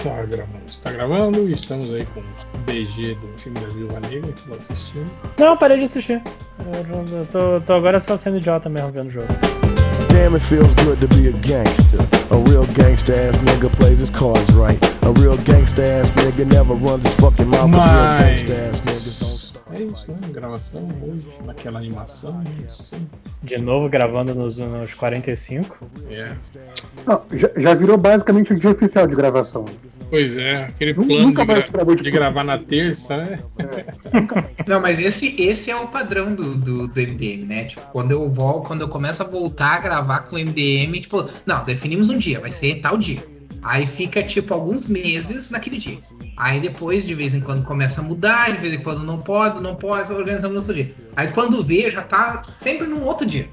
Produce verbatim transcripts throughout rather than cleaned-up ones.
Tá gravando, está gravando e estamos aí com o B G do filme da Viúva Negra que tô assistindo. Não, parei de assistir. Eu, eu tô, tô agora só sendo idiota mesmo vendo o jogo. Damn, it feels good to be a gangster. A real gangster ass nigga plays his cards right. A real gangster ass nigga never runs his fucking mouth. Cause real gangster ass niggas don't stop. É isso, né? Gravação hoje, naquela animação, sim. De novo gravando nos, nos quarenta e cinco. É. Não, já, já virou basicamente o dia oficial de gravação. Pois é, aquele Nunca plano de, mais gra- gravou, de tipo, gravar na terça, né? Não, mas esse, esse é o padrão do, do, do M D M, né? Tipo, quando eu volto, quando eu começo a voltar a gravar com o M D M, tipo, não, definimos um dia, vai ser tal dia. Aí fica, tipo, alguns meses naquele dia. Aí depois, de vez em quando, começa a mudar, de vez em quando não pode, não pode, organizamos no outro dia. Aí quando vê, já tá sempre num outro dia.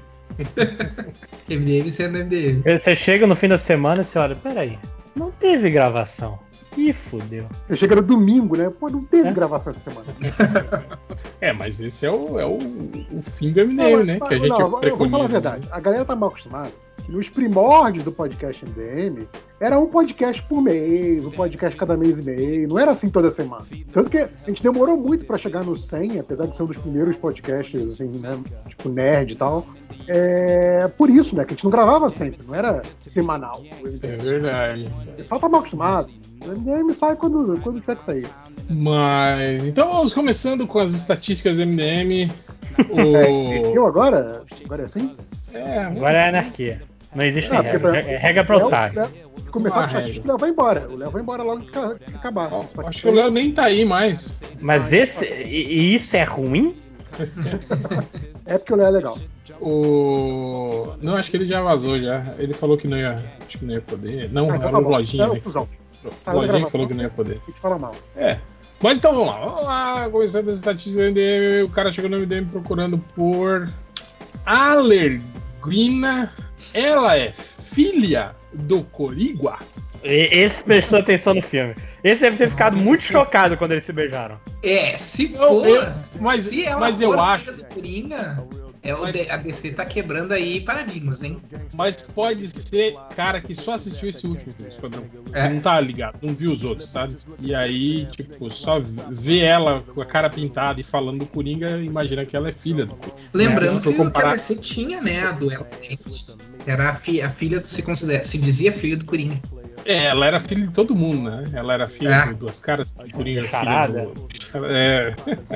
M D M sendo M D M. Você chega no fim da semana e você olha, peraí, não teve gravação. Ih, fudeu. Eu chego no domingo, né? Pô, não teve É? gravação essa semana. É, mas esse é o, é o, o fim do M D M, Não, né? mas- Que a gente não, eu vou falar a preconiza. verdade. A galera tá mal acostumada. Que nos primórdios do podcast M D M, era um podcast por mês, um podcast cada mês e meio. Não era assim toda semana. Tanto que a gente demorou muito pra chegar no cem, apesar de ser um dos primeiros podcasts, assim, né? Tipo, nerd e tal. É por isso, né? Que a gente não gravava sempre, não era semanal. O M D É M. verdade. O pessoal tá mal acostumado. O M D M sai quando, quando tiver que sair. Mas então vamos começando com as estatísticas do M D M. Eu O... agora? Agora é assim? É, Agora é anarquia. Não existe Ah, porque regra. pra- É regra pro Léo- otário. Léo- Se começar Uma com estatística, regra. o Léo vai embora. O Léo vai embora logo que que acabar. Ó, Só acho que o Léo nem tá aí mais. Mas esse. E, e isso é ruim? É porque o Léo é legal. O... Não, acho que ele já vazou já. Ele falou que não ia. Acho que não ia poder. Não, Ah, então era tá o bom. Lojinha, É o né? cuzão. O Saiu da Lojinha que falou gravação, que não ia poder. e te fala mal. É. Mas então vamos lá. Vamos lá. Começando as estatísticas do M D M. O cara chegou no M D M procurando por Alerguina. Ela é filha do Corigua? E- Esse prestou atenção no filme. Esse deve ter ficado muito chocado quando eles se beijaram. É, se Eu- for, eu- mas- se ela mas for eu a acho- filha do Coringa, é, o Mas- D- a D C tá quebrando aí paradigmas, hein? Mas pode ser cara que só assistiu esse último filme, Esquadrão. É. Que não tá ligado, não viu os outros, sabe? E aí, tipo, só vê ela com a cara pintada e falando do Coringa, imagina que ela é filha do Coringa. Lembrando Se for que, o- que a comparar- D C tinha, né, a Duela Dentes, que era a, fi- a filha, do- se, considera, se dizia filha do Coringa. É, ela era filha de todo mundo, né? Ela era filha É. do Duas Caras, do Coringa, Do filha Charada. do. É.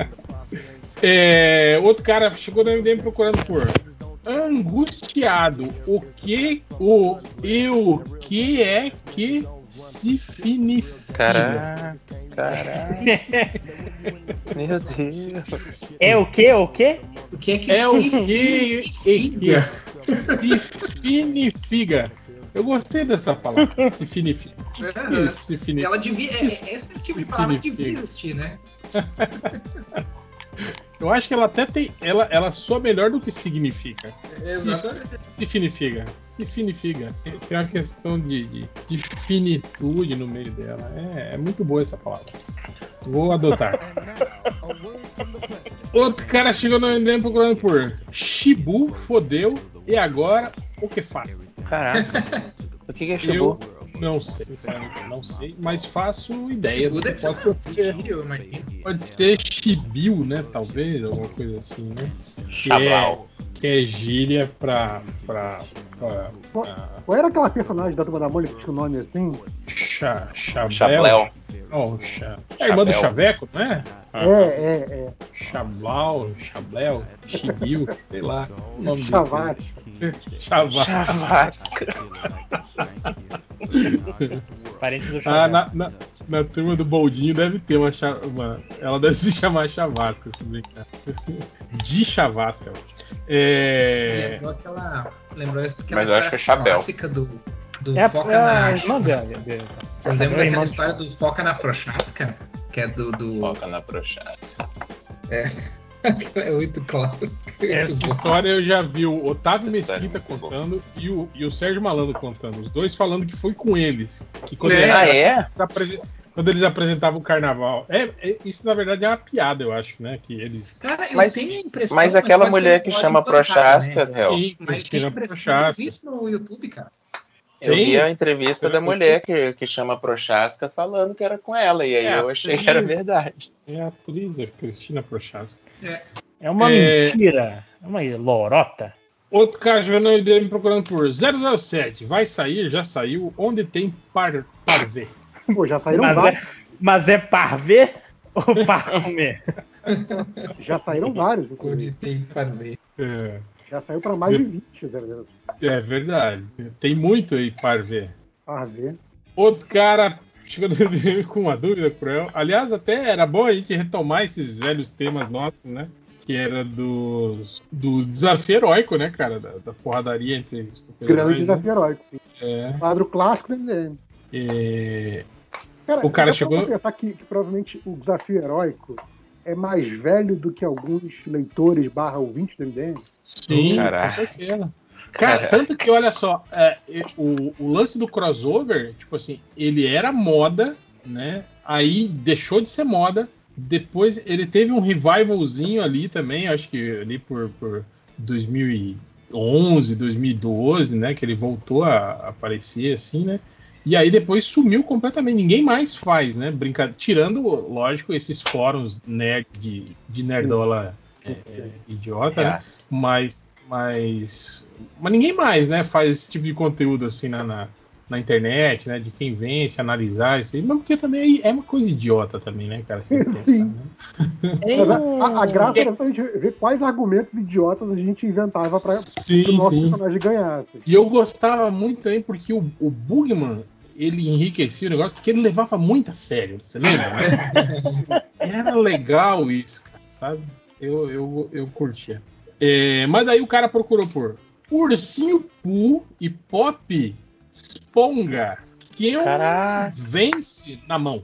É, outro cara chegou no M D M procurando por angustiado. O que o e o que é que significa? Caraca, caraca. Meu Deus. É o quê? O quê? O que é que É o que significa? significa. Eu gostei dessa palavra. Significa. Aham. Isso, significa. Ela devia. é- é- Esse é o tipo de palavra que devia existir, né? Eu acho que ela até tem. Ela, ela soa melhor do que significa. Exatamente. Se significa. Se significa. Tem uma questão de, de, de finitude no meio dela. É, é muito boa essa palavra. Vou adotar. Outro cara chegou no M D M procurando por Shibu, fodeu, e agora o que faz? Caraca. O que que é Eu Shibu? não sei, sinceramente, eu não sei, mas faço ideia do Shibu que deve ser possa um ser. filho, eu imagino. Pode ser Shibiu, né? Talvez, alguma coisa assim, né? Que é, Chablau. que é gíria pra. pra, pra, pra Qual era aquela personagem da Turma da Mônica que tinha um nome assim? cha, Chabel. Chabléu. Oh, cha... É a irmã do Chabel. Chaveco, não é? É, é, é. Chablau, Chabléu, Chibiu, sei lá. O nome Chavate. desse. Chavate. Chavasca. Parente do Ah, Chaveco. na, na, na turma do Boldinho deve ter uma, cha- uma. Ela deve se chamar Chavasca, se brincar. De Chavasca. É. Lembrou aquela. Lembrou aquela Mas eu acho que é Chabel. clássica do, do É a, Foca é na. a irmã dela. dele, então. Vocês Essa lembram é a daquela irmã do história Chaveco. do Foca na Prochasca? Que é do. do... Foca na prochasca. É muito clássico. Essa história eu já vi o Otávio Essa história Mesquita é muito boa. contando e o, e o Sérgio Malandro contando. Os dois falando que foi com eles. Que quando, É. eles, Ah, é? apresen- quando eles apresentavam o carnaval. É, é- isso na verdade é uma piada, eu acho, né? Que eles. Cara, eu Mas- tenho a impressão. Mas aquela pode ser mulher que história chama inventada, Prochasca, né? réu. Sim, Mas Cristina tem a impressão que eu vi Prochasca. isso no YouTube, cara. Eu Tem- vi a entrevista da mulher que, que chama Prochaska falando que era com ela, e aí É, eu achei que era atriz. verdade. É a atriz, a Cristina Prochaska. É uma É. mentira. É uma lorota. Outro cara jogando I D M procurando por zero zero sete. Vai sair, já saiu. Onde tem par, parvê? Pô, já saíram Mas vários. é, mas é par ver ou par comer? Já saíram vários, Onde inclusive. tem para ver. É, Já saiu pra mais de vinte, zero zero sete. é verdade. Tem muito aí parvê. Ah, ver. Outro cara chegando no I D M com uma dúvida cruel. Aliás, até era bom a gente retomar esses velhos temas nossos, né? Que era dos, do desafio heróico, né, cara? Da, da porradaria entre super-heróis. Grande né? desafio heróico, sim. É. Quadro clássico do M D M. E... Cara, O cara já parou chegou- pra pensar que, que provavelmente o desafio heróico é mais velho do que alguns leitores barra ouvintes do M D M? Sim, Caraca. com certeza. Cara, tanto que, olha só, é, é, o, o lance do crossover, tipo assim, ele era moda, né? Aí deixou de ser moda. Depois ele teve um revivalzinho ali também, acho que ali por, por dois mil e onze, dois mil e doze, né? Que ele voltou a, a aparecer assim, né? E aí depois sumiu completamente. Ninguém mais faz, né? Brinca... Tirando, lógico, esses fóruns nerd de, de nerdola é, é, idiota, né? Reaça. Mas, mas, mas ninguém mais, né, faz esse tipo de conteúdo assim na, na, na internet, né, de quem vence, analisar isso aí, mas porque também é uma coisa idiota também, né, cara, se você pensar, Sim. né? Tem Mas a, um- a- a graça era a gente ver quais argumentos idiotas a gente inventava para o Sim, nosso sim. personagem ganhar. Assim. E eu gostava muito também porque o, o Bugman, ele enriquecia o negócio porque ele levava muito a sério, você lembra, né? Era legal isso, cara, sabe? Eu, eu, eu curtia. É, mas daí o cara procurou por Ursinho Pooh e Pop Esponga. Quem Caraca. vence na mão?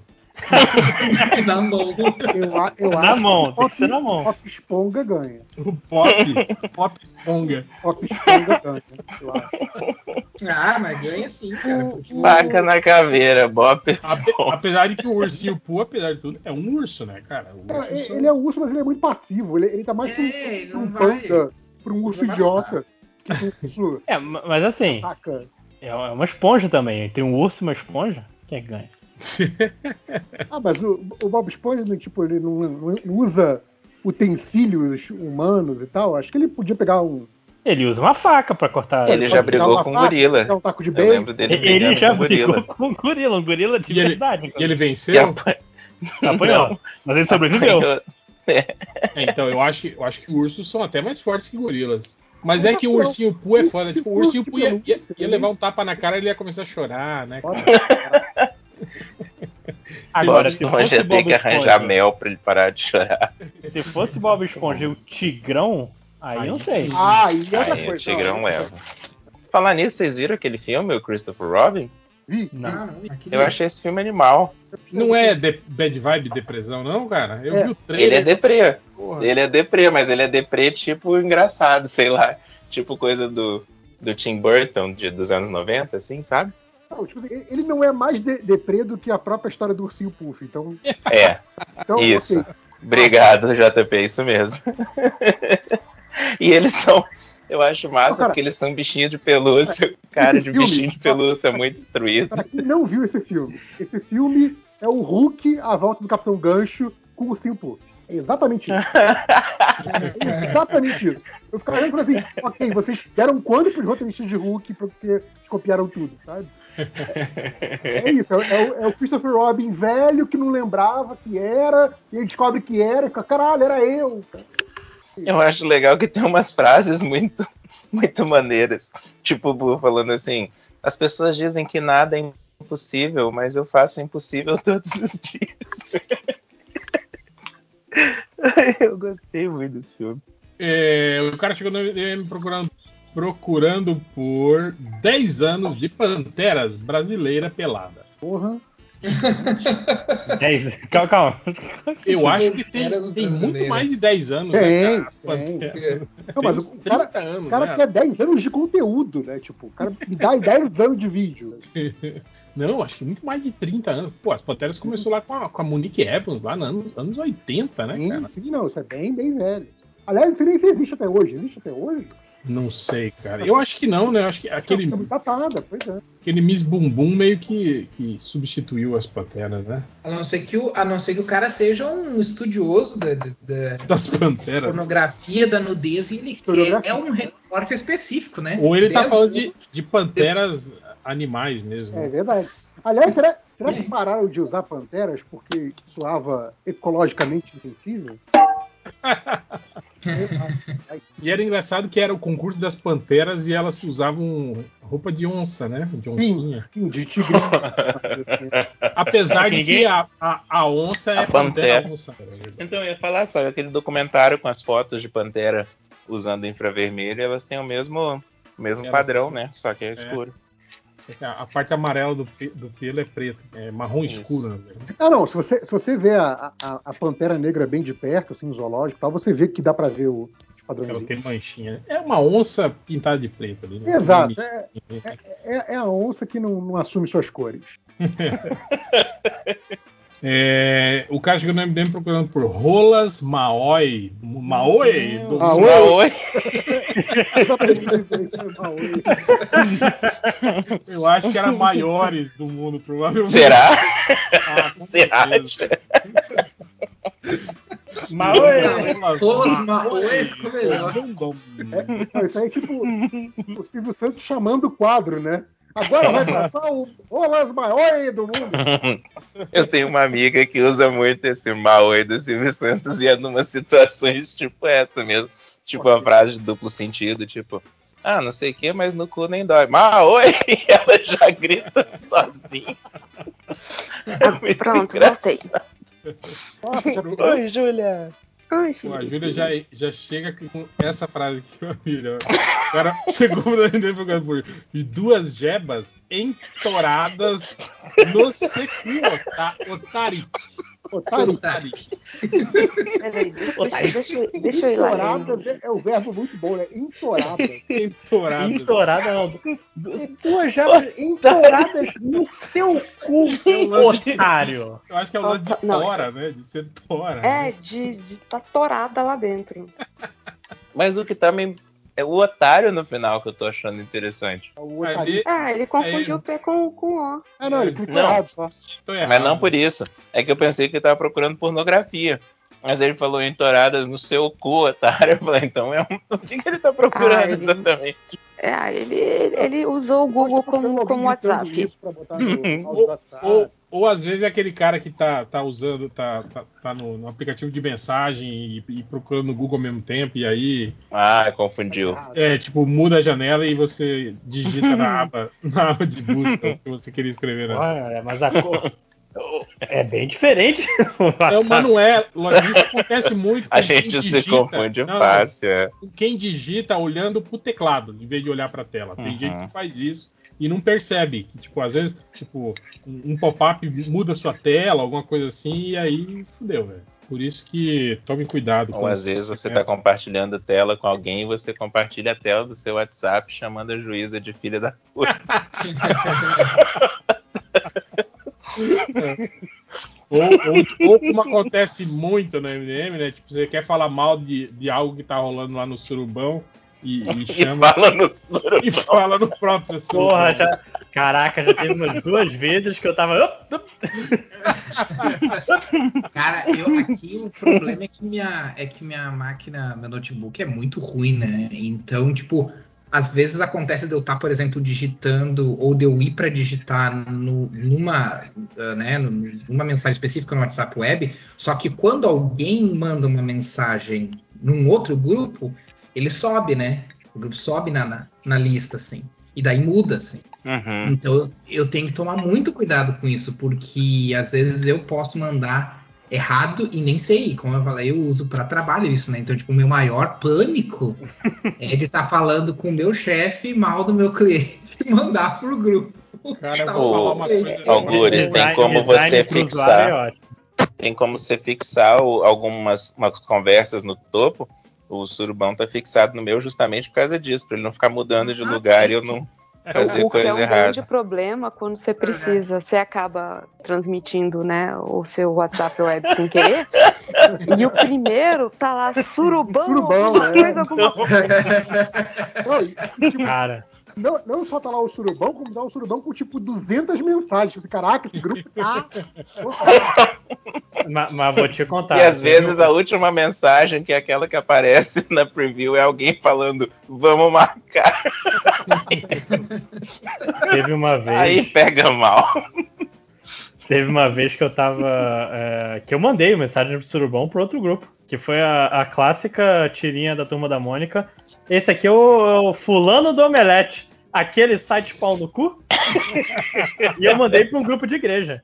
Na mão. Eu, a- eu Na acho mão, que tem que Pop, ser na mão. Pop Esponga ganha. O Pop, Pop Esponga. Pop Esponga ganha, eu acho. Ah, mas ganha sim, cara. Porque Faca na caveira, Bob. Ape- apesar de que o Ursinho Pooh, apesar de tudo, é um urso, né, cara? O urso É, só- ele é um urso, mas ele é muito passivo. Ele, ele tá mais pra um, É, ele pra um não vai- panda, pra um urso não vai idiota, que pra um urso É, ma- mas assim, ataca. é uma esponja também. Tem um urso e uma esponja. Quem é que ganha? Ah, mas o, o Bob Esponja, né, tipo, ele não, não- não usa utensílios humanos e tal. Acho que ele podia pegar um. Ele usa uma faca pra cortar. Ele já pode pegar brigou uma com um faca, gorila. pegar um taco de Eu beijo. lembro dele Ele brigando já com um brigou gorila. com um gorila, um gorila de E ele, verdade. e ele E venceu? apa- Apanhou. Não. Mas ele sobreviveu. apanhou. É, então, eu acho, eu acho que ursos são até mais fortes que gorilas. Mas é que o ursinho Pooh é foda. Tipo, o ursinho Pooh ia, ia, ia levar um tapa na cara e ele ia começar a chorar, né, cara? Agora, Bob se Esponja fosse ia ter Bob que arranjar Esponja, mel pra ele parar de chorar. se fosse Bob Esponja e o Tigrão, aí, Aí não sei. sim. Ah, e outra Aí o coisa. Tigrão ó, leva. Falar nisso, vocês viram aquele filme, o Christopher Robin? Vi, Não. Ah, não. Aquele... Eu achei esse filme animal. Não é de- bad vibe, depressão, não, cara? Eu É, vi o trailer. Ele é deprê. Porra. Ele é deprê, mas ele é deprê tipo engraçado, sei lá. Tipo coisa do, do Tim Burton de, dos anos noventa, assim, sabe? Não, tipo assim, ele não é mais de, deprê do que a própria história do ursinho Puff. Então, É, então isso. ok. Obrigado, J P, isso mesmo. E eles são. Eu acho massa Ô, cara, porque eles são bichinhos de pelúcia. Cara esse de filme- bichinho de pelúcia muito destruído. Para quem não viu esse filme, esse filme é o Hulk à volta do Capitão Gancho com o ursinho Puff. É exatamente isso. É exatamente isso. Eu ficava olhando e falei assim, ok, vocês deram quando pros roteiristas de Hulk porque eles copiaram tudo, sabe? É, é isso, é, é o, é o Christopher Robin velho que não lembrava que era, e ele descobre que era, e fica, caralho, era eu. Cara. Eu acho legal que tem umas frases muito, muito maneiras. Tipo o Bu falando assim: as pessoas dizem que nada é impossível, mas eu faço o impossível todos os dias. Eu gostei muito desse filme. É, o cara chegou no M D M procurando, procurando por dez anos de Panteras brasileira pelada. Porra. dez. Calma, calma. Eu acho que Panteras tem, tem muito brasileiras. mais de dez anos, né, Tem, cara? As tem. Panteras. Não, Tem mas uns o cara, trinta anos, o cara né? quer dez anos de conteúdo, né? Tipo, o cara me dá dez anos de vídeo. Não, acho que muito mais de trinta anos. Pô, as Panteras começou lá com a, com a Monique Evans, lá nos anos, anos oitenta, né, Sim, cara? sim, não, isso é bem, bem velho. Aliás, não sei nem se existe até hoje. Existe até hoje? Não sei, cara. Eu acho que não, né? Eu acho que É aquele. muito datada, pois é. aquele Miss Bumbum meio que, que substituiu as panteras, né? A não ser que o, a não ser que o cara seja um estudioso da, da, Das panteras. pornografia, da nudez, e ele quer um recorte específico, né? Ou ele tá Dez falando de, anos de panteras animais mesmo. É né? verdade. Aliás, será, será que pararam de usar panteras porque soava ecologicamente insensível? E era engraçado que era o concurso das panteras e elas usavam roupa de onça, né? De oncinha. Sim, de tigrinho. Apesar de que a, a, a onça é A pantera. pantera onça. Então eu ia falar só, aquele documentário com as fotos de pantera usando infravermelho, elas têm o mesmo, o mesmo Elas padrão, têm- né? Só que é escuro. Só que A a parte amarela do, pe- do pelo é preto, é marrom Isso. escuro. Na verdade. Ah, não, se você, se você vê a, a, a pantera negra bem de perto, assim, no zoológico e tal, você vê que dá pra ver o Ela padrãozinho. tem manchinha. É uma onça pintada de preto ali. Né? Exato. É, é, é a onça que não, não assume suas cores. É, o cara chegou no M D M procurando por rolas Maoi. Maoi? Do, Ah, Os oi? Maoi. Essa pesquisa aí foi mal, oi. Eu acho que era maiores do mundo, provavelmente. Será? Ah, com Você certeza. acha? Maoi! Rolas Rolas Maoi. Maoi ficou melhor. Não, isso aí é tipo o Silvio Santos chamando o quadro, né? Agora vai passar o rolas maiores do mundo. Eu tenho uma amiga que usa muito esse Maoi do Silvio Santos e é numa situações tipo essa mesmo. Tipo a frase de duplo sentido, tipo, ah, não sei o que, mas no cu nem dói. Maoi! E ela já grita sozinha. É Pronto, engraçado. Nossa, já Oi, Júlia! Ai, Pô, a filho. Júlia já, já chega com essa frase aqui que é melhor. O cara chegou no M D M procurando por e duas jebas entoradas no secu, ota- otari. Otário, Otário. Peraí, deixa, deixa, deixa, eu- deixa eu ir lá. entoradas é, é o verbo muito bom, né? Entoradas. Entoradas. Entorada não. Du- Duas jabas entoradas no seu cu, É o lance de- otário. Eu acho que é o lance de Ota- não, tora, né? De ser tora. É, né? de, de tá torada lá dentro. Mas o que também é o otário no final que eu tô achando interessante. O Vai otário. ver, Ah, ele confundiu É. o P com, com O. Ah, não, ele clicou Não. errado só. tô errado. Mas não por isso. É que eu pensei que ele tava procurando pornografia. Mas ele falou entoradas no seu cu, otário. Eu falei, então é um... o que, que ele tá procurando Ah, ele- exatamente? É, ele, ele usou o Google como, como WhatsApp. Isso pra botar no áudio do Ou, WhatsApp. ou, ou às vezes é aquele cara que tá, tá usando, tá, tá, tá no, no aplicativo de mensagem e, e procurando no Google ao mesmo tempo, e aí Ah, confundiu. é tipo, muda a janela e você digita na aba, na aba de busca o que você queria escrever. Né? Olha, mas a cor. É bem diferente. Não, mas não é. Isso acontece muito com A quem gente digita. se confunde Não, fácil, é. com quem digita olhando pro teclado, em vez de olhar pra tela. Tem Uhum. gente que faz isso e não percebe. Que, tipo, às vezes, tipo, um, um pop-up muda sua tela, alguma coisa assim, e aí fudeu, velho. Por isso que tome cuidado. Ou quando às vezes você é. tá compartilhando tela com alguém e você compartilha a tela do seu WhatsApp chamando a juíza de filha da puta. Ou, ou, ou como acontece muito no M D M, né? Tipo, você quer falar mal de, de algo que tá rolando lá no surubão e, e E chama fala no surubão. e fala no próprio surubão. Porra, já. Caraca, já teve umas duas vezes que eu tava. Cara, eu aqui o problema é que minha é que minha máquina, meu notebook é muito ruim, né? Então, tipo, às vezes acontece de eu estar, por exemplo, digitando ou de eu ir para digitar no, numa, uh, né, numa mensagem específica no WhatsApp Web, só que quando alguém manda uma mensagem num outro grupo, ele sobe, né? O grupo sobe na, na, na lista, assim. E daí muda, assim. Uhum. Então eu, eu tenho que tomar muito cuidado com isso, porque às vezes eu posso mandar errado e nem sei. Como eu falei, eu uso para trabalho isso, né? Então, tipo, o meu maior pânico é de estar falando com o meu chefe mal do meu cliente e mandar pro grupo. Cara, eu Tá vou Ô, falar uma bom. coisa. Algures, tem Design- como design você pro usuário é fixar. ótimo. Tem como você fixar o- algumas umas conversas no topo. O surubão tá fixado no meu justamente por causa disso, pra ele não ficar mudando de lugar e eu não fazer O que é coisa um grande errada. problema quando você precisa, você acaba transmitindo, né, o seu WhatsApp web sem querer, e o primeiro tá lá, surubão, Surubão, alguma é. coisa, alguma coisa. Não, e, tipo, Cara, Não, não só tá lá o surubão, como dá o surubão com tipo duzentas mensagens. Tipo, caraca, esse grupo tá. mas, mas vou te contar. E às vezes eu... a última mensagem, que é aquela que aparece na preview, é alguém falando, vamos marcar. Teve uma vez. Aí pega mal. Teve uma vez que eu tava. É, que eu mandei mensagem pro Surubão pro outro grupo. Que foi a, a clássica tirinha da Turma da Mônica. Esse aqui é o, é o fulano do Omelete. Aquele site pau no cu. E eu mandei pra um grupo de igreja.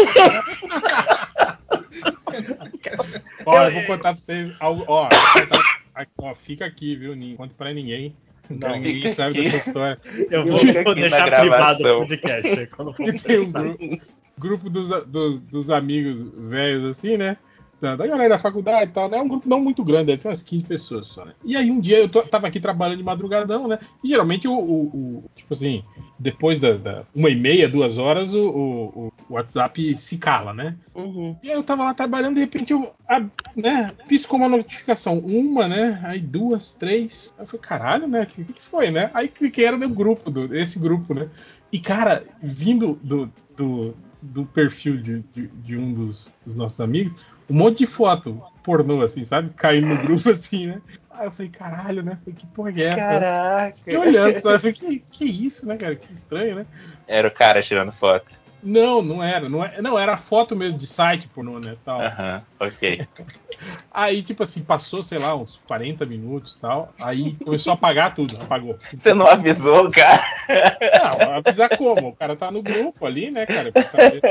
Ó, eu vou contar pra vocês algo. Ó, vou contar, ó, fica aqui, viu? Não conta pra ninguém. Não, ninguém sabe aqui. dessa história. Eu vou, Fica vou aqui deixar na privado o gravação. podcast. Quando for Tem um grupo, grupo dos, dos, dos amigos velhos, assim, né? Da, da galera da faculdade e tal, né? É um grupo não muito grande, deve ter umas quinze pessoas só, né? E aí um dia eu tô, tava aqui trabalhando de madrugadão, né? E geralmente o, o, o tipo assim, depois da, da uma e meia, duas horas, o, o, o WhatsApp se cala, né? Uhum. E aí eu tava lá trabalhando, de repente eu, a, né, piscou uma notificação, uma, né? Aí duas, três. Aí eu falei, caralho, né? O que, que foi, né? Aí cliquei, era no grupo, do, esse grupo, né? E, cara, vindo do, do, do perfil de, de, de um dos, dos nossos amigos, um monte de foto pornô, assim, sabe? Caindo no grupo, assim, né? Aí eu falei, caralho, né? Falei, que porra é essa? Caraca. Fiquei olhando, tá? Eu falei, que, que isso, né, cara? Que estranho, né? Era o cara tirando foto. Não, não era. Não, é, não era foto mesmo de site pornô, né? Tal. Aham, uhum, ok. Aí, tipo assim, passou, sei lá, uns quarenta minutos e tal. Aí começou a apagar tudo, apagou. Você não avisou, cara? Não, avisar como? O cara tá no grupo ali, né, cara? Pra saber.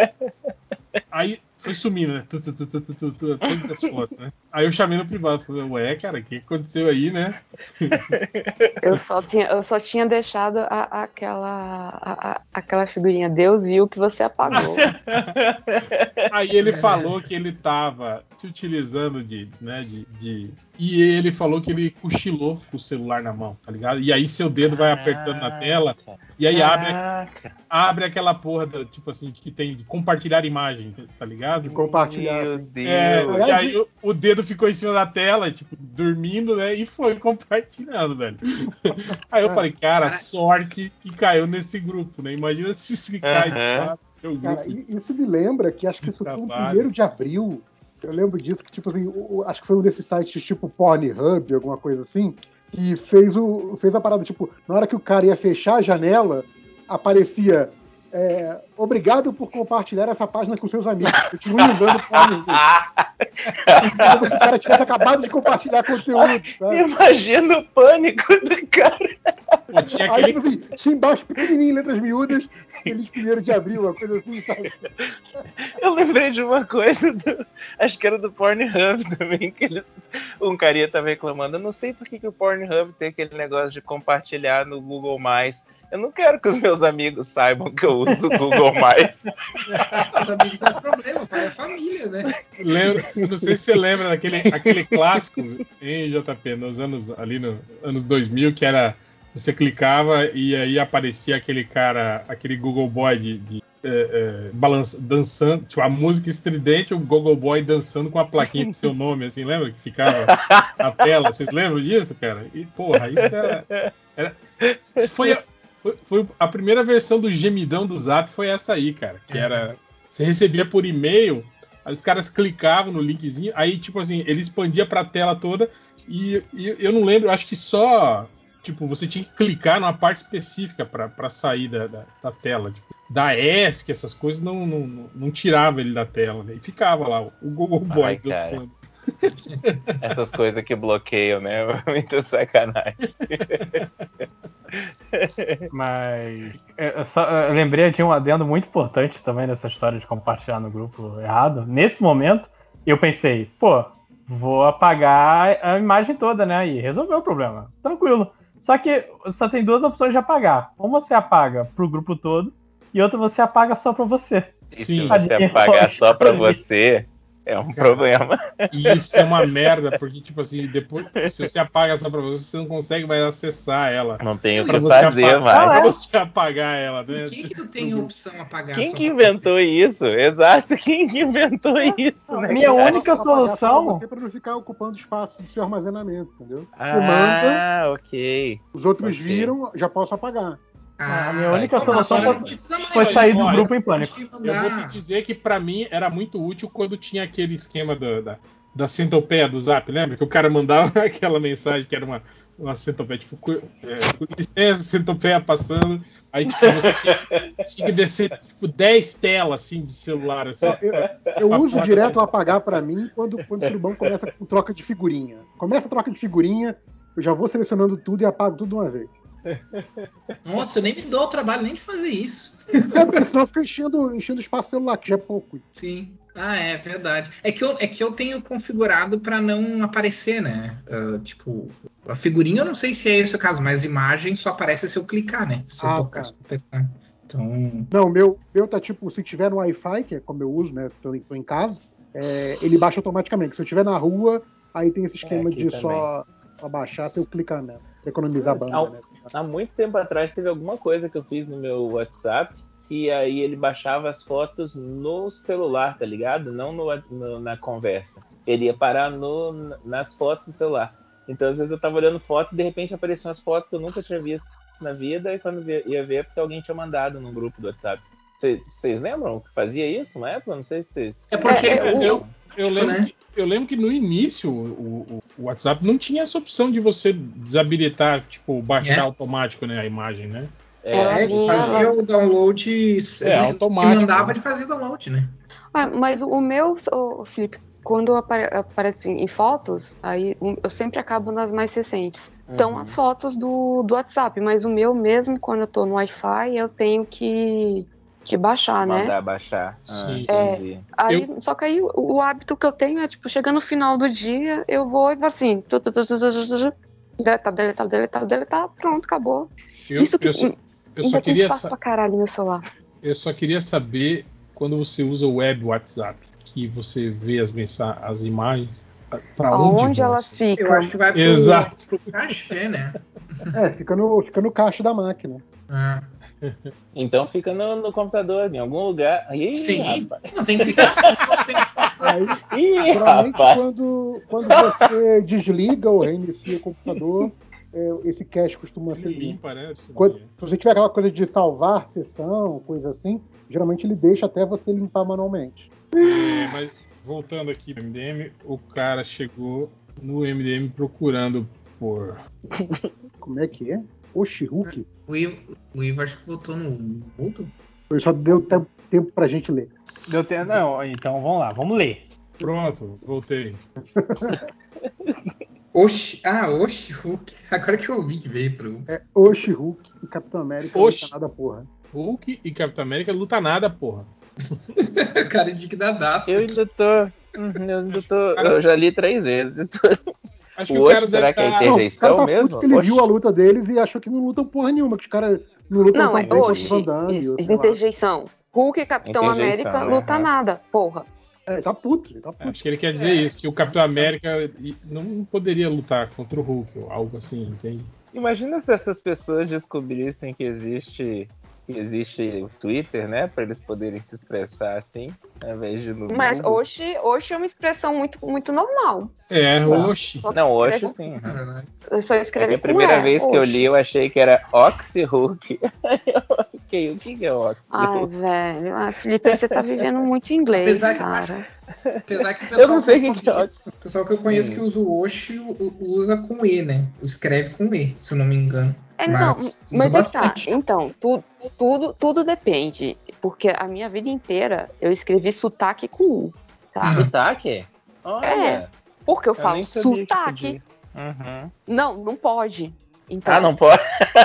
Aí foi sumindo, né? Tu, tu, tu, tu, tu, tu, tu, todas as fotos, né? Aí eu chamei no privado, falei, ué, cara, o que aconteceu aí, né? Eu só tinha, eu só tinha deixado a, aquela, a, a- aquela figurinha. Deus viu que você apagou. Aí ele falou que ele tava se utilizando de, né, de, de... E ele falou que ele cochilou com o celular na mão, tá ligado? E aí seu dedo vai apertando na tela, e aí abre, abre aquela porra, da, tipo assim, que tem de compartilhar imagem, tá ligado? De compartilhar. Meu Assim. Deus. É, e aí o, o dedo ficou em cima da tela, tipo, dormindo, né? E foi compartilhando, velho. Aí eu falei, cara, Cara. sorte que caiu nesse grupo, né? Imagina se, se cai Aham. lá no seu Cara, grupo. e- isso me lembra que acho que de isso foi no trabalho. primeiro de abril. Eu lembro disso, que tipo assim, o- o- acho que foi um desses sites tipo Pornhub, alguma coisa assim, que fez, o, fez a parada, tipo, na hora que o cara ia fechar a janela, aparecia é, obrigado por compartilhar essa página com seus amigos. Continue usando Pornhub. Como se o cara tivesse acabado de compartilhar conteúdo, sabe? Imagina o pânico do cara. Pô, tinha Aí, aquele... tipo assim, tinha embaixo, pequenininho, em letras miúdas, feliz primeiro de abril, uma coisa assim, sabe? Eu lembrei de uma coisa, do, acho que era do Pornhub também, que eles, um carinha tava reclamando, eu não sei por que, que o Pornhub tem aquele negócio de compartilhar no Google+. Eu não quero que os meus amigos saibam que eu uso o Google+. Os amigos não é problema, pai, é família, né? Lembra, eu não sei se você lembra daquele aquele clássico em J P, nos anos, ali nos anos dois mil, que era, você clicava e aí aparecia aquele cara, aquele Google Boy de, de é, é, balança, dançando, tipo, a música estridente, o Google Boy dançando com a plaquinha com seu nome, assim, lembra? Que ficava na tela. Vocês lembram disso, cara? E, porra, isso era... era isso foi, a, foi, foi a primeira versão do gemidão do Zap, foi essa aí, cara, que era... Você recebia por e-mail, aí os caras clicavam no linkzinho, aí, tipo assim, ele expandia pra tela toda, e, e eu não lembro, acho que só... Tipo, você tinha que clicar numa parte específica pra, pra sair da, da, da tela. Tipo, da E S C, essas coisas, não, não, não, não tirava ele da tela, né? E ficava lá, o Google Boy Ai, cara. dançando. Essas coisas que bloqueiam, né? Muita sacanagem. Mas eu, só, eu lembrei de um adendo muito importante também nessa história de compartilhar no grupo errado. Nesse momento, eu pensei, pô, vou apagar a imagem toda, né? E resolveu o problema. Tranquilo. Só que só tem duas opções de apagar. Uma você apaga pro grupo todo e outra você apaga só pra você. E se Sim. você apagar só pra você, É um Cara, problema. E isso é uma merda, porque, tipo assim, depois, se você apaga essa pra você, você não consegue mais acessar ela. Não tem o Pra que você fazer apa- mais. Pra você apagar ela, Por né? que que tu tem a opção apagar Quem só que pra inventou isso? Exato, quem que inventou isso, Não, né, é Minha cara? única pra apagar só pra solução- você pra não ficar ocupando espaço do seu armazenamento, entendeu? Você manda, Ah, ok. os outros Ok. viram, já posso apagar. A minha Ah, única então solução agora foi- não precisa mais, foi né? sair do Olha, grupo em Pode pânico. Eu vou te mandar. dizer que pra mim era muito útil quando tinha aquele esquema da, da, da centopeia do Zap, lembra? Que o cara mandava aquela mensagem que era uma, uma centopeia, tipo, cu- é, com licença, centopeia passando. Aí, tipo, você tinha, tinha que descer, tipo, dez telas, assim, de celular, assim. Ó, eu, eu pra uso porra da direto o centopeia. apagar pra mim quando, quando o surubão começa com troca de figurinha. Começa a troca de figurinha, eu já vou selecionando tudo e apago tudo de uma vez. Nossa, eu nem me dou o trabalho nem de fazer isso. É, porque senão fica enchendo, enchendo espaço celular, que já é pouco. Sim. Ah, é verdade. É que eu, é que eu tenho configurado para não aparecer, né? Ah, tipo, a figurinha eu não sei se é esse o caso, mas a imagem só aparece se eu clicar, né? Se eu Ah, tocar, tá. se eu apertar. Então. Não, o meu, meu tá tipo, se tiver no Wi-Fi, que é como eu uso, né? Tô, em- tô em casa, é, ele baixa automaticamente. Se eu tiver na rua, aí tem esse esquema aqui de também. só abaixar se eu clicar mesmo. Pra economizar banda, Há, né? há muito tempo atrás teve alguma coisa que eu fiz no meu WhatsApp que aí ele baixava as fotos no celular, tá ligado? Não no, no- na conversa. Ele ia parar no, nas fotos do celular. Então, às vezes eu tava olhando foto e de repente apareciam umas fotos que eu nunca tinha visto na vida e quando ia ver é porque alguém tinha mandado num grupo do WhatsApp. Vocês lembram que fazia isso na época? Não sei se vocês... É porque É, ele Eu, fazia eu, o eu tipo, lembro né? que, eu lembro que no início o, o- o WhatsApp não tinha essa opção de você desabilitar, tipo, baixar É. automático, né, a imagem, né? Ela É, ele vinha, fazia ela... o download. É, E automático. mandava ele fazer download, né? Ah, mas o meu, ô, Felipe, quando apare- aparece em fotos, aí um- eu sempre acabo nas mais recentes. Estão as fotos do, do WhatsApp, mas o meu mesmo, quando eu tô no Wi-Fi, eu tenho que, que baixar, né? Mandar baixar. Ah, Sim. entendi. Aí, Eu- só que aí o, o hábito que eu tenho é, tipo, chegando no final do dia, eu vou e vou assim, tu, tu, tu, tu, tu, tu, tu, deletar, deletar, deletar, deletar, pronto, acabou. Eu, Isso que eu, só, eu só ainda tem queria espaço sa- pra caralho no celular. eu só queria saber quando você usa o web WhatsApp, que você vê as mensagens, as imagens, para onde Aonde vão elas essas? Eu ficam? acho que vai pro, Exato. pro cachê, né? É, fica no, fica no caixa da máquina. Ah. Então fica no, no computador, em algum lugar. Ih, Sim, rapaz. não tem que ficar assim, não tem que... Aí, Ih, geralmente, rapaz. quando, quando você desliga ou reinicia o computador, é, esse cache costuma Ele ser limpo. limpa, né? Isso Quando- daí, é. se você tiver aquela coisa de salvar sessão, coisa assim, geralmente ele deixa até você limpar manualmente. É, mas voltando aqui no M D M, o cara chegou no M D M procurando por. Como é que é? O Shihuki? O Ivo, o Ivo acho que botou no mudo. Ele só deu tempo, tempo pra gente ler. Deu tempo. Não, então vamos lá, vamos ler. Pronto, voltei. Oxi, ah, Oxi, Hulk. Agora que eu ouvi que veio pro. É o Shihuki e Capitão América Oxi. luta nada porra. Hulk e Capitão América luta nada, porra. Cara indignadaço. Eu ainda tô. Uhum, eu ainda tô. Cara- Eu já li três vezes. Acho que O o cara Oxi, será deve que é estar. Não, o cara interjeição tá mesmo? puto que ele Oxi. viu a luta deles e achou que não lutam porra nenhuma, que os caras não lutam Não, tão é bem quanto o Van Oxi, Damme, ou sei lá. interjeição. Hulk e Capitão Interjeição, América né? luta Aham. nada, porra. É, ele tá puto, ele tá puto. Acho que ele quer dizer isso, que o Capitão América não poderia lutar contra o Hulk, ou algo assim, entende? Imagina se essas pessoas descobrissem que existe. Que existe o Twitter, né? Pra eles poderem se expressar assim, ao invés de no Mas Google. Oxi, Oxi é uma expressão muito, muito normal. É, Não. oxi. Não, Oxi Escreve- sim. Uhum. Eu só É que escrevi a com primeira E, vez que eu Oxi. li, eu achei que era Oxy Hulk. Ok, o que é Oxy Ai, Hulk? velho. Ah, Felipe, você tá vivendo muito inglês, Apesar que- cara. Apesar que o Eu pessoal não sei o que eu que, que é conheço, Oxy. o pessoal que eu conheço Hum. que usa o Oxi u- u- usa com E, né? Escreve com E, se eu não me engano. É, não, Mas usa mas é que tá. bastante. Então, tu, tudo, tudo depende. Porque a minha vida inteira eu escrevi sotaque com U, tá? Sotaque? Olha. Porque eu Eu falo nem sabia que sotaque. podia. Uhum. Não, não pode. Então, Ah, não pode?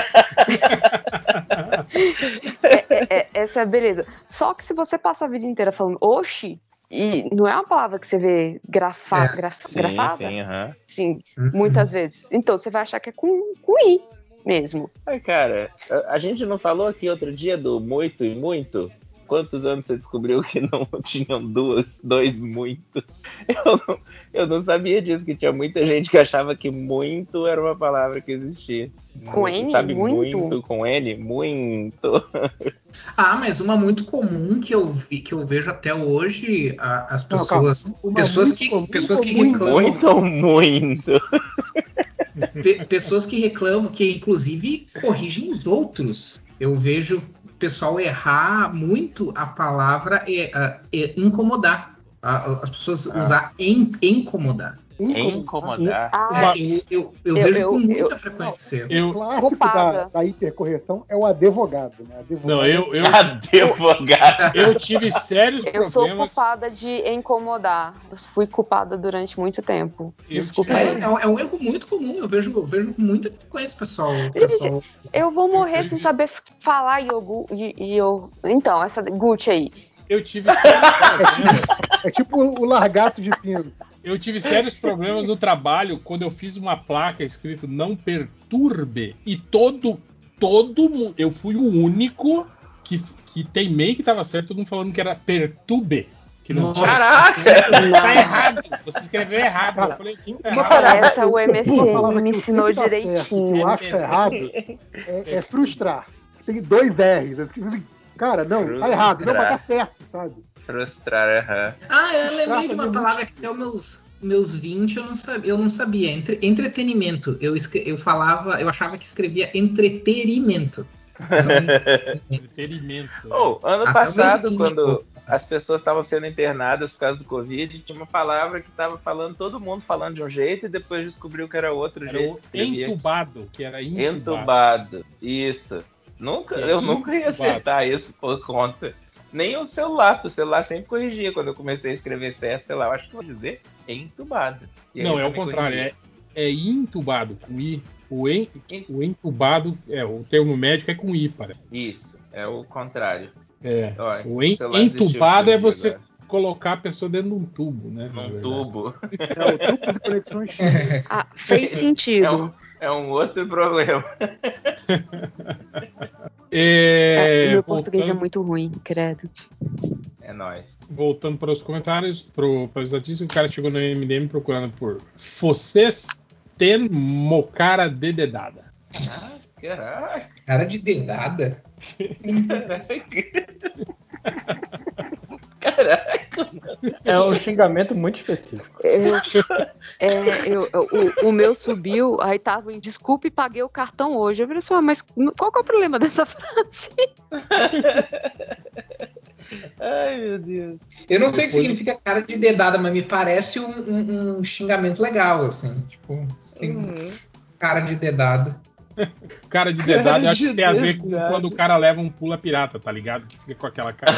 é- é- é- essa é a beleza. Só que se você passa a vida inteira falando oxi, e não é uma palavra que você vê grafa, É. graf- Sim, grafada, sim, aham. sim, Uhum. muitas vezes. Então você vai achar que é com, com I mesmo. Ai, cara, a- a gente não falou aqui outro dia do muito e muito? quantos anos você descobriu que não tinham duas, dois muitos? Eu não, eu não sabia disso, que tinha muita gente que achava que muito era uma palavra que existia. Com N? Sabe, Muito? muito com N? Muito. Ah, mas uma muito comum que eu vi, que eu vejo até hoje, a- as Não, calma. pessoas, Uma pessoas muito que, comum pessoas ou que muito? reclamam, Muito ou muito? pe- pessoas que reclamam, que inclusive corrigem os outros. Eu vejo o pessoal errar muito a palavra é, é, é incomodar. A- a- As pessoas Ah. usar em, incomodar. Incomodar. Ah, É, eu, eu, eu, eu- vejo eu- com muita eu- frequência esse erro. Eu, O clássico da, Culpada. da hipercorreção é o advogado, né? Advogado não, eu, eu, Advogado. eu tive sérios Eu sou problemas. culpada de incomodar. Eu fui culpada durante muito tempo. Eu Desculpa tive- É, aí. é um, é um erro muito comum. Eu vejo, eu vejo com muita frequência, pessoal. pessoal Eu vou morrer Eu sem tive- saber falar iogu, e, e eu. Então, essa Gucci aí. Eu tive sérios problemas. é tipo o largato de pino. Eu tive sérios problemas no trabalho quando eu fiz uma placa escrito não perturbe e todo todo mundo, eu fui o único que, que teimei que estava certo, todo mundo falando que era perturbe. Que não tinha. Nossa, Tá errado. Você escreveu errado. Cara, eu falei, o que tá uma errado? palavra- Essa o M S Uma N palavra me que eu ensinou sei que tá certo, que direitinho. eu acho que tá errado, é, é frustrar. Tem dois R's. Eu escrevi, cara, não, tá errado. Não, mas tá certo, sabe? Frustrar, aham. Ah, eu lembrei Frustrar de uma fazia palavra muito que até os meus, meus vinte eu não sabia. Eu não sabia. Entre, entretenimento. Eu, escre- eu falava, eu achava que escrevia entretenimento. Entretenimento. Oh, ano Até passado, o vinte, quando pô. as pessoas estavam sendo internadas por causa do Covid, tinha uma palavra que estava falando, todo mundo falando de um jeito, e depois descobriu que era outro Era jeito. o que escrevia. entubado, que era entubado. Entubado. Isso. Nunca, Que é eu nunca ia entubado. acertar isso por conta. Nem o celular, porque o celular sempre corrigia quando eu comecei a escrever certo, sei lá, eu acho que vou dizer entubado. E aí Não, já é o me contrário, corrigia. é, é intubado, com I. O, en, o entubado, é, o termo médico é com I, parece. Isso, é o contrário. É. Olha, O en, celular desistiu de entubado é corrigir você agora. colocar a pessoa dentro de um tubo, né? na Num verdade. tubo. É o tubo de conexões. Ah, fez É sentido. um, é um outro problema. É, É, meu voltando, português é muito ruim, credo. É nóis. voltando para os comentários, para as notícias, o cara chegou no M D M procurando por vocês tem mocara de dedada. Ah, caraca. Cara de dedada. Caraca. É um xingamento muito específico. Eu, é, eu, o, o meu subiu, aí tava em desculpe, paguei o cartão hoje. Eu falei assim, ah, mas qual que é o problema dessa frase? Ai, meu Deus. Eu não sei o que Depois- significa cara de dedada, mas me parece um, um- um xingamento legal, assim. Tipo, você tem um cara de dedada. Cara de dedada, eu acho de que tem a ver com dedada. quando o cara leva um pula pirata, tá ligado? Que fica com aquela cara.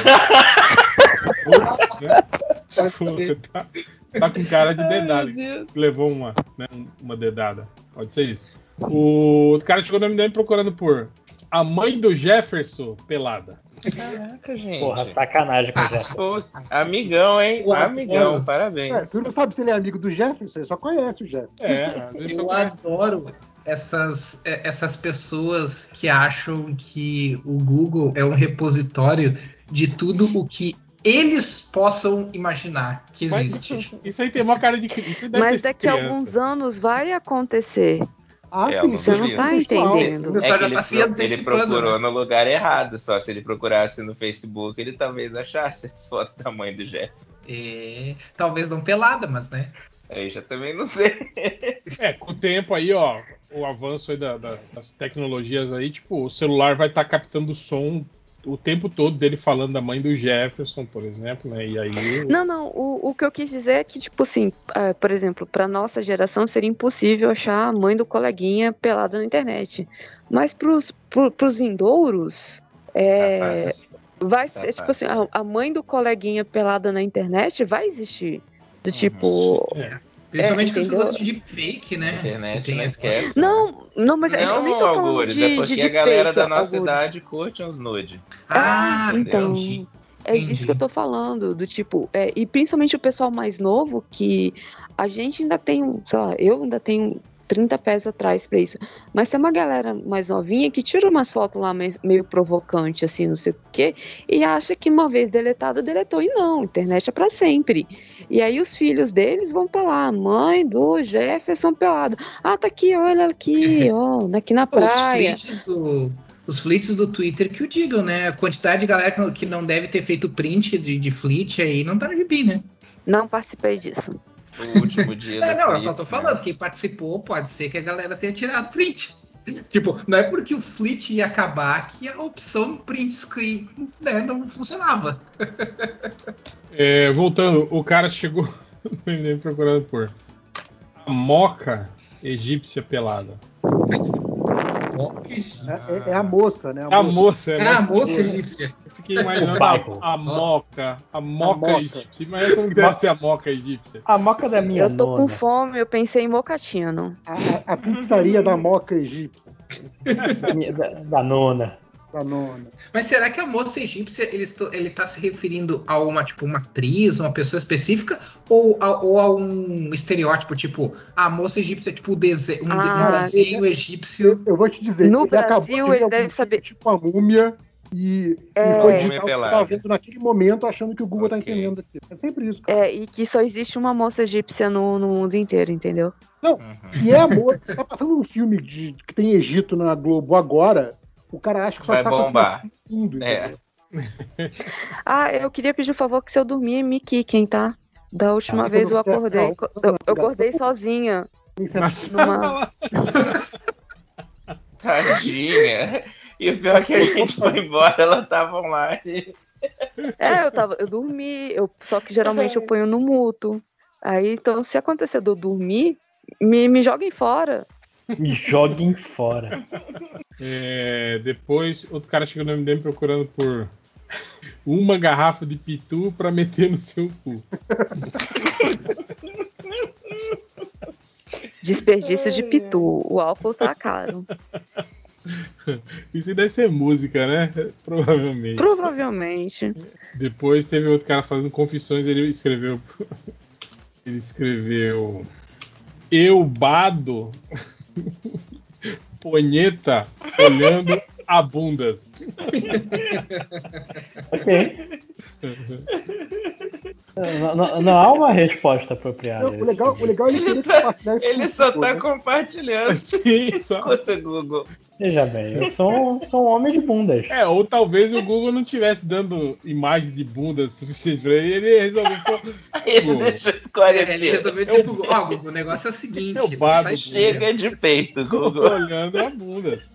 né? Tipo, você tá, tá com cara de Ai, dedada. meu Deus. Levou uma, né, uma dedada. Pode ser isso. O cara chegou no M D M procurando por a mãe do Jefferson pelada. Caraca, gente. Porra, sacanagem com o Jefferson. Pô, amigão, hein? Eu Amigão, adoro. É, parabéns. tu não sabe se ele é amigo do Jefferson, você só conhece o Jefferson. É, às vezes Eu só conhece. adoro essas, é, essas pessoas que acham que o Google é um repositório de tudo o que eles possam imaginar que Mas existe. isso aí tem uma cara de criança. Isso deve Mas ter daqui a criança. alguns anos vai acontecer. Ah, É, sim, não Você não duvido. tá textual. entendendo. O pessoal É que já ele, tá se pro- ele antecipando, procurou né? no lugar errado, só se ele procurasse no Facebook, ele talvez achasse as fotos da mãe do Jeff. É, talvez não pelada, mas né? Aí já também não sei. É, com o tempo aí, ó, o avanço aí da- da- das tecnologias aí, tipo, o celular vai estar captando o som o tempo todo dele falando da mãe do Jefferson, por exemplo, né? E aí. Não, não, o, o que eu quis dizer é que, tipo assim, é, por exemplo, pra nossa geração seria impossível achar a mãe do coleguinha pelada na internet. Mas pros, pro, pros vindouros, é, Tá fácil. vai Tá ser, tipo assim, fácil. a, a mãe do coleguinha pelada na internet vai existir. Do Uhum. tipo. É. Principalmente É, com esses entendeu? lances de deepfake, Na né? internet Que não tem esquece, né? Não, não, mas é- eu nem Não, tô falando Algures, de, é de porque a galera deepfake, da nossa Algures. idade curte uns nude. Ah, então. entendi. É disso que eu tô falando, do tipo, é, e principalmente o pessoal mais novo, que a gente ainda tem, sei lá, eu ainda tenho trinta pés atrás pra isso. Mas tem uma galera mais novinha que tira umas fotos lá meio, meio provocante, assim, não sei o quê, e acha que uma vez deletada, deletou. E não, a internet é pra sempre. E aí os filhos deles vão pra lá, mãe do Jefferson pelado. Ah, tá aqui, olha aqui, ó, aqui na Os praia. fleets do, os fleets do Twitter que o digam, né? A quantidade de galera que não- que não deve ter feito print de, de fleet aí não tá no G P, né? Não participei disso. O último dia É, do não, eu só tô Fleets, né? falando, quem participou pode ser que a galera tenha tirado print. Tipo, não é porque o Fleet ia acabar que a opção print screen, né, não funcionava. É, voltando, o cara chegou procurando por a moca egípcia pelada. É, é- é a moça, né? A A moça. moça, é, Ah, a mas moça eu, egípcia. eu fiquei imaginando O bairro. a, a Nossa. moca, a moca moca. egípcia. Imagina como que deve ser a moca egípcia. A moca da minha Eu tô com nona. fome, eu pensei em mocatino. A, a- a pizzaria da moca egípcia, Da, minha- da, da nona. da nona. Mas será que a moça egípcia ele, está- ele tá se referindo a uma, tipo, uma atriz, uma pessoa específica, ou a, ou a um estereótipo, tipo, a moça egípcia é tipo dese- um, de- um Ah, desenho Eu, egípcio? eu vou te dizer, No ele acabou Brasil, de ver ele algum deve filme saber. tipo a múmia e, É. e foi Múmia digitar o que eu pelada. tava vendo naquele momento, achando que o Google tá Ok. entendendo aqui. É sempre isso, cara. É, e que só existe uma moça egípcia no, no mundo inteiro, entendeu? Não, Uhum. e é a moça. Tá passando um filme de, que tem Egito na Globo agora, o cara acha que só Vai está bombar. acontecendo no mundo, É. entendeu? Ah, eu queria pedir um favor que se eu dormir, me quiquem, tá? Da última Ah. vez eu Não, acordei. não, Eu, eu não, acordei não. sozinha. Na Numa- sala. Tadinha. E o pior é que a gente foi embora, ela tava online. É, eu tava, eu dormi, eu, só que geralmente eu ponho no mudo. Aí, então, se acontecer de eu dormir, me, me joguem fora. Me joguem fora. É, depois, outro cara chegou no M D M procurando por uma garrafa de pitu pra meter no seu cu. Desperdício de pitu. O álcool tá caro. Isso deve ser música, né? Provavelmente. Provavelmente. Depois teve outro cara fazendo confissões, ele escreveu. Ele escreveu. Eubado Ponheta olhando a bundas. Ok. Não, não- não há uma resposta apropriada. Não, a o, esse legal, tipo o de- legal é ele Ele, querer tá, compartilhar isso ele com só o Google, tá né? compartilhando. Sim, só. Escuta, Google. Veja bem, eu sou, um- sou um homem de bundas. É, ou talvez o Google não tivesse dando imagens de bundas suficiente pra ele, ele resolveu. Pô, Ele Google, deixa É, esclarecer. ele resolveu dizer pro Google, ó, Google, o negócio é o eu seguinte, não bado, faz Chega de peito, Google. olhando a bundas.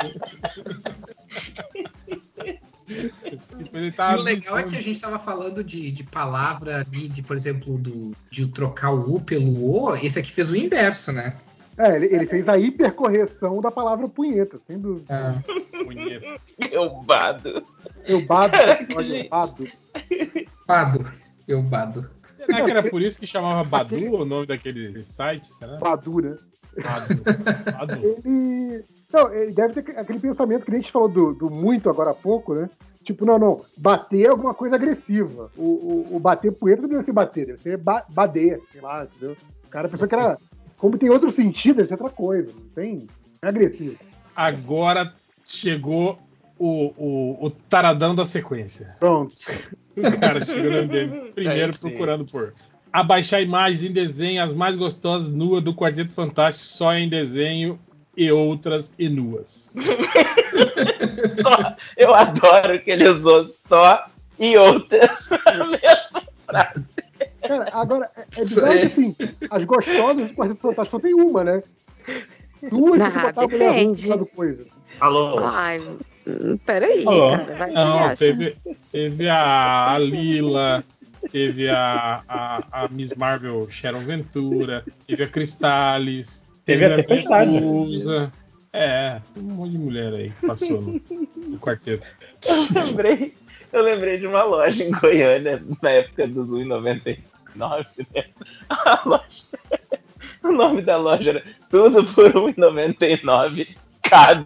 Tipo, ele E tava o legal é que a avisando. gente tava falando de, de palavra ali, de, por exemplo, do, de trocar o U pelo O, esse aqui fez o inverso, né? É, ele, ele fez a hipercorreção da palavra punheta, sem dúvida. Ah, Punheta. Eubado. Eu bado, Caraca, olha, eu gente. bado. Bado. Eu bado. Será que era por isso que chamava Badu o nome daquele site? Será? Badu, né? Badu. Badu. Ele. Não, ele deve ter aquele pensamento que a gente falou do, do muito agora há pouco, né? Tipo, não, não, bater é alguma coisa agressiva. O, o, o bater punheta não deve ser bater, deve ser ba bader, sei lá, entendeu? O cara pensou que era. Como tem outro sentido, deve ser outra coisa. Não tem. Não é agressivo. Agora chegou o, o, o taradão da sequência. Pronto. O cara chegou no M D M primeiro Aí sim. procurando por abaixar imagens em desenho, as mais gostosas nuas do Quarteto Fantástico, só em desenho e outras e nuas. Só, eu adoro que ele usou só e outras a mesma frase. Cara, agora, é, é bizarro que assim, as gostosas do Quarteto Fantástico só tem uma, né? Duas Ah, você botar a mulher ruim depende. fazendo coisa. Alô? Ai, hum, peraí, Alô? cara. Vai que Não, acha. teve, teve a, a Lila, teve a, a, a Miss Marvel Sharon Ventura, teve a Cristales, Teve teve, a a Tempestade. Medusa. É, tem um monte de mulher aí que passou no, no quarteto. Eu lembrei, eu lembrei de uma loja em Goiânia, na época dos um e noventa e nove, né? A loja, o nome da loja era Tudo por um e noventa e nove cada.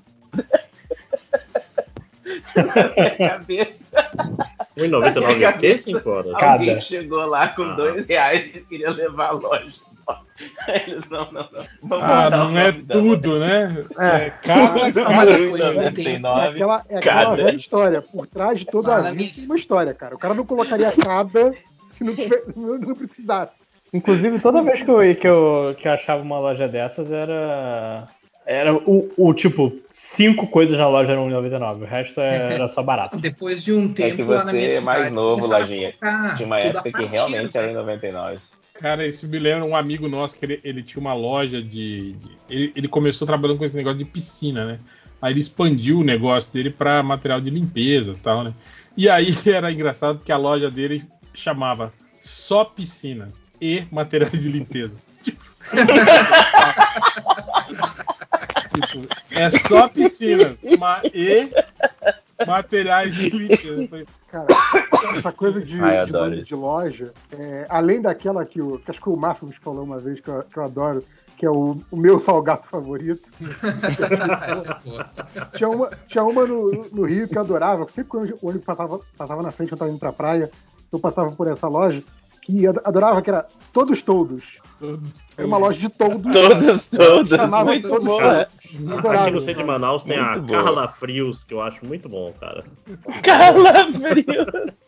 Na minha cabeça, um e noventa e nove o quê, cinco horas? Cada. alguém chegou lá com Ah. dois reais e queria levar a loja. Eles não, não, não. Vamos Ah, mudar o não é nome da tudo, né? É. É cada, Tudo cada em coisa coisa. noventa e É nove. aquela, é aquela Cada. velha história. Por trás de toda Lá a na vida minha- tem uma história, cara. O cara não colocaria cada se não, tiver, não, não precisasse. Inclusive, toda vez que eu, que eu, que eu achava uma loja dessas, era. Era o, o tipo, cinco coisas na loja eram um e noventa e nove. O resto era só barato. Depois de um É que tempo lá na minha você é mais cidade, novo, começaram a Lojinha. colocar Tinha uma tudo a época que partir, realmente era em velho. noventa e nove. Cara, isso me lembra um amigo nosso que ele, ele tinha uma loja de. de- ele, ele começou trabalhando com esse negócio de piscina, né? Aí ele expandiu o negócio dele para material de limpeza e tal, né? E aí era engraçado porque a loja dele chamava só piscinas e materiais de limpeza. Tipo, é só piscina ma- e materiais de limpeza. Cara, essa coisa de, Ai, eu de adoro nome de isso. loja, é, além daquela que, o, que acho que o Márcio nos falou uma vez, que eu, que eu adoro, que é o, o meu salgado favorito. Essa porra. Tinha uma, tinha uma no, no Rio que eu adorava. Sempre quando o ônibus passava, passava na frente, eu tava indo pra praia, eu passava por essa loja, que eu adorava, que era Todos Todos. Todos, Era uma loja de todos. Todos, todos. Chamava Muito todos boa. todos. Adorava. Aqui no centro de Manaus tem Muito a boa. Carla Frios, que eu acho muito bom, cara. Calafrio.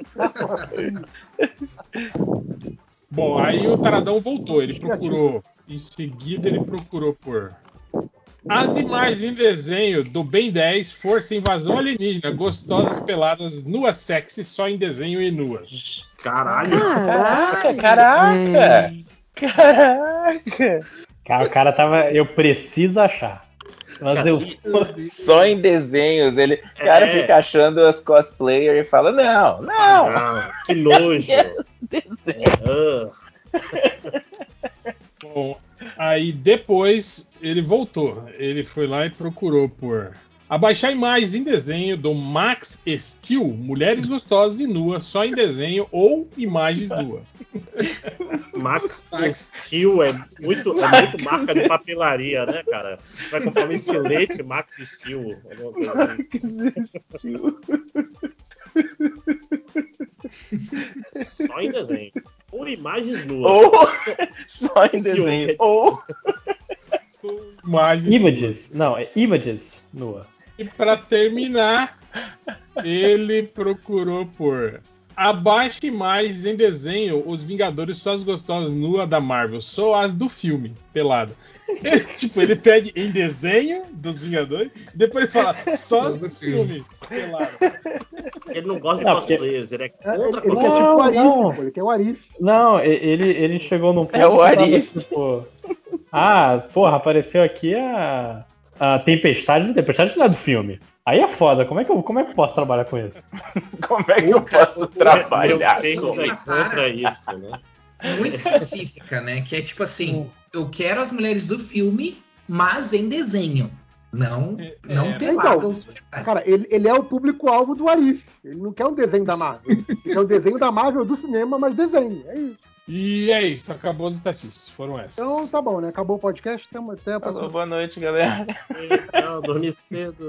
Bom, aí o Taradão voltou. Ele Criativo. procurou. Em seguida, ele procurou por. As imagens em desenho do Ben dez, Força Invasão Alienígena, gostosas peladas, nuas sexy, só em desenho e nuas. Caralho. Caraca, Caralho. caraca. Caraca. Cara, o cara tava. Eu preciso achar. Mas Cara, eu. e- Só em desenhos. Ele, o cara É. fica achando as cosplayer e fala: Não, não. Não, que nojo. Desenho. Ah, Bom, aí depois ele voltou. Ele foi lá e procurou por. Abaixar imagens em desenho do Max Steel, mulheres gostosas e nuas, só em desenho ou imagens nuas. Max Max. Steel é muito, é muito marca de papelaria, né, cara? Você vai comprar um estilete Max Steel. Alguma coisa assim. Só em desenho. Ou imagens nuas. Ou só em Esse desenho. homem- Ou Imagens nuas. Images. Não, é images nua. E para terminar, ele procurou por abaixe imagens em desenho Os Vingadores só as gostosas nuas da Marvel, só as do filme, pelado. Ele, tipo, ele pede em desenho dos Vingadores e depois ele fala só as do filme, pelado. Ele não gosta de Não, porque- cosplayers, ele é É, contra Ele, ele quer Não, tipo o Arif, não. pô. Ele quer o Arif. Não, e- ele, ele chegou num ponto É o que tava Arif. tipo. Ah, porra, apareceu aqui a. A Tempestade. A Tempestade não é do filme. Aí é foda, como é que eu, como é que eu posso trabalhar com isso? como é que Ô, eu cara, posso ô, ô, trabalhar Meu com peso é uma isso? contra isso, né? muito específica, né? Que é tipo assim, eu quero as mulheres do filme, mas em desenho. Não, É, não é, peladas de verdade. Cara, ele, ele é o público-alvo do Arif. Ele não quer um desenho da Marvel. Ele quer o desenho da Marvel do cinema, mas desenho. É isso. E é isso, acabou as estatísticas, foram essas. Então tá bom, né? Acabou o podcast. Até, até a Falou, próxima. boa noite, galera. Não, dormir cedo.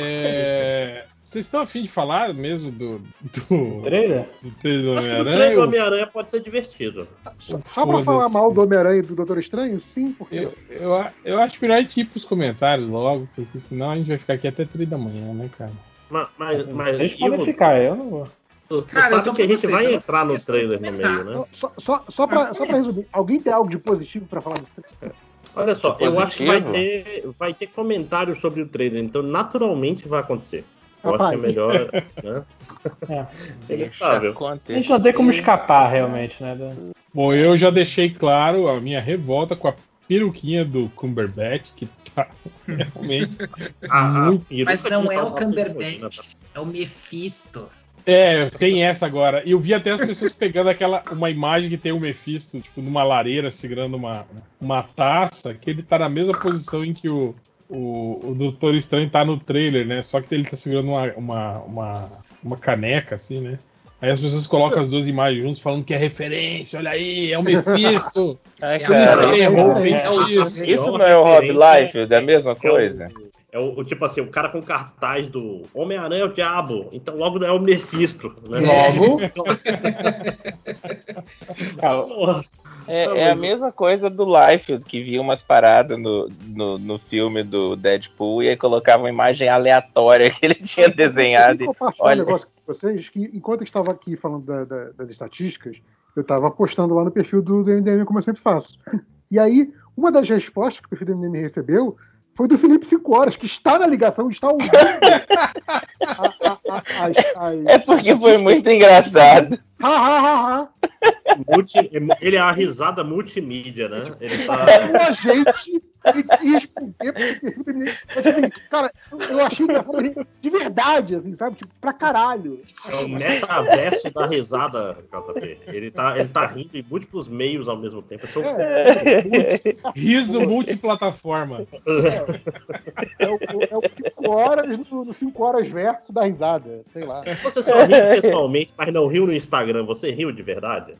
É, vocês estão afim de falar mesmo do, do, Trailer? do trailer do Acho que o Homem-Aranha? trailer do ou- Homem-Aranha pode ser divertido. Só, só pra falar Foda-se. mal do Homem-Aranha e do Doutor Estranho? Sim, porque. Eu, eu, eu acho melhor a gente ir pros comentários logo, porque senão a gente vai ficar aqui até três da manhã, né, cara? Mas, mas, mas Vocês e podem o- ficar, eu não vou. tu, tu Cara, eu sabe tô que a com gente vocês, vai eu não entrar faço no questão de trailer no comentar. meio, né? Só, só, só, pra, só pra resumir, alguém tem algo de positivo pra falar desse trailer? Olha só, De eu acho que vai positivo? ter, vai ter comentário sobre o trailer, então naturalmente vai acontecer. Eu acho Rapaz. que é melhor, né? É. Deixa Inevitável. acontecer. A gente não tem como escapar realmente, né? do- Bom, eu já deixei claro a minha revolta com a peruquinha do Cumberbatch, que tá realmente A- a muito. peruca Mas não de é o Salvador de Molina, Cumberbatch, é o Mephisto. É, tem essa agora. Eu vi até as pessoas pegando aquela uma imagem que tem o Mephisto, tipo, numa lareira, segurando uma, uma taça, que ele tá na mesma posição em que o, o, o Doutor Estranho tá no trailer, né? Só que ele tá segurando uma, uma, uma, uma caneca, assim, né? Aí as pessoas colocam as duas imagens juntas falando que é referência, olha aí, é o Mephisto! Ai, Que o Mister cara, errou o é, É o- feitiço! a isso melhor não é o Rob referência Life, da mesma coisa? É o, é o, o tipo assim, o cara com cartaz do Homem-Aranha é o diabo, então logo não é o Mephisto, né? É. Logo, É, é a mesma coisa do Liefeld, que via umas paradas no, no, no filme do Deadpool e aí colocava uma imagem aleatória que ele tinha desenhado. Eu vou compartilhar Olha... um negócio com vocês, que enquanto eu estava aqui falando da, da, das estatísticas, eu estava postando lá no perfil do, do M D M, como eu sempre faço. E aí, uma das respostas que o perfil do M D M recebeu foi do Felipe cinco Horas, que está na ligação, está ouvindo. a, a, a, as, as... É porque foi muito engraçado. Ha, ha, ha, ha. Multi, ele é a risada multimídia, né? Ele tá... A gente tem que responder porque, assim, cara, eu achei engraçado de verdade, assim, sabe? Tipo, pra caralho. É o metaverso da risada, J P. Ele tá, ele tá rindo em múltiplos meios ao mesmo tempo. Eu sou é. Multi, riso multiplataforma. É, é o cinco horas no cinco horas verso da risada, sei lá. Você só riu pessoalmente, mas não riu no Instagram. Você riu de verdade?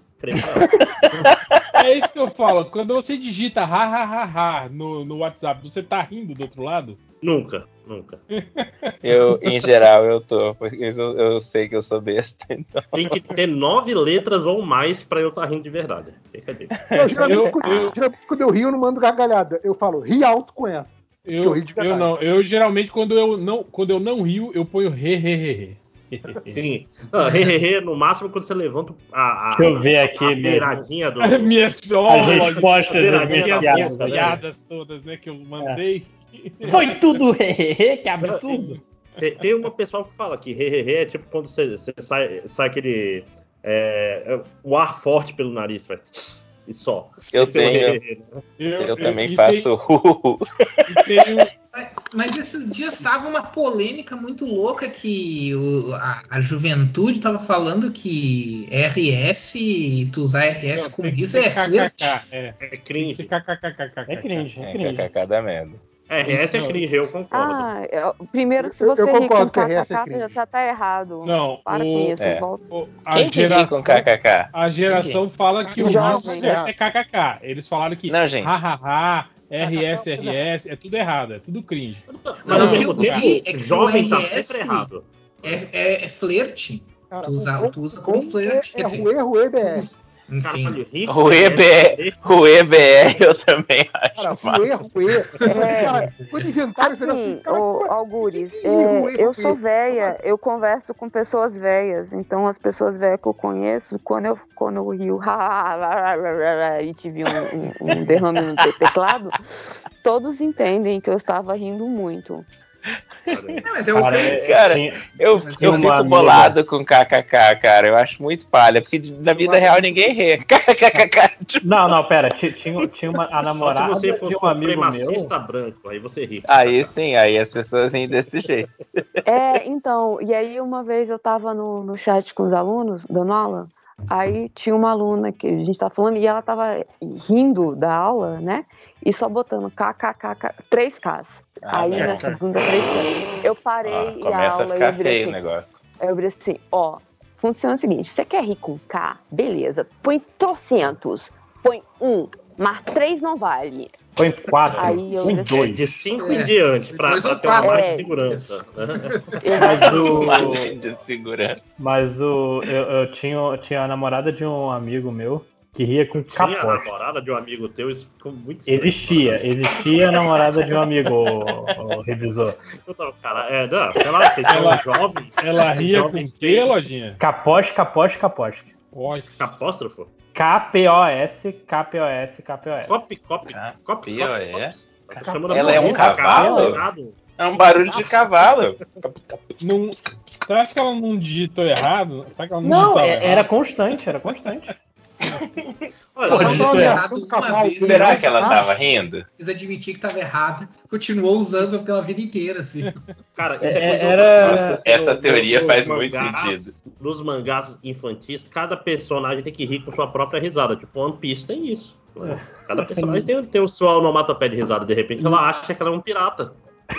É isso que eu falo. Quando você digita ha ha ha ha no, no WhatsApp, você tá rindo do outro lado? Nunca, nunca. Eu, em geral, eu tô, porque eu, eu sei que eu sou besta. Então... Tem que ter nove letras ou mais pra eu estar tá rindo de verdade. Fica bem. Eu, geralmente, eu, quando, eu... geralmente, quando eu rio, eu não mando gargalhada. Eu falo, ri alto com essa. Eu, eu, rio de eu não. Eu geralmente, quando eu não, quando eu não rio, eu ponho re, re, re, re. Sim. Ah, re, re, re, no máximo quando você levanta a, a, Deixa eu ver aqui a beiradinha do... As minhas As respostas das minhas minhas piadas, piadas todas, né, que eu mandei. É. Foi tudo re, re, re, que absurdo. Tem, tem uma pessoa que fala que re, re, re é tipo quando você, você sai, sai aquele... É, o ar forte pelo nariz, velho. E só. Eu Esse tenho. É o re, re, re, né? Eu, eu, eu também eu, faço. Tem, tenho... Mas esses dias estava uma polêmica muito louca que o, a, a juventude estava falando que R S, tu usar R S não, com tem que isso ser é flerte. É, é cringe. Tem que ser É cringe, é É, cringe. kkk da merda. R S é cringe, eu concordo. Ah, eu, primeiro, se Eu- você eu rir com concordo que R S é kkk, cringe. já, já tá errado. Não, Para o- com isso. É. Volta. O- A Quem que ri geração, com kkk? a geração fala que o Jovem. riso certo é kkk. Eles falaram que Não, gente. hahaha, R S R S, é tudo errado, é tudo cringe. Mas Não, ao o que mesmo eu tempo, vi é que jovem o tá R S sempre errado. É, é, é flerte. Cara, tu, usa, o- tu usa o- como o- flerte. é- Quer é dizer, ruê, ruê, B R. tu usa- enfim. Caralho, rico, O E B R, o E B R eu também acho. Cara, massa. ruê, ruê. É, Cara, quando inventaram esse negócio, assim, cara, ô, que- Algures, que- que- é, ruê, eu ruê? sou velha, eu converso com pessoas velhas, então as pessoas velhas que eu conheço, quando eu, quando eu rio e tive um, um, um derrame no te- teclado, todos entendem que eu estava rindo muito. Não, mas é o que Cara, eu- é- Cara, tinha- eu, tinha eu uma fico amiga- bolado com kkk, cara. Eu acho muito palha, porque na vida real ninguém ri. Kkkk. Tipo, Não, não, pera. ti- Tinha, tinha uma, a Só se namorada você for de um amigo meu. supremacista branco, aí você ri. Aí sim, aí as pessoas riem desse jeito. É, então, e aí uma vez eu tava no, no chat com os alunos, dando aula, aí tinha uma aluna que a gente tava falando e ela tava rindo da aula, né? E só botando kkkk, três Ks. Ah, aí não. na segunda, três Ks. Eu parei Ó, e a começa a aula ficar eu virei feio o assim, negócio. eu virei assim, ó, funciona o seguinte, você quer rir com K? Beleza, põe trocentos, põe um, mas três não vale. Põe quatro, Aí eu põe virei assim, dois. De cinco É. em diante, pra, Depois pra eu ter uma quatro. margem de É. segurança. Né? Mas o. Margem de segurança. Mas o. Eu, eu tinha, eu tinha a namorada de um amigo meu que ria com Tinha a capote. namorada de um amigo teu, isso ficou muito estranho. Existia, existia a namorada de um amigo, o, o revisor. Então, cara, é, não, sei lá, vocês são Ela- jovens. Ela ria com jovens o quê, têm- Lojinha? Capote, capote, capote. Poxa. Apóstrofo? K P O S, K P O S, K P O S. Copy, copy, Ah, copy, pior copy, é. copy. Tá chamando a Ela é um polícia, cara, cavalo? errado. É um barulho de cavalo. Não, será que ela não digitou errado? Será que ela não, Não, digitava é- errado? era constante, era constante. Olha, Porra, ela digitou falou errado. errado do uma cavalo. vez. Será não que ela sabe, tava rindo? Quis admitir que tava errada. Continuou usando pela vida inteira, assim. Cara, isso É- é coisa era- Nossa, essa no- teoria nos faz muito mangás- sentido. Nos mangás infantis, cada personagem tem que rir com sua própria risada. Tipo, One Piece tem isso. né? Cada personagem tem, tem o seu onomatopeia de risada. De repente ela acha que ela é um pirata.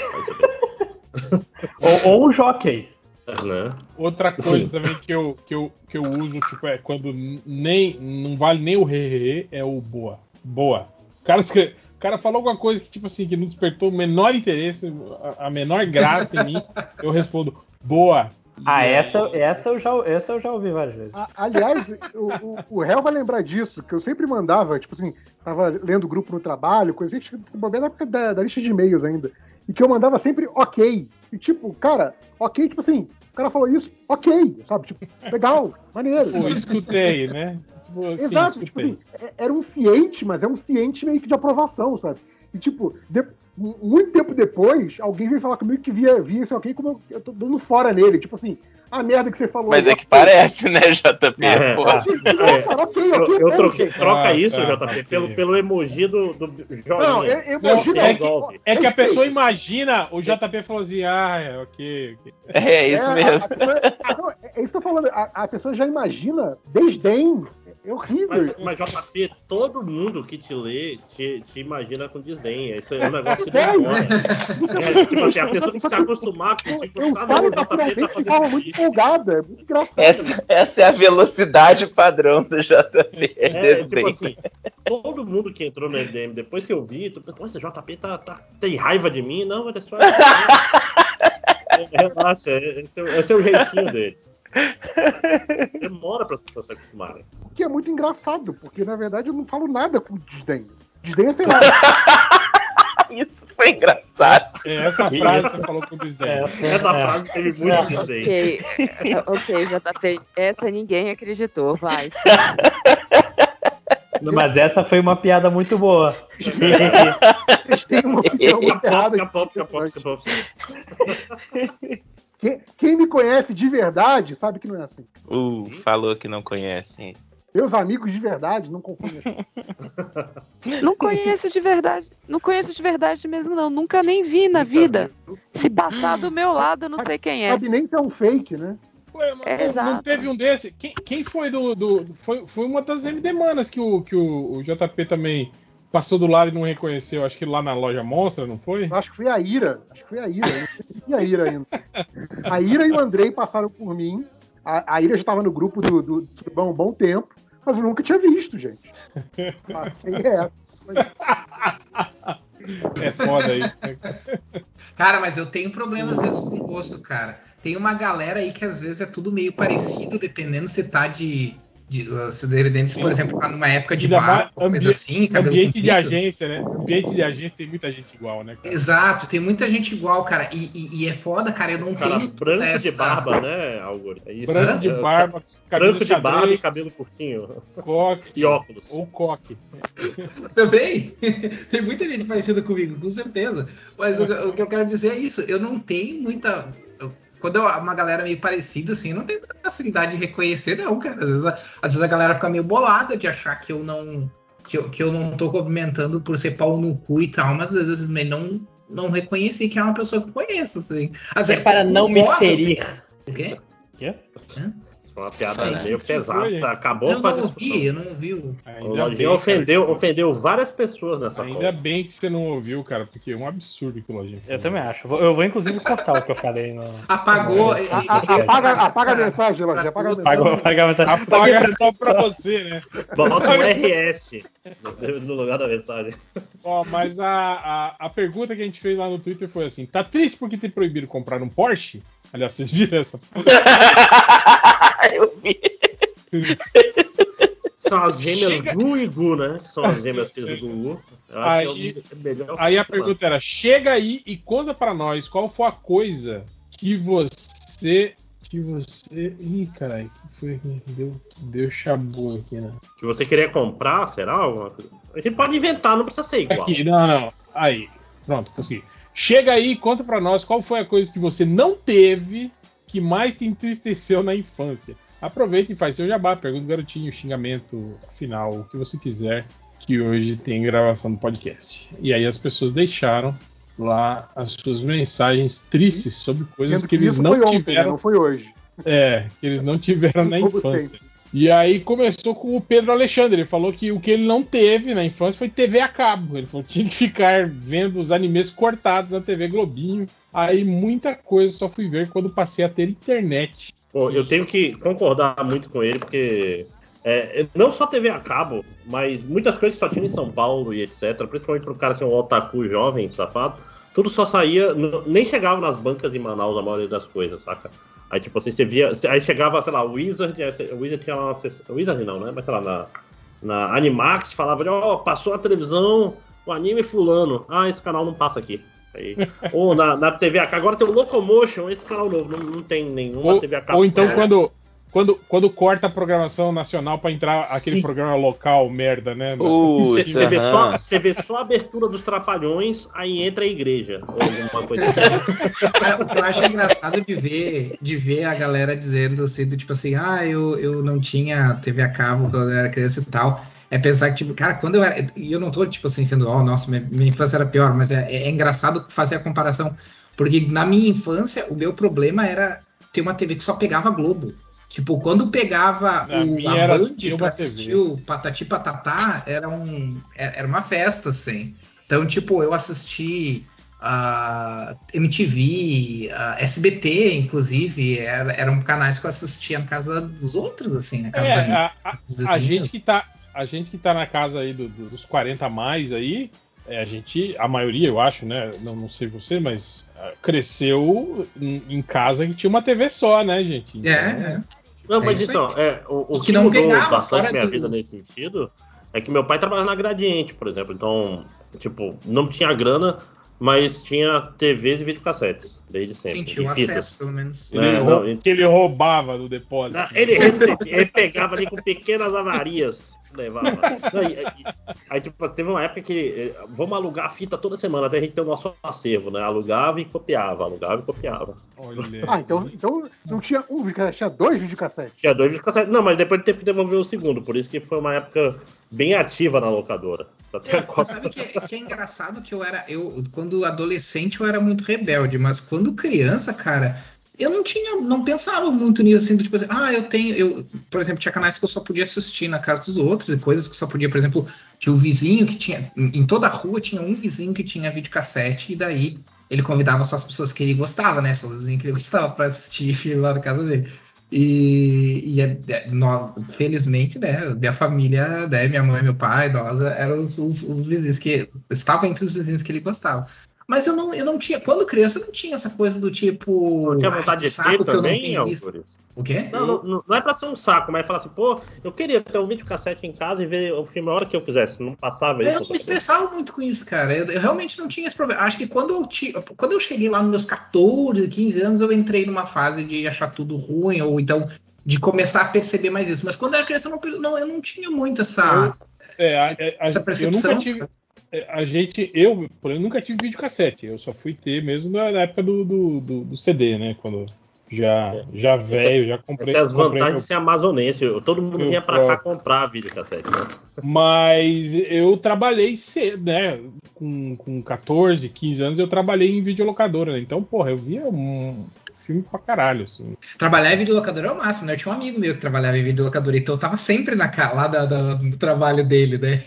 Ou, ou um jockey. Né? Outra coisa Sim. também que eu, que, eu, que eu uso, tipo, é quando nem não vale nem o re, é o boa. Boa. O cara, escreve- o cara falou alguma coisa que, tipo assim, que não despertou o menor interesse, a, a menor graça em mim, eu respondo, boa. Ah, essa, essa, eu já, essa eu já ouvi várias vezes. A- aliás, o, o, o réu vai lembrar disso, que eu sempre mandava, tipo assim, tava lendo o grupo no trabalho, coisa assim, bem na época da, da lista de e-mails ainda. E que eu mandava sempre ok. E tipo, cara, ok, tipo assim, o cara falou isso, ok, sabe? Tipo, legal, maneiro. Pô, escutei, né? Tipo, assim, Exato, tipo escutei. assim, é- era um ciente, mas é um ciente meio que de aprovação, sabe? E tipo, de- muito tempo depois, alguém veio falar comigo que via, via isso ok, como eu, eu tô dando fora nele. Tipo assim, a merda que você falou. Mas aí, é que ok. parece, né, J P? É, Pô. tá. Não, É, cara, ok, eu, ok, eu é bom, troquei, gente. troca Ah, isso, tá, J P, ok. pelo, pelo emoji do, do Não, joinha. é, Não, emoji não. é que, resolve. é que a pessoa Respeito. imagina, o J P falou assim, ah, é, ok, ok. É isso É, mesmo. A, a pessoa, ah, não, é, é isso que eu tô falando. A, a pessoa já imagina desdém. É horrível. Mas, mas, J P, todo mundo que te lê te, te imagina com desdém. Isso é um negócio que Sério? demora. É, tipo assim, a pessoa tem que se acostumar Eu, contigo. eu Ah, não, falo o J P tá naturalmente de fazendo forma muito isso. empolgada. É muito engraçado. Essa, essa é a velocidade padrão do J P. É É, tipo desdém. assim, todo mundo que entrou no M D M, depois que eu vi, tu pensa, pô, esse J P tá, tá, tem raiva de mim? Não, ele é só. Relaxa, esse é, o- esse é o jeitinho dele. Demora para as pessoas se acostumarem. O que é muito engraçado, porque na verdade eu não falo nada com desdém. Desdém é, sei lá. Isso foi engraçado. É, essa frase você falou com desdém. Essa, Essa é. frase teve muito desdém. Ok, é, ok, J P. Essa ninguém acreditou, vai. Mas essa foi uma piada muito boa. Vocês têm uma opinião muito Capop, errada. capop, capop, capop. Quem, quem me conhece de verdade sabe que não é assim. Uh, falou que não conhece. Meus amigos de verdade não confundem. Não conheço de verdade. Não conheço de verdade mesmo, não. Nunca nem vi na vida. Se passar do meu lado, eu não sei quem é. Sabe nem se é um fake, né? Ué, mas É, não, não exato. teve um desse? Quem, quem foi do. do foi, foi uma das M D Manas que, o, que o, o J P também passou do lado e não reconheceu. Acho que lá na loja Monstra, não foi? Eu acho que foi a Ira. Acho que foi a Ira. Eu não conheci a Ira ainda. A Ira e o Andrei passaram por mim. A, a Ira já estava no grupo do, do Surubão há um bom tempo, mas eu nunca tinha visto, gente. Passei essa. É foda isso, né? Cara, mas eu tenho problema às vezes com o gosto, cara. Tem uma galera aí que às vezes é tudo meio parecido, dependendo se tá de. de se dependendo se, por exemplo, tá numa época de Ainda mais bar, ou coisa ambi assim, cabelo ambiente de comprido. agência, né? Ambiente de agência tem muita gente igual, né, cara? Exato, tem muita gente igual, cara. E, e- e é foda, cara. Eu não Cara tenho branco essa... de barba, né, Algor? É isso. Branco Hã? de É, barba, camisa branco de barba xadrez, e cabelo curtinho. coque E óculos. ou coque. Também. Tem muita gente parecida comigo, com certeza. Mas o, o que eu quero dizer é isso. Eu não tenho muita. eu- quando eu, uma galera meio parecida, assim, eu não tenho muita facilidade de reconhecer, não, cara. Às vezes, a, às vezes a galera fica meio bolada de achar que eu não. Que eu, que eu não tô cumprimentando por ser pau no cu e tal, mas às vezes eu não, não reconheci que é uma pessoa que eu conheço, assim. Às É vezes, para por não me voz, eu ferir. tenho- O quê? Quê? Hã? Isso foi uma piada Aí, meio que foi, pesada. hein? Acabou Eu com a não discussão. ouvi, eu não ouvi o. O Ainda Lojinha bem, ofendeu, cara, que- ofendeu várias pessoas nessa Ainda cola. bem que você não ouviu, cara, porque é um absurdo que o Lojinha Eu falou. também acho. Vou- Eu vou inclusive cortar o que eu falei no. Apagou. no- e- A- e- a- e- apaga, apaga a pra- mensagem, pra Lojinha. Apaga a todos. mensagem. Apaga, apaga a mensagem. Apaga Apaguei só pra você, né? Bota um R S no, no lugar da mensagem. Ó, mas a, a, a pergunta que a gente fez lá no Twitter foi assim: tá triste porque te proibiram comprar um Porsche? Aliás, vocês viram essa? Eu vi. São as gêmeas Chega- Gu e Gu, né? Que são as gêmeas filhas do Gugu. Eu acho Aí- que é o melhor Aí a filme. pergunta era: chega aí e conta pra nós qual foi a coisa que você. Que você. Ih, caralho, que foi que deu, deu chabu aqui, né? Que você queria comprar, será? Alguma coisa? A gente pode inventar, não precisa ser igual. Aqui, não, não. Aí, pronto, consegui. Chega aí e conta pra nós qual foi a coisa que você não teve que mais te entristeceu na infância. Aproveita e faz seu jabá, pergunta o garotinho, xingamento final, o que você quiser, que hoje tem gravação do podcast. E aí as pessoas deixaram lá as suas mensagens tristes sobre coisas Sendo que eles isso não foi ontem, né? tiveram. Não foi hoje. É, que eles não tiveram na Como infância. sempre. E aí começou com o Pedro Alexandre. Ele falou que o que ele não teve na infância foi T V a cabo. Ele falou que tinha que ficar vendo os animes cortados na T V Globinho. Aí muita coisa só fui ver quando passei a ter internet. Pô, eu tenho que concordar muito com ele, porque é, não só T V a cabo, mas muitas coisas que só tinha em São Paulo e etcétera. Principalmente pro cara ser um otaku jovem, safado. Tudo só saía, n- nem chegava nas bancas em Manaus a maioria das coisas, saca? Aí, tipo assim, você via. Aí chegava, sei lá, o Wizard. O Wizard tinha lá uma. Wizard não, né? Mas sei lá, na, na Animax falava, ó, oh, passou na televisão o anime fulano. Ah, esse canal não passa aqui. Aí, ou na, na T V A K, agora tem o Locomotion, esse canal novo. Não, não tem nenhuma ou, T V A K. Ou então quando. Quando, quando corta a programação nacional pra entrar Sim. aquele programa local, merda, né? Putz, você, vê só, você vê só a abertura dos Trapalhões, aí entra a igreja, ou alguma coisa assim. O que eu acho engraçado de ver, de ver a galera dizendo assim, do tipo assim, ah, eu, eu não tinha T V a cabo quando eu era criança e tal. É pensar que, tipo, cara, quando eu era. E eu não tô, tipo assim, sendo, oh, nossa, minha, minha infância era pior, mas é, é engraçado fazer a comparação. Porque na minha infância, o meu problema era ter uma T V que só pegava Globo. Tipo, quando pegava o, a Band pra assistir o Patati Patatá, era, um, era uma festa, assim. Então, tipo, eu assisti a uh, M T V, uh, S B T, inclusive, era, eram canais que eu assistia na casa dos outros, assim, na casa é, dos amigos. A, a, a, gente que tá, a gente que tá na casa aí do, do, dos quarenta a mais aí, é, a gente, a maioria, eu acho, né? Não, não sei você, mas uh, cresceu em, em casa que tinha uma T V só, né, gente? Então, é, é. Não, mas é então, é, o, o que, que não mudou pegava bastante minha do... vida nesse sentido é que meu pai trabalhava na Gradiente, por exemplo. Então, tipo, não tinha grana, mas tinha T Vs e videocassetes, desde sempre. Sim, tinha um acesso, pelo menos. Ele, é, rou... não, que ele roubava do depósito. Não, ele recebia, ele pegava ali com pequenas avarias, levava. Não, e, e, aí, tipo, teve uma época que vamos alugar a fita toda semana, até a gente ter o nosso acervo, né? Alugava e copiava, alugava e copiava. Olha. Ah, então, então não tinha um videocassete, tinha dois videocassetes. Tinha dois videocassetes. Não, mas depois teve que devolver o segundo, por isso que foi uma época bem ativa na locadora. Até é, a sabe que é, que é engraçado que eu era. Eu, quando adolescente, eu era muito rebelde, mas quando criança, cara, eu não tinha, não pensava muito nisso, assim, do tipo assim, ah, eu tenho. Eu, por exemplo, tinha canais que eu só podia assistir na casa dos outros, e coisas que só podia, por exemplo, tinha o vizinho que tinha. Em toda a rua tinha um vizinho que tinha videocassete, e daí ele convidava só as pessoas que ele gostava, né? Só os vizinhos que ele gostava pra assistir filme lá na casa dele. E, e é, é, nós, felizmente, né, minha família, né, minha mãe, meu pai, nós eram os, os, os vizinhos que estavam entre os vizinhos que ele gostava. Mas eu não, eu não tinha, quando criança, eu não tinha essa coisa do tipo, não tinha vontade de saco de ter que eu não também, tenho isso. Álvares? O quê? Não, não, não, não é pra ser um saco, mas é falar assim, pô, eu queria ter um videocassete em casa e ver o filme a hora que eu quisesse. Não passava isso. Eu não me estressava muito com isso, cara. Eu, eu realmente não tinha esse problema. Acho que quando eu, ti, quando eu cheguei lá nos meus catorze, quinze anos, eu entrei numa fase de achar tudo ruim, ou então de começar a perceber mais isso. Mas quando eu era criança, eu não, não, eu não tinha muito essa, eu, é, a, a, essa percepção. Eu nunca tive. A gente, eu, por exemplo, nunca tive videocassete. Eu só fui ter mesmo na, na época do, do, do, do C D, né? Quando já, já velho, já comprei. Essas comprei vantagens meu, de ser amazonense. Todo mundo vinha pra próprio. cá comprar videocassete, né? Mas eu trabalhei cedo, né? Com, com catorze, quinze anos eu trabalhei em videolocadora, né? Então, porra, eu via um filme pra caralho, assim. Trabalhar em videolocadora é o máximo, né? Eu tinha um amigo meu que trabalhava em videolocadora, então eu tava sempre na, lá da, da, do trabalho dele, né?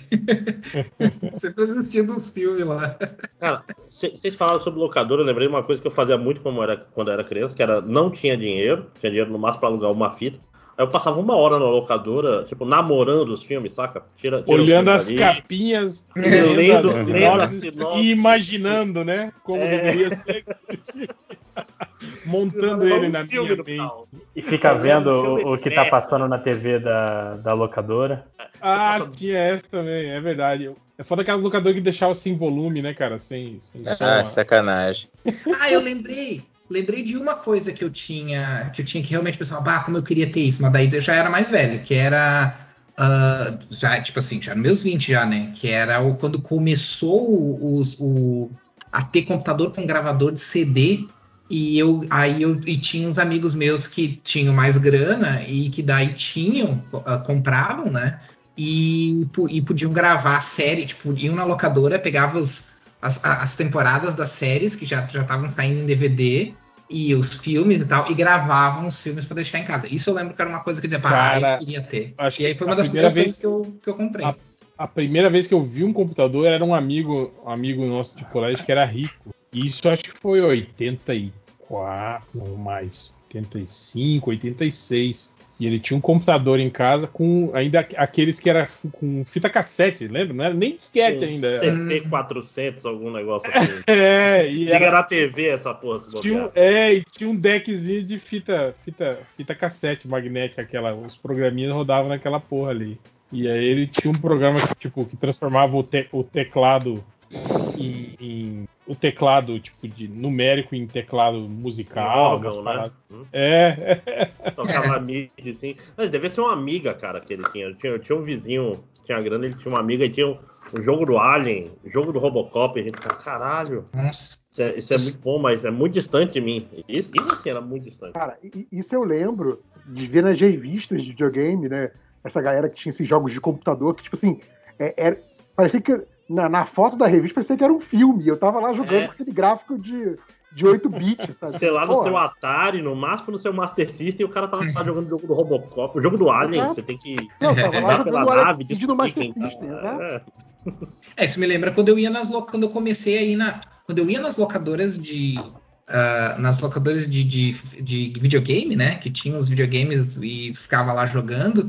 Sempre assistindo os filmes lá. Cara, vocês falaram sobre locadora, eu lembrei de uma coisa que eu fazia muito como era, quando eu era criança, que era não tinha dinheiro, tinha dinheiro no máximo pra alugar uma fita. Aí eu passava uma hora na locadora, tipo, namorando os filmes, saca? Tira, tira olhando as ali, capinhas, e lendo, as lendo a sinopses, sinopse. E imaginando, né? Como É. deveria ser. Montando ele na minha mente. E fica vendo o, o que tá passando na T V da, da locadora. Ah, tinha essa também, é verdade. É foda aquelas locadoras que deixavam sem volume, né, cara? Sem, sem som. Ah, sacanagem. Ah, eu lembrei. Lembrei de uma coisa que eu tinha, que eu tinha que realmente pensar, bah, como eu queria ter isso, mas daí eu já era mais velho, que era uh, já, tipo assim, já nos meus vinte já, né? Que era o, quando começou o, o, a ter computador com gravador de C D, e eu aí eu e tinha uns amigos meus que tinham mais grana e que daí tinham, uh, compravam, né? E, e podiam gravar a série, tipo, iam na locadora, pegavam os As, as temporadas das séries que já já estavam saindo em D V D e os filmes e tal, e gravavam os filmes para deixar em casa. Isso eu lembro que era uma coisa que eu dizia, pá, eu queria ter. Acho e aí foi uma das primeiras coisas que eu, que eu comprei. A, a primeira vez que eu vi um computador era um amigo, um amigo nosso de colégio que era rico. E isso acho que foi oitenta e quatro, não mais, oitenta e cinco, oitenta e seis. E ele tinha um computador em casa com ainda aqueles que era com fita cassete, lembra? Não era nem disquete ainda. C P quatrocentos, algum negócio assim. É, e Liga era na T V essa porra, se tinha, bobear. é, e tinha um deckzinho de fita, fita, fita cassete magnética, aquela, os programinhas rodavam naquela porra ali. E aí ele tinha um programa que, tipo, que transformava o, te, o teclado em, em o teclado tipo de numérico em teclado musical, Em órgão, umas né? paradas. Hum. É. Tocava MIDI, assim. Mas devia ser uma amiga, cara, que ele tinha. Eu tinha, eu tinha um vizinho que tinha grana, ele tinha uma amiga e tinha um, um jogo do Alien, jogo do Robocop, e a gente fala, caralho, Nossa. isso é, isso é muito bom, mas é muito distante de mim. Isso, isso assim, era muito distante. Cara, i- isso eu lembro de ver nas revistas de videogame, né? Essa galera que tinha esses jogos de computador, que, tipo assim, é, era- parecia que na, na foto da revista parecia que era um filme. Eu tava lá jogando É. com aquele gráfico de, de oito bits, sabe? Sei lá, no Porra. seu Atari, no máximo no seu Master System, e o cara tava lá jogando o jogo do Robocop, o jogo do Alien, Exato. você tem que Não, tava lá andar pela jogando o nave, Alex Kidd no descobrir Master quem tá. System, exato. É. É, isso me lembra quando eu ia nas lo... quando eu comecei aí na. Quando eu ia nas locadoras de. ah, nas locadoras de, de, de videogame, né? Que tinham os videogames e ficava lá jogando.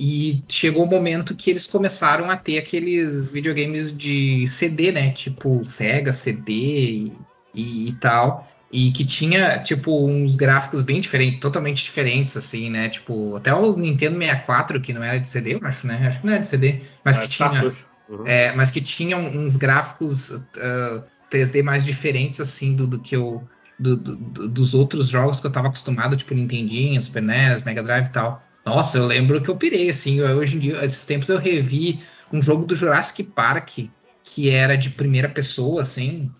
E chegou o momento que eles começaram a ter aqueles videogames de C D, né? Tipo Sega, C D e, e, e tal. E que tinha, tipo, uns gráficos bem diferentes, totalmente diferentes, assim, né? Tipo, até o Nintendo sessenta e quatro, que não era de C D, eu acho, né? Acho que não era de C D, mas É, que tinha. cartucho. Uhum. É, mas que tinham uns gráficos uh, três D mais diferentes, assim, do, do que eu. Do, do- do- dos outros jogos que eu tava acostumado, tipo Nintendinho, Super N E S, Mega Drive e tal. Nossa, eu lembro que eu pirei, assim. Eu, hoje em dia, esses tempos eu revi um jogo do Jurassic Park, que era de primeira pessoa, assim,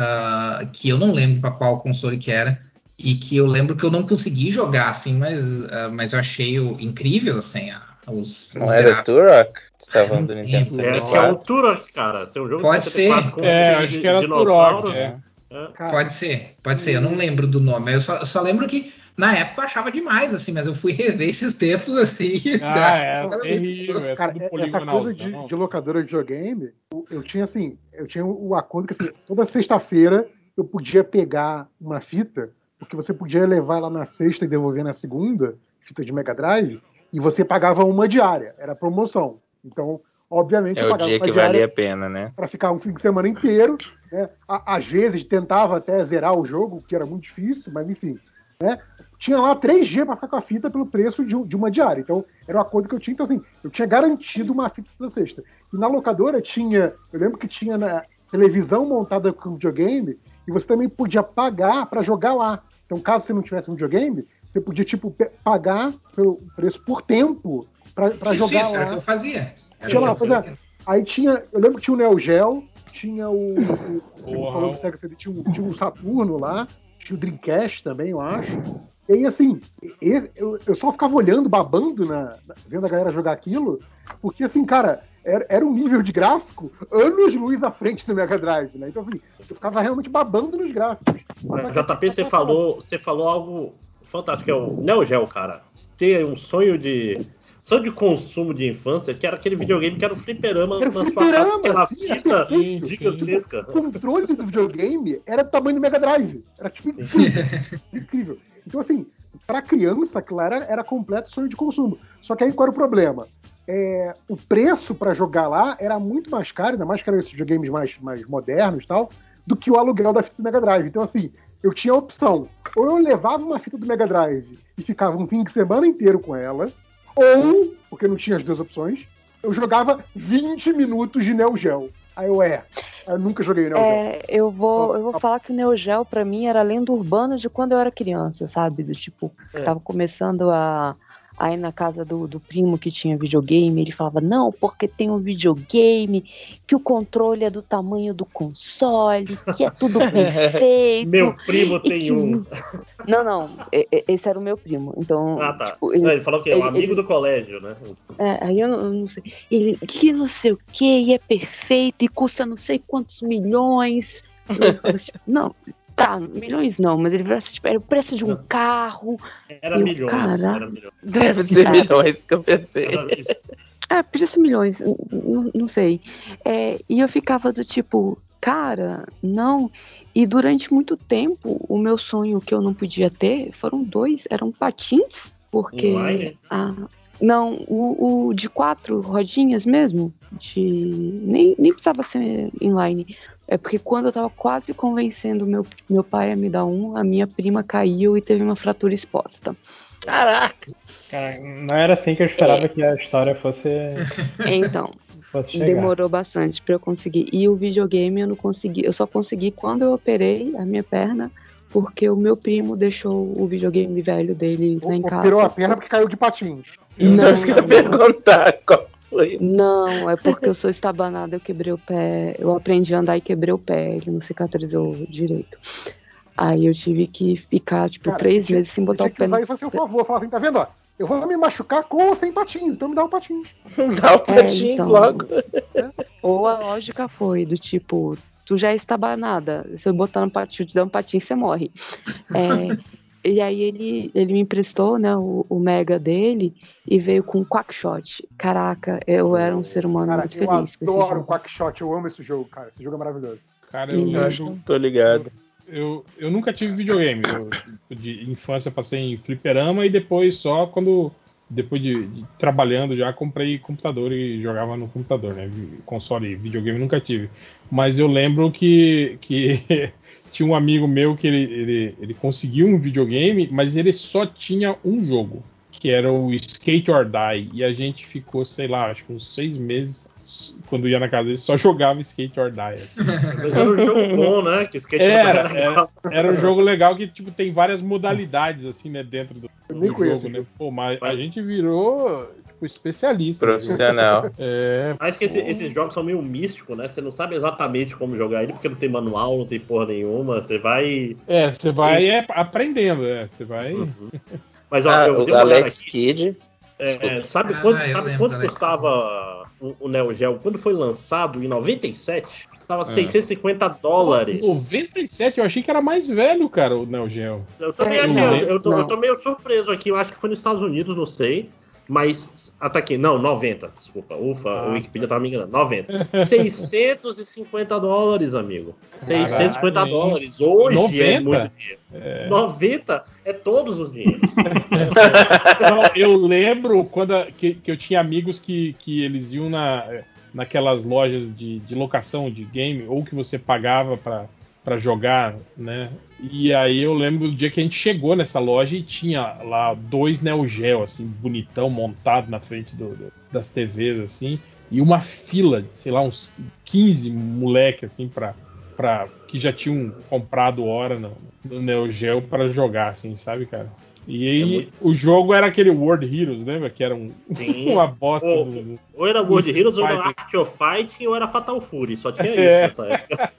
uh, que eu não lembro para qual console que era. E que eu lembro que eu não consegui jogar, assim, mas, uh, mas eu achei o, incrível, assim, a- os, Não os era gráficos. Turok? Você tá Não falando do Nintendo lembro. É, acho que é o sessenta e quatro? Turok, cara. Ser um jogo Pode de sessenta e quatro ser, com pode É, filme acho ser. que de era dinossauro. Turok, é. É. Cara, Pode ser, pode ser. Eu não lembro do nome. Eu só, eu só lembro que na época eu achava demais, assim, mas eu fui rever esses tempos assim. E os Ah, gráficos é eram muito terrível, é bons. cara, tudo é- essa coisa de, poligonalzão. de locadora de videogame, eu, eu tinha assim, eu tinha o acordo que assim, toda sexta-feira eu podia pegar uma fita, porque você podia levar lá na sexta e devolver na segunda, fita de Mega Drive, e você pagava uma diária, era promoção. Então, obviamente, É eu o pagava dia uma que valia diária a pena, né? para ficar um fim de semana inteiro, né? À- Às vezes tentava até zerar o jogo, que era muito difícil, mas enfim, né? Tinha lá três G para ficar com a fita pelo preço de, um- de uma diária. Então, era uma coisa que eu tinha. Então, assim, eu tinha garantido uma fita toda sexta. E na locadora tinha, eu lembro que tinha na televisão montada com videogame, e você também podia pagar para jogar lá. Então, caso você não tivesse um videogame, você podia, tipo, pe- pagar pelo preço por tempo para Isso, jogar isso, era o que lá. eu fazia. Era Tinha o que lá, eu pois é. fazia. Aí tinha, eu lembro que tinha o Neo Geo, tinha o, o você Porra. falou do Sega C D, tinha o, tinha o Saturno lá, tinha o Dreamcast também, eu acho. E aí, assim, e- eu, eu só ficava olhando, babando, na, na- vendo a galera jogar aquilo, porque, assim, cara, era, era um nível de gráfico anos-luz à frente do Mega Drive, né? Então, assim, eu ficava realmente babando nos gráficos. Só que- J P, você falou, você falou algo fantástico, é o Neo Geo, cara. Ter um sonho de sonho de consumo de infância, que era aquele videogame que era o fliperama Era o na sua casa, fliperama, aquela sim, era fita perfeito. gigantesca. O controle do videogame era do tamanho do Mega Drive. Era tipo incrível. incrível. Então, assim, para criança, aquilo era, era completo sonho de consumo. Só que aí qual era o problema? É, o preço para jogar lá era muito mais caro, ainda mais que eram esses videogames mais, mais modernos e tal, do que o aluguel da fita do Mega Drive. Então, assim, eu tinha a opção. Ou eu levava uma fita do Mega Drive e ficava um fim de semana inteiro com ela, ou, porque não tinha as duas opções, eu jogava vinte minutos de Neo Geo. Aí eu, é, eu nunca joguei Neo Geo. É, eu vou, eu vou falar que o Neo Geo pra mim era lenda urbana de quando eu era criança, sabe? Do tipo, que É. tava começando a, a ir na casa do, do primo que tinha videogame. Ele falava, não, porque tem um videogame, que o controle é do tamanho do console, que é tudo perfeito. Meu primo e tem que... um. Não, não, e- e- esse era o meu primo. Então, Ah, tá. tipo, ele, Não, ele falou que é um ele, amigo ele- do colégio, né? é, aí eu não, eu não sei. Ele, que não sei o que, e é perfeito, e custa não sei quantos milhões. Eu falo assim, não, tá, milhões não, mas ele falou assim, tipo, era o preço de um Não. carro. Era Eu, milhões. cara, Era milhões. Deve ser É. milhões que eu pensei. Era milhões. é, podia ser milhões, não, não sei. É, e eu ficava do tipo, cara, não. E durante muito tempo, o meu sonho que eu não podia ter foram dois, eram patins Porque. Inline? Ah, não, o, o de quatro rodinhas mesmo. De. Nem, nem precisava ser inline. É porque quando eu tava quase convencendo meu, meu pai a me dar um, a minha prima caiu e teve uma fratura exposta. Caraca! Cara, não era assim que eu esperava é. que a história fosse. Então. fosse chegar. Demorou bastante pra eu conseguir. E o videogame eu não consegui. Eu só consegui quando eu operei a minha perna, porque o meu primo deixou o videogame velho dele lá em casa. Operou a perna porque caiu de patins. Então isso que eu ia perguntar. Qual foi? Não, é porque eu sou estabanada, eu quebrei o pé. Eu aprendi a andar e quebrei o pé. Ele não cicatrizou direito. Aí eu tive que ficar, tipo, Cara, três tinha, meses sem botar o pé. Tinha que usar isso a seu favor. Falar assim, tá vendo? Ó, eu vou me machucar com ou sem patins, então me dá um patins. Dá o patins é, então, logo. Ou a lógica foi do tipo, tu já é estabanada, se eu botar no patins, te dar um patins, você morre. É, e aí ele, ele me emprestou, né, o, o Mega dele e veio com o Quackshot. Caraca, eu era um ser humano cara, muito eu feliz. Eu adoro o Quackshot, eu amo esse jogo, cara. Esse jogo é maravilhoso. Cara, eu, eu acho que tô ligado. Eu, eu, eu nunca tive videogame. Eu, de infância passei em fliperama e depois só quando... Depois de, de trabalhando já, comprei computador e jogava no computador, né? Console, videogame nunca tive. Mas eu lembro que, que tinha um amigo meu que ele, ele, ele conseguiu um videogame, mas ele só tinha um jogo, que era o Skate or Die. E a gente ficou, sei lá, acho que uns seis meses, quando ia na casa dele, só jogava Skate or Die. Assim. Mas era um jogo bom, né? Que skate era, era, era um jogo legal que tipo, tem várias modalidades assim, né, dentro do, do jogo, né? Pô, mas a gente virou tipo, especialista. Profissional. É, Acho que esse, esses jogos são meio místicos, né? Você não sabe exatamente como jogar ele, porque não tem manual, não tem porra nenhuma. Você vai. É, você vai é, aprendendo, é. Você vai. Uhum. Mas ó, ah, eu o dei uma Alex aqui. Kidd. É, sabe ah, quanto, sabe quanto custava o, o Neo Geo? Quando foi lançado, em noventa e sete, custava é. seiscentos e cinquenta dólares. noventa e sete? Eu achei que era mais velho, cara, o Neo Geo. Eu também é, achei, não, eu, eu, tô, não. eu tô meio surpreso aqui, eu acho que foi nos Estados Unidos, não sei. Mas, até aqui, não, noventa, desculpa, ufa, ah, o Wikipedia tá. tava me enganando, noventa. seiscentos e cinquenta dólares, amigo. Caralho, seiscentos e cinquenta dólares, hoje noventa? É muito dinheiro. É. noventa é todos os dinheiros. Não, eu lembro quando a, que, que eu tinha amigos que, que eles iam na, naquelas lojas de, de locação de game, ou que você pagava pra, pra jogar, né? E aí eu lembro do dia que a gente chegou nessa loja e tinha lá dois Neo Geo, assim, bonitão, montado na frente do, do, das T Vs, assim, e uma fila de, sei lá, uns quinze moleque, assim, pra, pra, que já tinham comprado hora no, no Neo Geo pra jogar, assim, sabe, cara? E aí, é muito... o jogo era aquele World Heroes, lembra? Que era um, uma bosta. Ou, do, do, ou era World Heroes, ou era Art of Fighting, ou era Fatal Fury. Só tinha isso é. nessa época.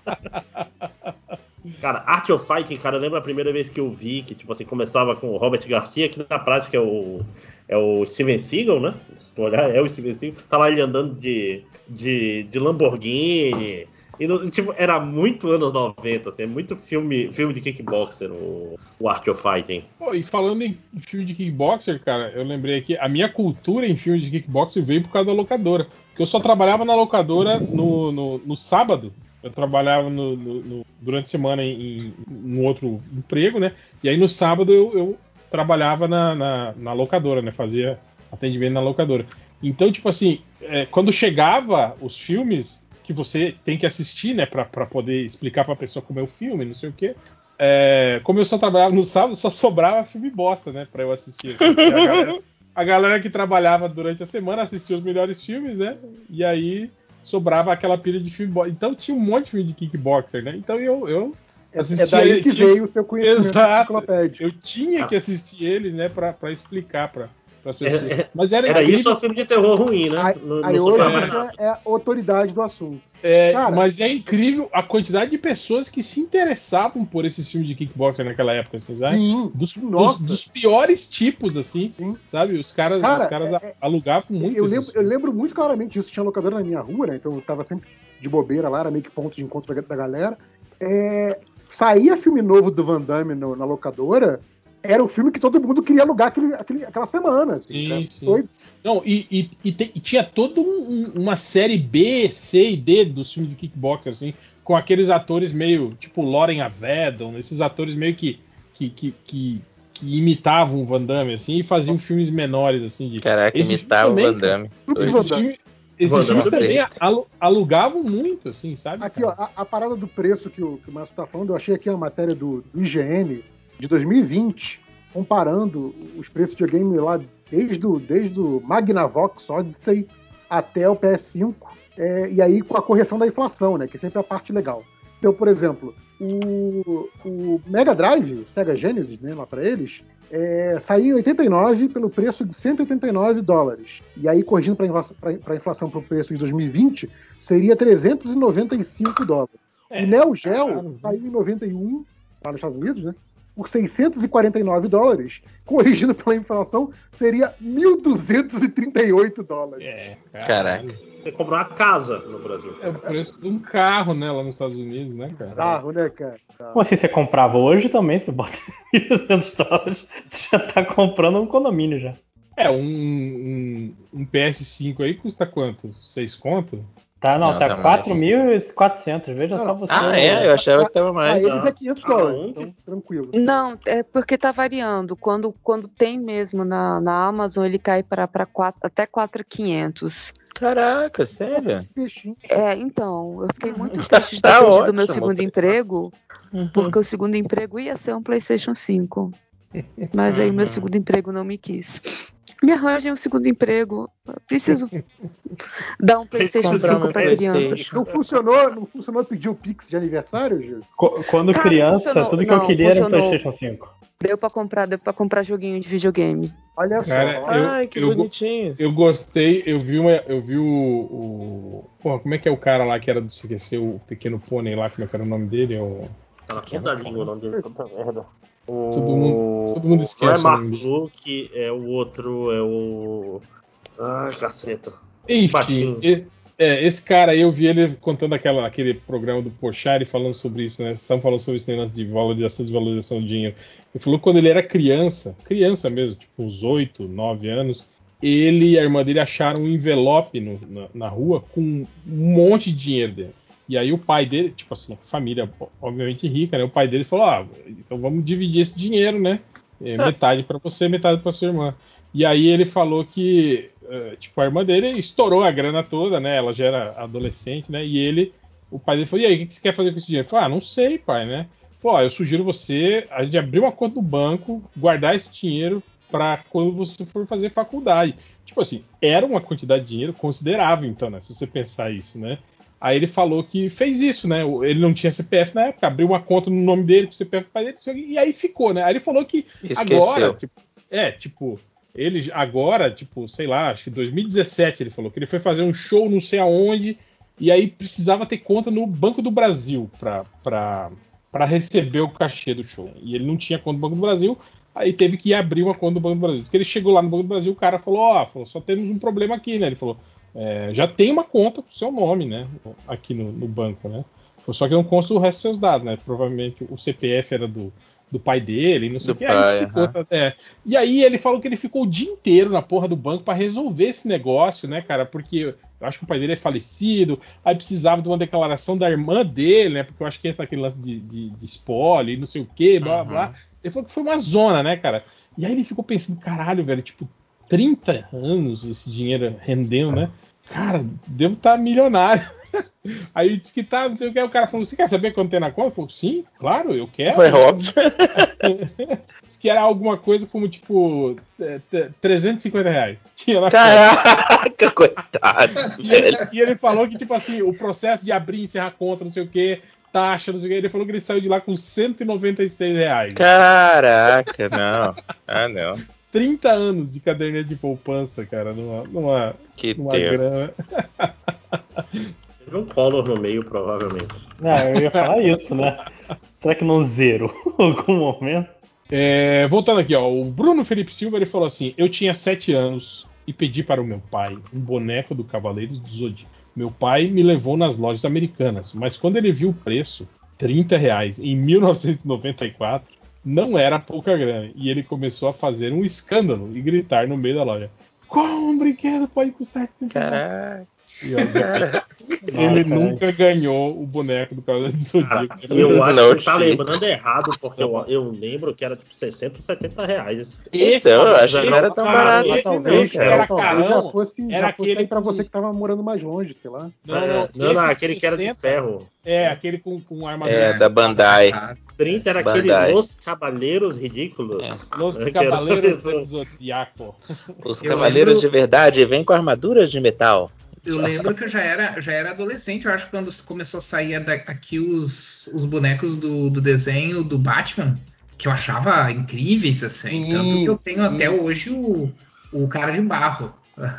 Cara, Art of Fighting, cara, eu lembro a primeira vez que eu vi, que tipo assim, começava com o Robert Garcia, que na prática é o, é o Steven Seagal, né? Se tu olhar, é o Steven Seagal. Tá lá ele andando de, de, de Lamborghini. E, no, tipo, era muito anos noventa, assim, é muito filme, filme de kickboxer, o, o Art of Fighting. Pô, e falando em filme de kickboxer, cara, eu lembrei aqui, a minha cultura em filme de kickboxer veio por causa da locadora. Porque eu só trabalhava na locadora no, no, no sábado. Eu trabalhava no, no, no, durante a semana em, em um outro emprego, né? E aí no sábado eu, eu trabalhava na, na, na locadora, né? Fazia atendimento na locadora. Então, tipo assim, é, quando chegava os filmes que você tem que assistir, né? Pra, pra poder explicar pra pessoa como é o filme, não sei o quê. É, como eu só trabalhava no sábado, só sobrava filme bosta, né? Pra eu assistir. Assim, a, galera, a galera que trabalhava durante a semana assistia os melhores filmes, né? E aí sobrava aquela pilha de filme bosta. Então tinha um monte de filme de kickboxer, né? Então eu, eu assistia. É daí que tinha... veio o seu conhecimento enciclopédico. Eu tinha que assistir ele, né? Pra, pra explicar pra, pra pessoas. É, é, Mas era, era incrível... isso ou filme de terror ruim, né? Aí, não, aí não hoje é, é a autoridade do assunto. É, Cara, mas é incrível a quantidade de pessoas que se interessavam por esses filmes de kickboxer naquela época, assim, sabe? Sim, dos, dos, dos piores tipos, assim, sim. Sabe? Os caras, Cara, os caras é, alugavam muito. Eu lembro, eu lembro muito claramente disso. Tinha locadora na minha rua, né? Então eu tava sempre de bobeira lá, era meio que ponto de encontro da, da galera. É, saía filme novo do Van Damme no, na locadora, era o filme que todo mundo queria alugar aquele, aquele, aquela semana. Assim, sim, sim. Foi... Não, e, e, e, te, e tinha toda um, uma série B, C e D dos filmes de kickboxer, assim, com aqueles atores meio, tipo Lauren Avedon, esses atores meio que, que, que, que, que imitavam o Van Damme, assim, e faziam filmes menores, assim. De... Caraca, esses imitava o também, Van Damme. Esses, filmes, esses filmes também alu- alugavam muito, assim, sabe? Aqui, ó, a, a parada do preço que o, que o Márcio tá falando, eu achei aqui uma matéria do, do I G N de dois mil e vinte, comparando os preços de videogame lá desde o, desde o Magnavox Odyssey até o P S cinco, é, e aí com a correção da inflação, né, que é sempre a parte legal. Então, por exemplo, o, o Mega Drive, Sega Genesis, né, lá pra eles, é, saiu em oitenta e nove pelo preço de cento e oitenta e nove dólares. E aí, corrigindo para a inflação para o preço de dois mil e vinte, seria trezentos e noventa e cinco dólares. É, o Neo Geo claro. saiu em noventa e um, lá nos Estados Unidos, né? Por seiscentos e quarenta e nove dólares. Corrigindo pela inflação, seria mil duzentos e trinta e oito dólares. É, Caraca. Você comprou uma casa no Brasil. É o preço de um carro, né, lá nos Estados Unidos, né, cara? Bizarro, né, cara? Como assim, você comprava hoje também, você bota mil e duzentos dólares, você já tá comprando um condomínio já. É, um, um, um P S cinco aí custa quanto? seis conto? Tá, não, Não, tá tá quatro mais. mil e quatrocentos, veja Não, só você. Ah, é? Eu achava que tava Pra mais. eles é quinhentos dólares, Aonde? então tranquilo. Não, é porque tá variando. Quando, quando tem mesmo na, na Amazon, ele cai para até quatro mil e quinhentos. Caraca, sério? Peixinho. É, então, eu fiquei muito triste de ter Tá perdido o meu ótimo. segundo emprego, porque o segundo emprego ia ser um PlayStation cinco. Mas aí o meu Uhum. segundo emprego não me quis. Me arranjem um segundo emprego. Eu preciso dar um PlayStation Comprar cinco meu para crianças. PlayStation. Não funcionou, não funcionou pedir o Pix de aniversário, Gil? Qu- Quando Cara, criança, funcionou. tudo que Não, eu queria era um funcionou. PlayStation cinco. Deu pra comprar, deu pra comprar joguinho de videogame. Olha Cara, só. eu, Ai, que eu, go- bonitinho. eu gostei, eu vi, uma, eu vi o, o. Porra, como é que é o cara lá que era do C Q C, o Pequeno Pônei lá, como é que era o nome dele? É o... Tá na ponta da língua o nome dele, puta merda. O... Todo mundo, todo mundo Não é esquece o Mark nome dele. Luke, é o outro, é o. Ai, caceta. Enfim, Baixinho. e- é, esse cara aí, eu vi ele contando aquela, aquele programa do Porchat falando sobre isso, né? Estavam falando sobre esse negócio de valorização, desvalorização do dinheiro. Ele falou que quando ele era criança, criança mesmo, tipo uns oito, nove anos, ele e a irmã dele acharam um envelope no- na, na rua com um monte de dinheiro dentro. E aí o pai dele, tipo assim, família obviamente rica, né? O pai dele falou: ah, então vamos dividir esse dinheiro, né? É, metade para você, metade para sua irmã. E aí ele falou que, uh, tipo, a irmã dele estourou a grana toda, né? Ela já era adolescente, né? E ele, o pai dele falou: e aí, o que você quer fazer com esse dinheiro? Ele falou: ah, não sei, pai, né? Ele falou: ó, eu sugiro você a gente abrir uma conta no banco, guardar esse dinheiro para quando você for fazer faculdade. Tipo assim, era uma quantidade de dinheiro considerável, então, né? Se você pensar isso, né? Aí ele falou que fez isso, né? Ele não tinha C P F na época, abriu uma conta no nome dele, com o C P F do pai dele, e aí ficou, né? Aí ele falou que agora, Esqueceu. tipo, é, tipo, ele agora, tipo, sei lá, acho que dois mil e dezessete ele falou que ele foi fazer um show não sei aonde, e aí precisava ter conta no Banco do Brasil pra, pra, pra receber o cachê do show. E ele não tinha conta no Banco do Brasil, aí teve que ir abrir uma conta no Banco do Brasil. Diz que ele chegou lá no Banco do Brasil, o cara falou: ó, oh, só temos um problema aqui, né? Ele falou: é, já tem uma conta com seu nome, né? Aqui no, no banco, né? Só que não consta o resto dos seus dados, né? Provavelmente o C P F era do, do pai dele, não sei Do o que. Aí isso pai, ficou. aham. É. E aí ele falou que ele ficou o dia inteiro na porra do banco para resolver esse negócio, né, cara? Porque eu acho que o pai dele é falecido, aí precisava de uma declaração da irmã dele, né? Porque eu acho que entra aquele lance de, de, de spoiler, não sei o que, blá Uhum. blá. Ele falou que foi uma zona, né, cara? E aí ele ficou pensando: caralho, velho, tipo, trinta anos esse dinheiro rendendo, né? Cara, devo estar milionário. Aí ele disse que tá, não sei o que. O cara falou: você quer saber quanto tem na conta? Eu falei: sim, claro, eu quero. Foi óbvio. Disse que era alguma coisa como tipo é, é, trezentos e cinquenta reais. Tinha na conta. Caraca, coitado, E ele, velho. e ele falou que, tipo assim, o processo de abrir e encerrar a conta, não sei o que, taxa, não sei o que. Ele falou que ele saiu de lá com cento e noventa e seis reais. Caraca, não. Ah, não. trinta anos de caderneta de poupança, cara, numa, numa, Que numa tenso. grana. Teve um Collor no meio, provavelmente. Não, eu ia falar isso, né? Será que não zero em algum momento? É, voltando aqui, ó, o Bruno Felipe Silva ele falou assim: eu tinha sete anos e pedi para o meu pai um boneco do Cavaleiros do Zodíaco. Meu pai me levou nas lojas americanas, mas quando ele viu o preço, trinta reais em mil novecentos e noventa e quatro, não era pouca grana. E ele começou a fazer um escândalo e gritar no meio da loja: como um brinquedo pode custar trinta reais? Caraca. E, obviamente, ele Nossa, nunca ganhou o boneco do Cavaleiro do Zodíaco. E eu acho Não, que você tá Chico. lembrando errado, porque eu, eu lembro que era tipo sessenta ou setenta reais. Esse, Então, eu acho que não era tão cara, barato esse assim, não, talvez, esse era cara. talvez já carão. fosse, Era já fosse aquele aí pra com- você que tava morando mais longe, sei lá. Não, É, não, não, não, esse aquele que era de sessenta ferro. É, aquele com, com armadura. É, da Bandai. trinta era aquele Bandai. Los Caballeros Ridículos. Los né, que era Cavaleiros isso. do Zodíaco. Os Eu Cavaleiros lembro- de Verdade vêm com armaduras de metal. Eu lembro que eu já era, já era adolescente, eu acho, quando começou a sair da- aqui os, os bonecos do, do desenho do Batman, que eu achava incríveis, assim. Sim, Tanto que eu tenho sim. até hoje o, o cara de barro.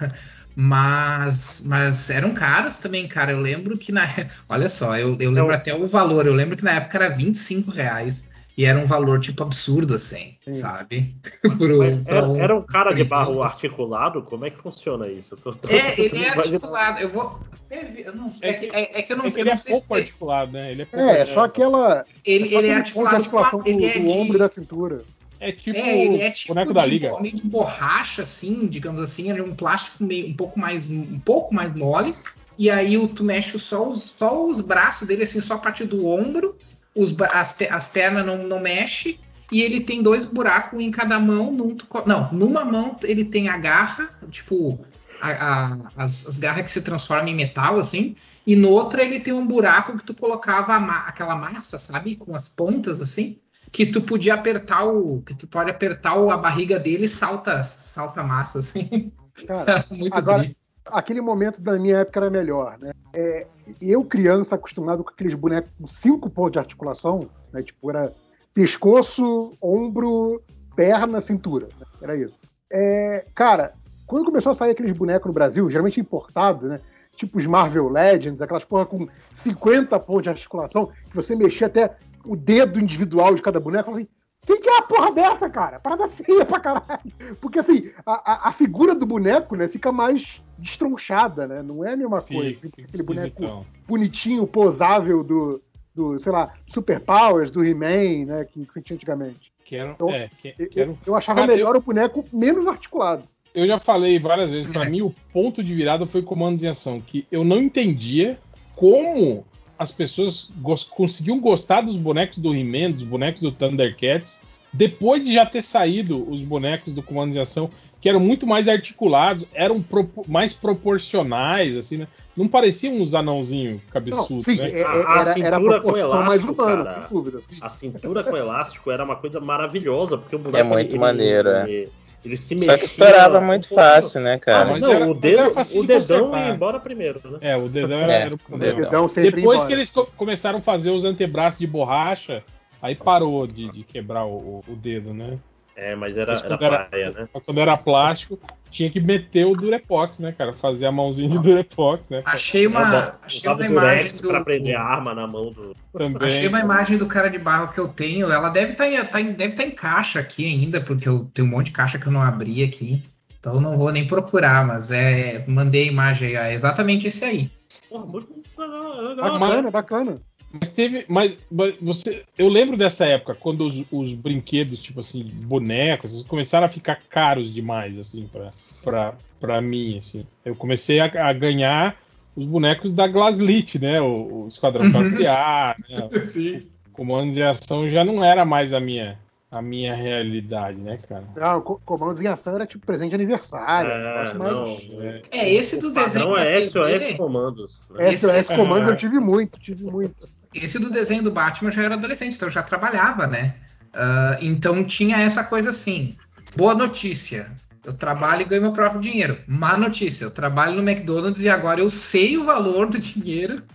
Mas, mas eram caros também, cara. Eu lembro que na. Olha só, eu, eu lembro Eu- até o valor. Eu lembro que na época era vinte e cinco reais. E era um valor, tipo, absurdo, assim, Sim. sabe? Mas Pro, pra era, um- era um cara de barro brinquedo. articulado? Como é que funciona isso? Tô- tô- É, ele é tô- articulado. Eu vou. Eu não, é, É que, que- é, é que eu não, É que eu ele não é sei se pouco articulado, né? Ele é pouco É, é articulado. só aquela. ele, é só ele é aquele ponto de articulado com articulação a, ele do, é do ombro e de. da cintura. É tipo É, ele é o tipo boneco da de Liga. bo- meio de borracha, assim, digamos assim. Ele é um plástico meio, um pouco mais, um pouco mais mole. E aí o- tu mexe só os, só os braços dele, assim, só a partir do ombro. Os, bra- as, pe- as pernas não, não mexe. E ele tem dois buracos em cada mão. Num, tu co- não, numa mão ele tem a garra, tipo, a- a- as, as garras que se transformam em metal, assim. E no outro ele tem um buraco que tu colocava a ma- aquela massa, sabe? Com as pontas, assim. Que tu podia apertar o. Que tu pode apertar o- a barriga dele e salta, salta a massa, assim. Cara, Muito agora, triste. aquele momento da minha época era melhor, né? É, eu, criança, acostumado com aqueles bonecos com cinco pontos de articulação, né? Tipo, era pescoço, ombro, perna, cintura. Né? Era isso. É, cara, quando começou a sair aqueles bonecos no Brasil, geralmente importados, né? Tipo os Marvel Legends, aquelas porra com cinquenta pontos de articulação, que você mexia até o dedo individual de cada boneco. Eu falei, quem que é a porra dessa, cara? Parada feia pra caralho. Porque, assim, a, a, a figura do boneco, né, fica mais destronchada, né? Não é a mesma coisa. Fica, Fica fica aquele boneco esquisitão. bonitinho, posável do, do, sei lá, Super Powers, do He-Man, né, que, que tinha antigamente. Que era, Então, é, que, Eu, que era, eu achava Cara, melhor o boneco menos articulado. eu já falei várias vezes, pra É. mim o ponto de virada foi comandos em ação, que eu não entendia como as pessoas gos- conseguiam gostar dos bonecos do He-Man, dos bonecos do Thundercats, depois de já ter saído os bonecos do Comandos em Ação, que eram muito mais articulados, eram propo- mais proporcionais, assim, né? Não pareciam uns anãozinhos Não, cabeçudos, sim, né? é- é- A- a era, era a cintura com proporção mais elástico, humana, cara. sem dúvida. Sim. A cintura com elástico era uma coisa maravilhosa, porque o boneco É muito ele, maneiro, é. ele, ele se Só mexia. que estourava um muito pouco- fácil, né, Ah, cara? mas Mas não, era- o, mas dedo, era facinho o de dedão consertar. ia embora primeiro, né? É, o dedão era, É, era o o problema. dedão. Dedão sempre Depois embora. que eles co- começaram a fazer os antebraços de borracha, aí parou de, de quebrar o, o dedo, né? É, mas era, Mas era quando, era, paia, né? quando era plástico, tinha que meter o Durepox, né, cara? Fazer a mãozinha de Durepox, né? Achei É, uma, bom, achei usava uma o Durex imagem pra do. prender a arma na mão do. Também. Achei uma imagem do cara de barro que eu tenho. Ela deve estar tá, em- deve tá em caixa aqui ainda, porque eu tenho um monte de caixa que eu não abri aqui. Então eu não vou nem procurar, mas é. Mandei a imagem aí. É exatamente esse aí. Porra, muito legal, legal, Bacana, né? bacana. Mas teve. Mas, mas você. Eu lembro dessa época, quando os, os brinquedos, tipo assim, bonecos, eles começaram a ficar caros demais, assim, pra, pra, pra mim, assim. Eu comecei a, a ganhar os bonecos da Glaslit, né? O, o Esquadrão Classe A, né? Sim. Comandos de Ação já não era mais a minha, a minha realidade, né, cara? Não, co- comandos em ação era tipo presente de aniversário. um É, negócio mais. não. É. É, esse do O desenho padrão da é S O S T V. comandos. Né? S O S esse- Comando eu tive muito, tive muito. Esse do desenho do Batman eu já era adolescente, então eu já trabalhava, né? Ah, então tinha essa coisa assim. Boa notícia. Eu trabalho e ganho meu próprio dinheiro. Má notícia. Eu trabalho no McDonald's e agora eu sei o valor do dinheiro.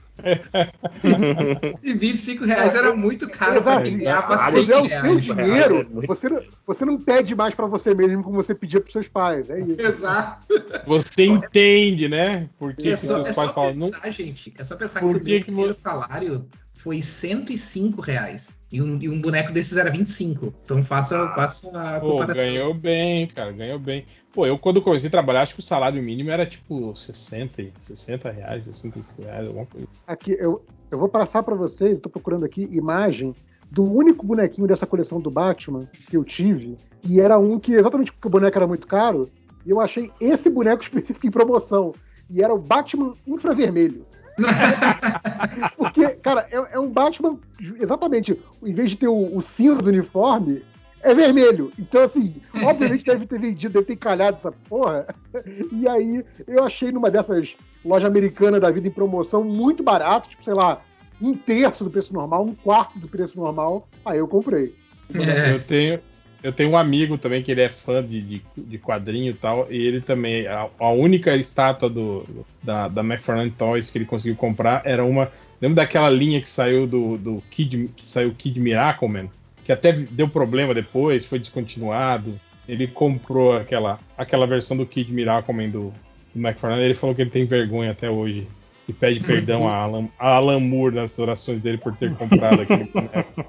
E vinte e cinco reais era muito caro para quem Exato. ganhava Caralho, cem Mas é o seu reais. reais dinheiro. é muito Você, não- você não pede mais pra você mesmo como você pedia pros seus pais. É isso. Exato. Você entende, né? Por que, É que só, seus é pais só falam. Não, pensar, gente. É só pensar Por que o que meu que primeiro você- salário foi cento e cinco reais. E um, e um boneco desses era vinte e cinco. Então faça, faça a Pô, comparação. ganhou bem, cara, ganhou bem. Pô, eu quando comecei a trabalhar, acho que o salário mínimo era tipo sessenta, sessenta reais, sessenta e cinco reais, alguma coisa. Aqui, eu, eu vou passar pra vocês, estou procurando aqui, imagem do único bonequinho dessa coleção do Batman que eu tive, e era um que, exatamente porque o boneco era muito caro, e eu achei esse boneco específico em promoção, e era o Batman infravermelho. Porque, cara, é, é um Batman, exatamente, em vez de ter o, o cinza do uniforme, é vermelho. Então, assim, obviamente deve ter vendido, deve ter encalhado essa porra. E aí, eu achei numa dessas lojas americanas da vida em promoção muito barato, tipo, sei lá, um terço do preço normal, um quarto do preço normal. Aí eu comprei. É. Eu tenho, eu tenho um amigo também que ele é fã de, de, de quadrinho e tal, e ele também, a, a única estátua do, da, da McFarlane Toys que ele conseguiu comprar era uma. Lembra daquela linha que saiu do, do Kid, que saiu Kid Miracleman? Que até deu problema depois, foi descontinuado. Ele comprou aquela, aquela versão do Kid Miracleman do, do McFarlane. Ele falou que ele tem vergonha até hoje. E pede perdão a Alan, a Alan Moore nas orações dele por ter comprado aquele boneco.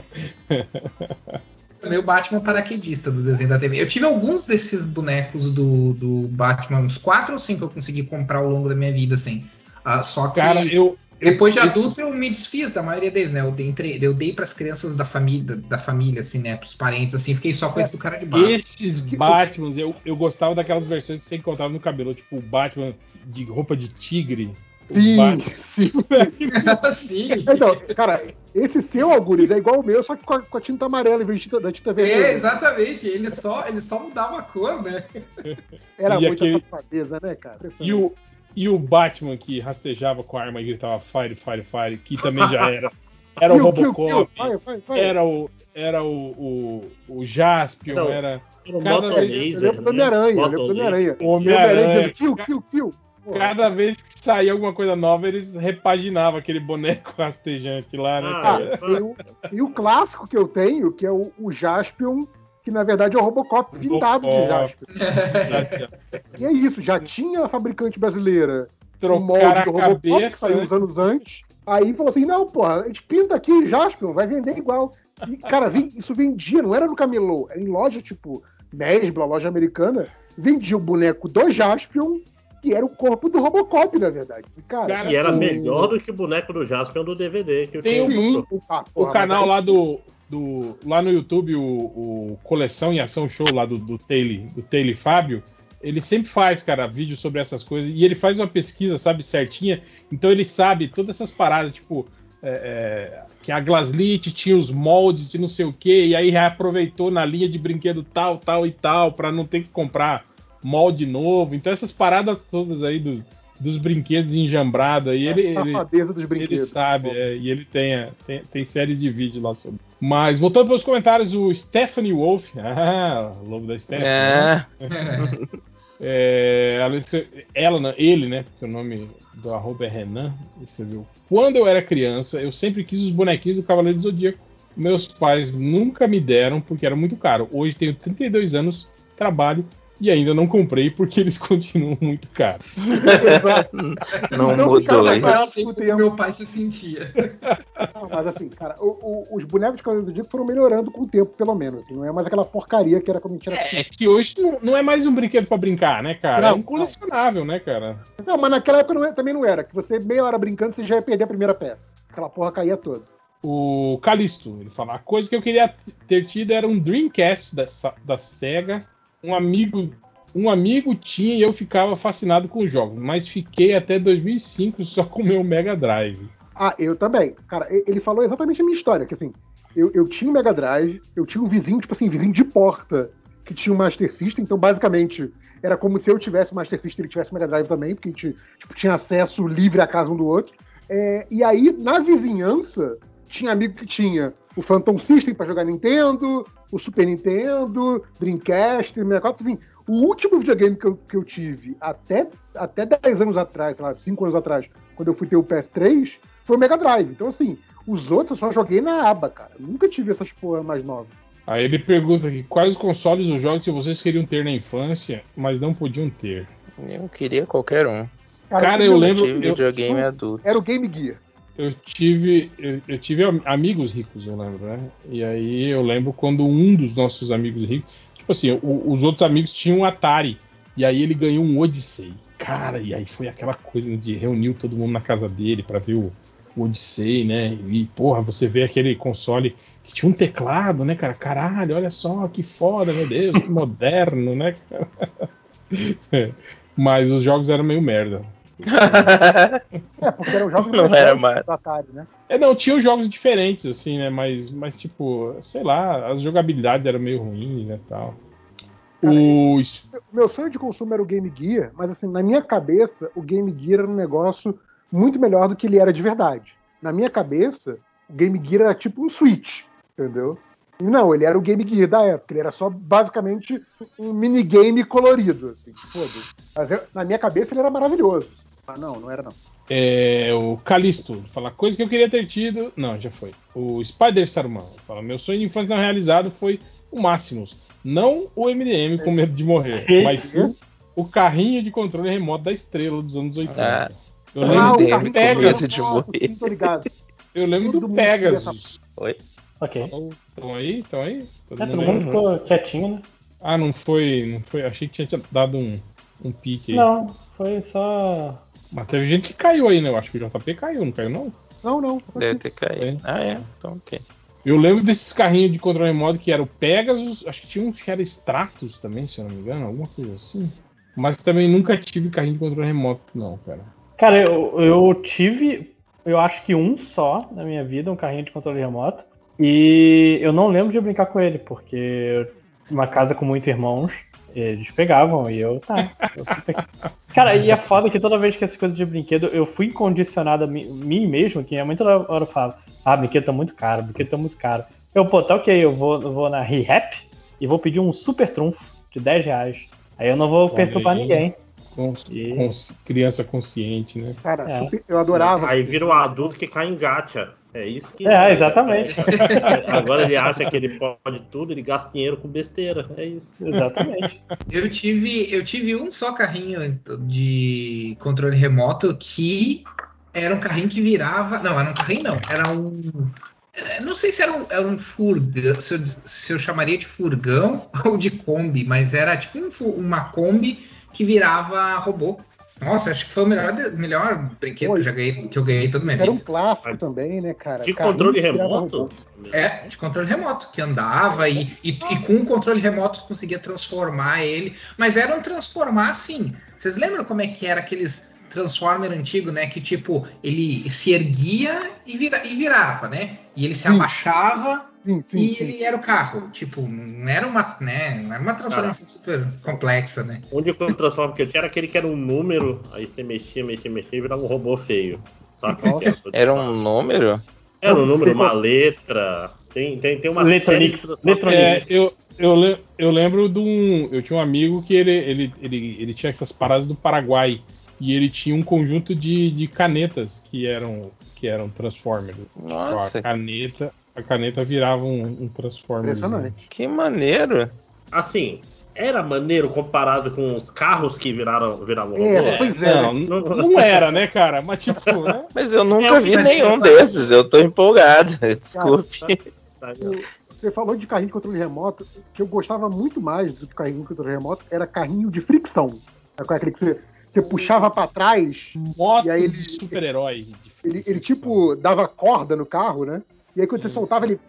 Meu Batman paraquedista do desenho da T V. Eu tive alguns desses bonecos do, do Batman, uns quatro ou cinco eu consegui comprar ao longo da minha vida, assim. Uh, só que Cara, eu, eu depois de esse... adulto eu me desfiz da maioria deles, né? Eu dei, eu dei para as crianças da família, da família, assim, né? Para os parentes, assim. Fiquei só com esse do cara de barro. Esses Batmans, eu, eu gostava daquelas versões que você encontrava no cabelo, tipo o Batman de roupa de tigre. Sim, Batman... sim. Sim. Então, cara, esse seu, Algures, é igual o meu, só que com a, com a tinta amarela em vez de tinta, da tinta vermelha. É, exatamente. Ele só, ele só mudava a cor, né? Era e muita aquele... safadeza, né, cara? E o, e o Batman que rastejava com a arma e gritava Fire, Fire, Fire, que também já era. Era o Kill, kill, Robocop, kill. Vai, vai, vai. era o, era o, o, o Jaspion, Era o- era. Era o Cada Moto vez. Eu Laser, lembro do né? Homem-Aranha, eu Moto lembro do Laser. Homem-Aranha. O Homem-Aranha dizendo Homem-Aranha. kill, kill, kill. Porra. Cada vez que saía alguma coisa nova, eles repaginavam aquele boneco rastejante lá, né, Ah, cara? é. Tem o, tem o clássico que eu tenho, que é o, o Jaspion, que na verdade é o Robocop pintado de Robocop. Jaspion. E é isso, já tinha a fabricante brasileira o Trocar molde do a Robocop, que cabeça, saiu né? uns anos antes. Aí falou assim: não, porra, a gente pinta aqui Jaspion, vai vender igual. E, cara, vem- isso vendia, não era no camelô, era em loja tipo Mesbla, loja americana, vendia o boneco do Jaspion, que era o corpo do Robocop, na verdade. E, cara, Cara, E era o- melhor do que o boneco do Jaspion do D V D. Que eu Tem tinha um- sim. comprou. Ah, o porra, canal mas aí- lá do, do. Lá no YouTube, o, o Coleção em Ação Show lá do, do Taylor, do Taylor Fábio, ele sempre faz, cara, vídeo sobre essas coisas. E ele faz uma pesquisa, sabe, certinha. Então ele sabe todas essas paradas, tipo. É, é, que a Glaslit tinha os moldes de não sei o que, e aí reaproveitou na linha de brinquedo tal, tal e tal, pra não ter que comprar molde novo. Então essas paradas todas aí dos, dos brinquedos enjambrados aí, ele, a ele, safadeza dos ele brinquedos. sabe, é, e ele tem, é, tem, tem séries de vídeo lá sobre. Mas voltando para os comentários, o Stephanie Wolf, ah, o lobo da Stephanie, né? É, É, ela, escreve- ela, não, ele, né? Porque o nome do arroba é Renan, escreveu. Quando eu era criança, eu sempre quis os bonequinhos do Cavaleiro do Zodíaco. Meus pais nunca me deram porque era muito caro. Hoje tenho trinta e dois anos, trabalho e ainda não comprei porque eles continuam muito caros. Exato. não Então, mudou ficava isso. Eu barato sei com o como tempo. meu pai se sentia. Não, mas assim, cara, o- o- os bonecos de Cavaleiro do Zodíaco foram melhorando com o tempo, pelo menos. Assim, não é mais aquela porcaria que era quando a gente era É pequeno. que hoje não, não é mais um brinquedo pra brincar, né, cara? É Não, um colecionável, né, cara? Não, mas naquela época não é- também não era, que você meia hora brincando, você já ia perder a primeira peça. Aquela porra caía toda. O Calisto, ele fala: a coisa que eu queria ter tido era um Dreamcast da, da Sega. Um amigo, um amigo tinha e eu ficava fascinado com os jogos, mas fiquei até dois mil e cinco só com o meu Mega Drive. Ah, eu também. Cara, e- ele falou exatamente a minha história, que assim, eu, eu tinha um Mega Drive, eu tinha um vizinho, tipo assim, vizinho de porta, que tinha um Master System, então basicamente era como se eu tivesse o Master System e ele tivesse o Mega Drive também, porque a gente tipo, tinha acesso livre à casa um do outro. É, e aí, na vizinhança, tinha amigo que tinha o Phantom System pra jogar Nintendo, o Super Nintendo, Dreamcast, sessenta e quatro, assim, o último videogame que eu, que eu tive até, até dez anos atrás, sei lá, cinco anos atrás, quando eu fui ter o P S três, foi o Mega Drive. Então, assim, os outros eu só joguei na aba, cara. Nunca tive essas porra mais novas. Aí ele pergunta aqui: quais os consoles ou jogos que vocês queriam ter na infância, mas não podiam ter? Eu queria qualquer um. Cara, eu eu Eu lembro. tive Eu, videogame adulto. Era o Game Gear. eu tive. Eu, eu tive am- amigos ricos, eu lembro, né? E aí eu lembro quando um dos nossos amigos ricos. Tipo assim, o- os outros amigos tinham um Atari. E aí ele ganhou um Odyssey. Cara, e aí foi aquela coisa de reunir todo mundo na casa dele pra ver o, o Odyssey, né? E, porra, você vê aquele console que tinha um teclado, né, cara? Caralho, olha só que foda, meu Deus, que moderno, né? Mas os jogos eram meio merda. É, porque eram jogos Não mais era velhos mais. do Atari, né? É, não, tinham jogos diferentes, assim, né? Mas, mas tipo, sei lá, as jogabilidades eram meio ruins, né, tal. Cara, O... O meu sonho de consumo era o Game Gear, mas assim, na minha cabeça, o Game Gear era um negócio muito melhor do que ele era de verdade. Na minha cabeça, o Game Gear era tipo um Switch, entendeu? E não, ele era o Game Gear da época, ele era só basicamente um minigame colorido, assim, foda-se. Mas eu- na minha cabeça ele era maravilhoso. Mas não, não era não. É, o Calisto fala coisa que eu queria ter tido. Não, já foi. O Spider Saruman fala: meu sonho de infância não realizado foi o Máximos. Não o M D M com medo de morrer, mas sim o carrinho de controle remoto da Estrela dos anos oitenta. Ah, eu o lembro do M D M com medo de Nossa, morrer. sim, tô ligado. Eu lembro Todo do mundo queria essa- Pegasus. Oi? Ok. Estão aí? Estão aí? Todo É, mundo todo aí? mundo ficou quietinho, né? Ah, não foi, não foi. Achei que tinha dado um, um pique aí. Não, foi só. Mas teve gente que caiu aí, né? Eu acho que o J P caiu, não caiu, não? Não, não. tô Deve aqui. ter caído. Ah, é? Então, ok. Eu lembro desses carrinhos de controle remoto que era o Pegasus, acho que tinha um que era Stratus também, se eu não me engano, alguma coisa assim. Mas também nunca tive carrinho de controle remoto, não, cara. Cara, eu, eu tive, eu acho que um só na minha vida, um carrinho de controle remoto. E eu não lembro de brincar com ele, porque uma casa com muitos irmãos, eles pegavam e eu, tá. Eu fui pe- Cara, e é foda que toda vez que essas coisas de brinquedo, eu fui condicionado a mim, mim mesmo, que a mãe toda hora fala, ah, brinquedo tá muito caro, brinquedo tá muito caro. Eu, pô, tá ok, eu vou, eu vou na ReHap e vou pedir um super trunfo de dez reais. Aí eu não vou Olha perturbar aí. ninguém. Cons- E- cons- criança consciente, né? Cara, É. super- eu adorava. Aí vira um adulto que cai em gacha. É isso que. É, exatamente. Agora ele acha que ele pode tudo, ele gasta dinheiro com besteira. É isso. Exatamente. Eu tive, eu tive um só carrinho de controle remoto que era um carrinho que virava. Não, era um carrinho não. Era um. eu Não sei se era um, era um furgão, se eu, se eu chamaria de furgão ou de Kombi, mas era tipo um fu- uma Kombi que virava robô. Nossa, acho que foi o melhor, de- melhor brinquedo que eu já ganhei, que eu ganhei toda a minha Isso era um vida. clássico também, né, cara? De Carrinho controle que virava remoto? robô. É, de controle remoto, que andava e, e, e com o controle remoto conseguia transformar ele. Mas era um transformar assim. Vocês lembram como é que era aqueles Transformer antigo, né? Que tipo, ele se erguia e, vira, e virava, né? E ele se Sim. abaixava Sim, sim, e sim. ele era o carro. Tipo, não era uma, né, não era uma transformação super complexa, né? O único transforma que eu tinha era aquele que era um número, aí você mexia, mexia, mexia e virava um robô feio. Sabe qual que era? Era um número? Era um Não número, sei uma qual- letra. Tem, tem, tem uma série de Letronix. transformers. Letronix. É, eu, eu, le- eu lembro de um. Eu tinha um amigo que ele, ele, ele, ele tinha essas paradas do Paraguai. E ele tinha um conjunto de, de canetas que eram, que eram Transformers. Tipo, a Nossa, caneta, a caneta virava um, um Transformer. Impressionante. que maneiro. Assim, era maneiro comparado com os carros que viraram, viravam É, robô? pois é, Não, né? n- não era, né, cara? Mas tipo, né? Mas eu É nunca o que vi mas- nenhum mas- desses, eu tô empolgado. Desculpe. Você falou de carrinho de controle remoto, que eu gostava muito mais do que carrinho de controle remoto, era carrinho de fricção. Era aquele que você, você puxava pra trás, Moto E aí ele- de super-herói. de- ele, de ele fricção. tipo dava corda no carro, né? E aí quando você Isso. soltava, ele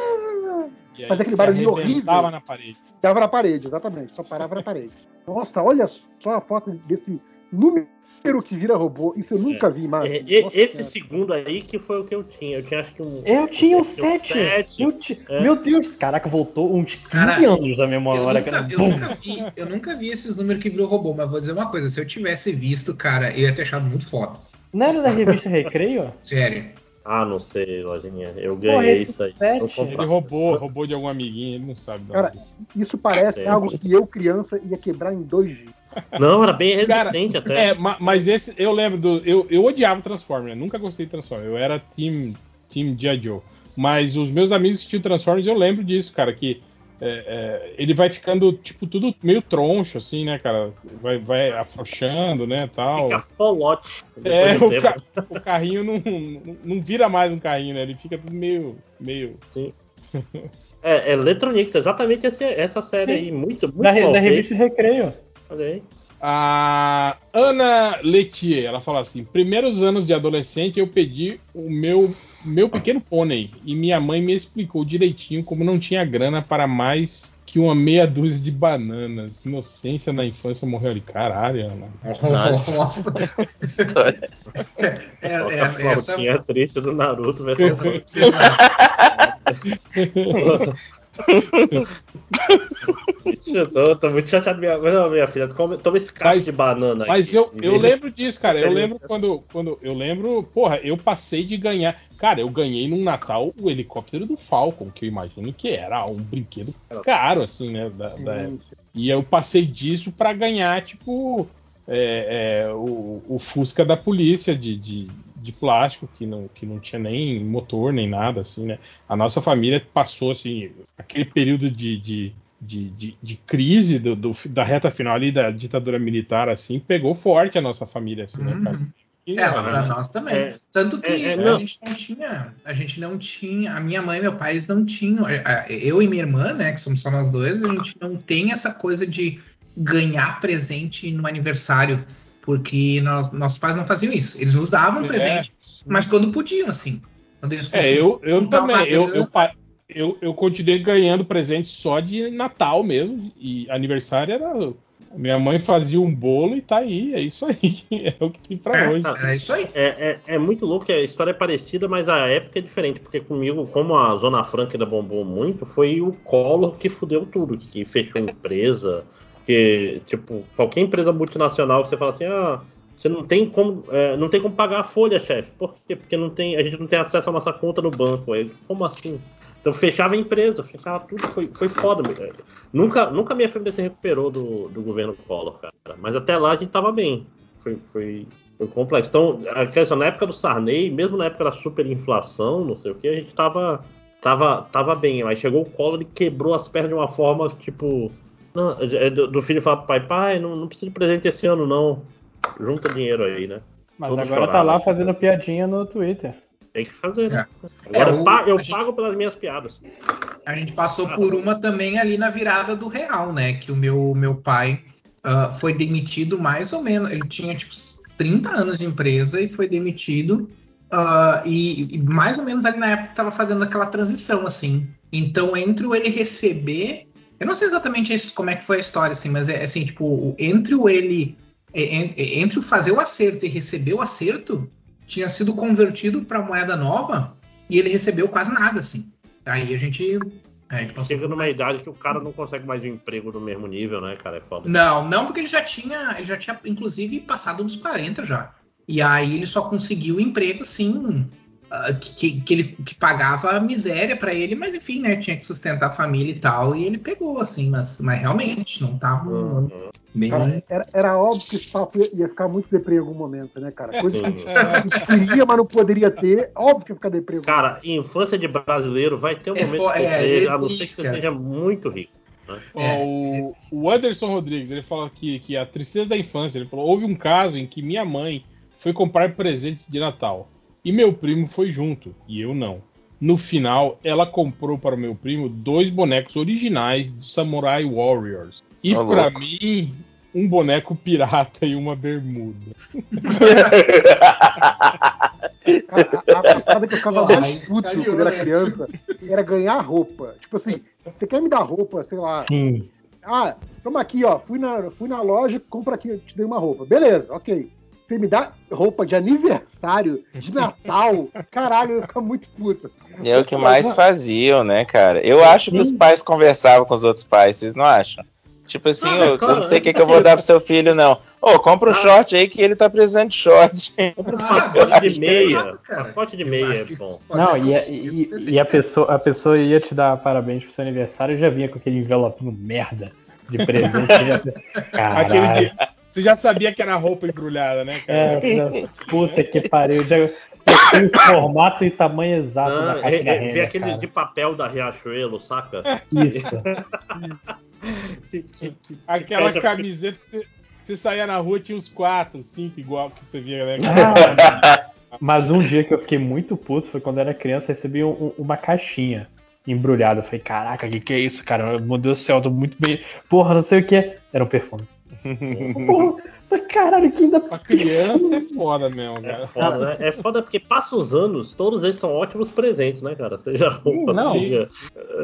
E aí fazia aquele você barulhinho arrebentava horrível. na parede. Dava na parede, exatamente. Só parava na parede. Nossa, olha só a foto desse número que vira robô. Isso eu nunca vi, É, Márcio. e- Nossa esse Senhora. segundo aí que foi o que eu tinha. Eu tinha acho que um. Eu tinha o acho que um sete. sete. Eu ti... É. Meu Deus, caraca, voltou uns quinze Cara, anos da Eu memória. nunca, cara. eu, nunca vi, eu nunca vi esses números que virou robô, mas vou dizer uma coisa: se eu tivesse visto, cara, eu ia ter achado muito foda. Não era da revista Recreio? Sério. Ah, não sei, Lojinha. Eu Porra, ganhei esse isso aí. sete. Vou comprar. Ele roubou, roubou de algum amiguinho, ele não sabe. de Cara, onde. isso parece Sim. algo que eu, criança, ia quebrar em dois dias. Não, era bem Cara, resistente até. É, ma- mas esse eu lembro do. Eu, eu odiava Transformers, eu nunca gostei de Transformers. Eu era Team, team G I. Joe. Mas os meus amigos que tinham Transformers, eu lembro disso, cara, que é, é, ele vai ficando, tipo, tudo meio troncho, assim, né, cara? Vai, vai afrouxando, né, tal. Fica folote. É, Depois do o, tempo. ca- o carrinho não, não, não vira mais um carrinho, né? Ele fica tudo meio. meio... Sim. É, é Electronics, exatamente essa, essa série Sim. aí. Muito, muito Da, re- mal da feita. revista Recreio. Olha aí. A Ana Letier, ela fala assim: primeiros anos de adolescente eu pedi o meu, meu pequeno pônei e minha mãe me explicou direitinho como não tinha grana para mais que uma meia dúzia de bananas. Inocência na infância morreu ali. Caralho, Ana. Nossa. Nossa. é, é, é, a flautinha essa... triste do Naruto vai ser eu tô, tô muito chateado. Minha, não, minha filha, toma, toma esse cacho mas, de banana mas aqui. eu, eu lembro disso, cara. Eu lembro quando, quando. Eu lembro, porra, eu passei de ganhar. Cara, eu ganhei num Natal o helicóptero do Falcon, que eu imagino que era um brinquedo caro, assim, né? Da, da época. E eu passei disso pra ganhar, tipo, é, é, o, o Fusca da polícia de, de, de plástico, que não, que não tinha nem motor, nem nada, assim, né? A nossa família passou, assim, aquele período de, de, de, de, de crise do, do, da reta final ali da ditadura militar, assim, pegou forte a nossa família, assim, né, cara? Uhum. E, É, lá é, pra nós também. É, Tanto que é, é, a não. gente não tinha, a gente não tinha, a minha mãe e meu pai eles não tinham, eu e minha irmã, né, que somos só nós dois, a gente não tem essa coisa de ganhar presente no aniversário, porque nós, nossos pais não faziam isso. Eles nos davam é, presente, mas quando podiam, assim. Quando eles é eu, eu juntar uma também. Eu, eu, grana, eu, eu continuei ganhando presente só de Natal mesmo. E aniversário era. Minha mãe fazia um bolo e tá aí. É isso aí. É o que tem pra é, hoje. era isso aí. É, é, é muito louco, a história é parecida, mas a época é diferente. Porque comigo, como a Zona Franca ainda bombou muito, foi o Collor que fudeu tudo, que fechou empresa. Que, tipo, qualquer empresa multinacional que você fala assim, ah, você não tem como, é, não tem como pagar a folha, chefe. Por quê? Porque não tem, a gente não tem acesso à nossa conta no banco. Aí, como assim? Então fechava a empresa, fechava tudo, foi, foi foda. Nunca, nunca minha família se recuperou do, do governo Collor, cara. Mas até lá a gente tava bem. Foi, foi, foi complexo. Então, a questão, na época do Sarney, mesmo na época da superinflação, não sei o que, a gente tava, tava, tava bem. Aí chegou o Collor e quebrou as pernas de uma forma, tipo... Não, do, do filho falar pro pai, pai, não, não precisa de presente esse ano, não. Junta dinheiro aí, né? Mas Todo agora tá chorava. lá fazendo piadinha no Twitter. Tem que fazer, né? É. Agora É, eu, o- pago, eu a gente- pago pelas minhas piadas. A gente passou por uma também ali na virada do real, né? Que o meu, meu pai ah, foi demitido mais ou menos. Ele tinha tipo trinta anos de empresa e foi demitido. ah, e, e mais ou menos ali na época estava fazendo aquela transição, assim. Então, entre o ele receber. Eu não sei exatamente isso, como é que foi a história, assim, mas é assim, tipo, o- entre o ele. é- é- Entre o fazer o acerto e receber o acerto, tinha sido convertido para moeda nova e ele recebeu quase nada, assim. Aí a gente, a gente passou Chega por numa uma... idade que o cara não consegue mais um emprego do mesmo nível, né, cara? É foda. Não, não, porque ele já tinha, ele já tinha, inclusive, passado dos quarenta já. E aí ele só conseguiu o emprego, sim, ah, que, que ele que pagava a miséria pra ele, mas enfim, né? Tinha que sustentar a família e tal, e ele pegou, assim, mas, mas realmente não tava Uhum. bem. Cara, era, era óbvio que esse papo ia, ia ficar muito deprê em algum momento, né, cara? Coisa que a gente, a gente queria, mas não poderia ter. Óbvio que ia ficar deprê em algum Cara, momento. infância de brasileiro vai ter um É, momento fo- de é, deprê, a não ser que existe, você cara. seja muito rico. Né? Ó, É, o, o Anderson Rodrigues, ele fala que, que a tristeza da infância, ele falou, houve um caso em que minha mãe foi comprar presentes de Natal e meu primo foi junto, e eu não. No final, ela comprou para o meu primo dois bonecos originais do Samurai Warriors. E Ô, para louco. mim, um boneco pirata e uma bermuda. Cara, a, a parada que eu ficava Porra, mais aí puto calhou, quando era né? criança era ganhar roupa. Tipo assim, você quer me dar roupa, sei lá. Sim. Ah, toma aqui, ó. Fui na, fui na loja, compra aqui, te dei uma roupa. Beleza, ok. Você me dá roupa de aniversário, de Natal, caralho, eu ia ficar muito puto. É o que mais faziam, né, cara? Eu acho que os pais conversavam com os outros pais, vocês não acham? Tipo assim, Ah, eu, cara, eu não sei o que, é que eu vou dar pro seu filho, não. Ô, compra um Ah. short aí que ele tá precisando de short. Compra um Ah, pacote bem- de bem meia. lembrado, cara. Pacote de Eu meia acho é que bom. isso pode Não, e, a- acontecer. e, e a, pessoa, a pessoa ia te dar parabéns pro seu aniversário e já vinha com aquele envelopinho merda de presente. Você já... Aquele Caralho. dia. Você já sabia que era roupa embrulhada, né, cara? É, filha, puta que pariu. Já, eu tinha o formato e tamanho exato da Ah, caixa é, da é, vê Renner, aquele cara. de papel da Riachuelo, saca? Isso. Que- que- que- Aquela fecha- camiseta que você, você saía na rua, tinha uns quatro, cinco igual que você via, né? Ah, mas um dia que eu fiquei muito puto foi quando eu era criança, eu recebi um- um- uma caixinha embrulhada. Eu falei, caraca, o que, que é isso, cara? Meu Deus do céu, eu tô muito bem. Porra, não sei o que é. Era um perfume. Porra, caralho, que ainda. Pra criança é foda mesmo, É cara. foda, né? É foda porque passa os anos, todos eles são ótimos presentes, né, cara? Seja roupa, Não. seja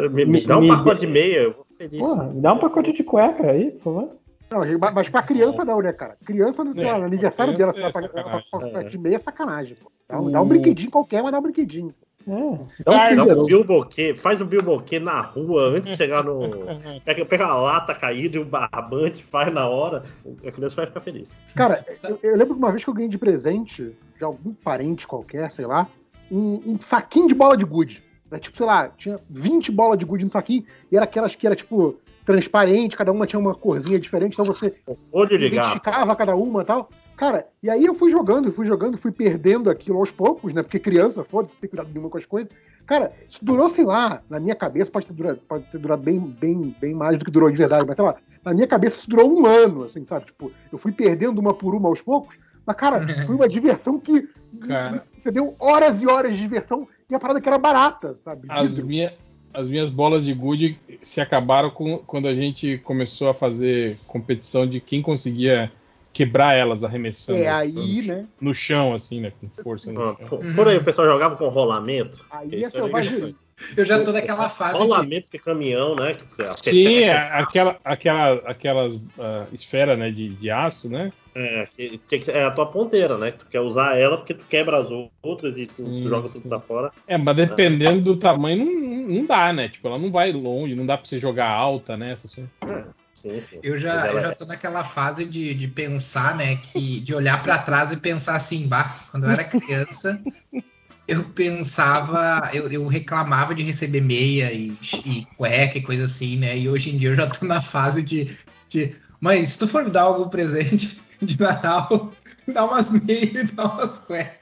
Me, me dá um me- pacote de meia, eu vou ser feliz. Porra, me dá um pacote de cueca aí, por favor. Não, mas pra criança não, né, cara? Criança, no, É, no aniversário dela, criança você é vai pagar sacanagem. pacote de meia é sacanagem, pô. Dá, um- E- dá um brinquedinho qualquer, mas dá um brinquedinho. É, dá um Cara, Dá Kinder um Ovo. bilboquê, faz um bilboquê na rua antes de chegar no. Pega, pega a lata caída e o barbante, faz na hora, a criança vai ficar feliz. Cara, eu, eu lembro de uma vez que eu ganhei de presente de algum parente qualquer, sei lá, um, um saquinho de bola de gude. Era tipo, sei lá, tinha vinte bolas de gude no saquinho e era aquelas que era tipo transparente, cada uma tinha uma corzinha diferente, então você Olho de gato. identificava cada uma e tal. Cara, e aí eu fui jogando, fui jogando, fui perdendo aquilo aos poucos, né? Porque criança, foda-se, tem cuidado nenhuma com as coisas. Cara, isso durou, sei lá, na minha cabeça, pode ter durado, pode ter durado bem, bem, bem mais do que durou de verdade, mas sei lá, na minha cabeça isso durou um ano, assim, sabe? Tipo, eu fui perdendo uma por uma aos poucos, mas, cara, foi uma diversão que Cara. você deu horas e horas de diversão e a parada que era barata, sabe? As, Vidro. minha, as minhas bolas de gude se acabaram com, quando a gente começou a fazer competição de quem conseguia quebrar elas arremessando. É, aí, no, né? no chão, assim, né? Com força no Ah, chão. por, por aí o pessoal jogava com rolamento. Aí que é isso era selvageria. interessante. Eu já tô naquela fase de. Rolamento de caminhão, né? Que a Sim, peteca- é aquela, aquela, aquelas uh, esferas, né, de, de aço, né? É, que, que, que é a tua ponteira, né? Que tu quer usar ela porque tu quebra as outras e tu, Sim, tu joga sim. tudo pra fora. É, mas dependendo do tamanho, não, não dá, né? Tipo, ela não vai longe, não dá pra você jogar alta, né? Essas coisas. Sim, sim. Eu Mas já, ela eu já é- tô naquela fase de, de pensar, né? Que, de olhar pra trás e pensar assim, bah, quando eu era criança, eu pensava, eu, eu reclamava de receber meia e, e cueca e coisa assim, né? E hoje em dia eu já tô na fase de, de mãe, se tu for me dar algum presente de Natal, dá umas meias e dá umas cuecas.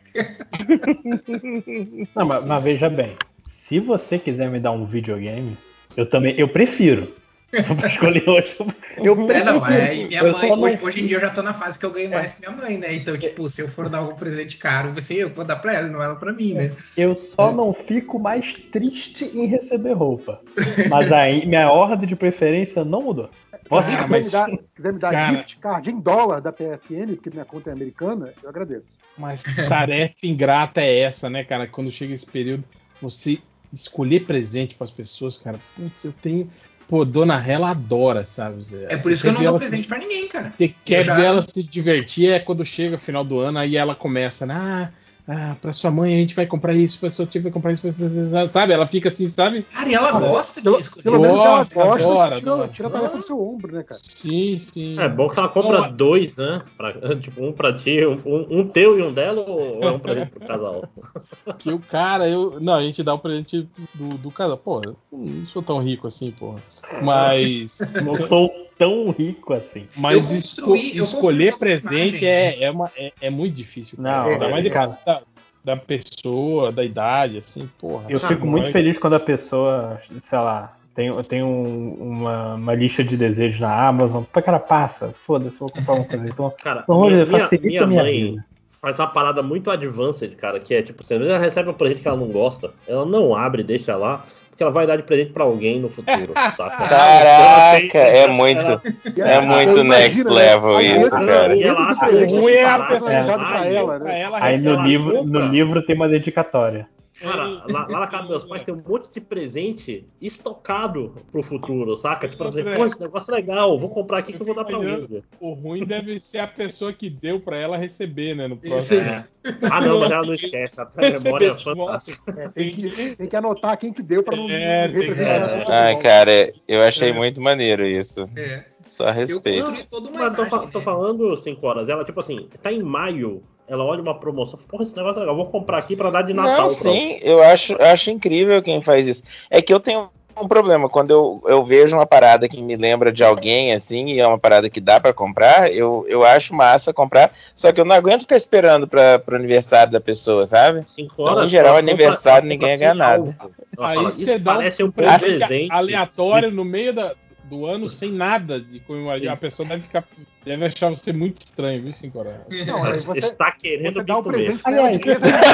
Não, mas, mas veja bem, se você quiser me dar um videogame, eu também, eu prefiro. Só pra escolher hoje, eu É, prefiro. não, é, e minha Eu mãe, só não hoje, hoje em fico- dia eu já tô na fase que eu ganho É. mais que minha mãe, né? Então, tipo, se eu for dar algum presente caro, vai ser eu que vou dar pra ela, não ela pra mim, né? Eu só não fico mais triste em receber roupa. Mas aí minha ordem de preferência não mudou. Pode Se Ah, quiser, mas- me dar, quiser me dar cara- gift card em dólar da P S N, porque minha conta é americana, eu agradeço. Mas tarefa ingrata é essa, né, cara? Quando chega esse período, você escolher presente para as pessoas, cara. Putz, eu tenho. Pô, Dona Rela adora, sabe? É por isso que eu não dou presente pra ninguém, cara. Você quer já- ver ela se divertir, é quando chega o final do ano, aí ela começa, né? Ah, ah, pra sua mãe a gente vai comprar isso, pra sua tia vai comprar isso, pra sua... sabe? Ela fica assim, sabe? Cara, e ela gosta de Pelo, escolher. pelo menos ela Gosta, gosta, adora, tira, adora. tira a tarefa do seu ombro, né, cara? Sim, sim. É bom que ela compra Não, dois, né? Pra, tipo, um pra ti, um, um, um teu e um dela, ou é um presente pro casal? que o cara, eu. Não, a gente dá o presente do, do casal. Pô, eu não sou tão rico assim, porra. Mas. Não sou tão rico assim. Mas Eu esco- construí- eu escolher construí presente toda a imagem, é, é, uma, é, é muito difícil. Cara. Não, Ainda mais é, depois da, da pessoa, da idade, assim, porra. Eu Ah, fico não muito é- feliz quando a pessoa, sei lá, tem, tem um- uma, uma lista de desejos na Amazon. Pô, cara, passa, foda-se, eu vou comprar uma coisa. Então, Cara, pelo amor de minha, Deus, minha, facilita minha a minha mãe vida. faz uma parada muito advanced, cara, que é tipo, se ela recebe um presente que ela não gosta, ela não abre, deixa lá, porque ela vai dar de presente pra alguém no futuro, saca? Caraca, é ela- muito, ela- é muito Imagina, next né? level Aí isso, entra- cara. E ela Dentro do acha presente, o ruim é a tá pessoa- personalizado pra Aí, ela, pra né? ela Aí no recebe- livro, compra. no livro tem uma dedicatória. Cara, lá, lá na casa dos meus pais tem um monte de presente estocado pro futuro, saca? Tipo, assim, André, pô, esse negócio é legal, vou comprar aqui que eu vou dar pra imaginando, alguém. o ruim deve ser a pessoa que deu pra ela receber, né? No próximo. Esse- É. Ah, não, mas ela não esquece, ela tem a memória Receber de volta. fantástica. Tem que, tem que anotar quem que deu pra não É, não tem que- representar é. tudo de Ai, volta. cara, eu achei muito maneiro isso. É. Só Eu respeito. construí toda uma Mas tô, fa- imagem. tô né? falando cinco horas. Ela, tipo assim, tá em maio, ela olha uma promoção, porra, esse negócio é legal, vou comprar aqui pra dar de Natal. Não, pra sim, eu acho, acho incrível quem faz isso. É que eu tenho um problema, quando eu, eu vejo uma parada que me lembra de alguém, assim, e é uma parada que dá pra comprar, eu, eu acho massa comprar, só que eu não aguento ficar esperando pra, pro aniversário da pessoa, sabe? Cinco Então, horas, em geral, ela aniversário, compra- ninguém ela ia ganhar compra sem nada. alvo. Ela Aí fala, você isso dá um, parece um um presente presente. aleatório no meio da, do ano, sem nada de comemorar. A pessoa deve ficar. Deve achar você muito estranho, viu, cinco horas? Não, aí você, Está querendo você me dá o comer. presente pra ela de Aliás, presente.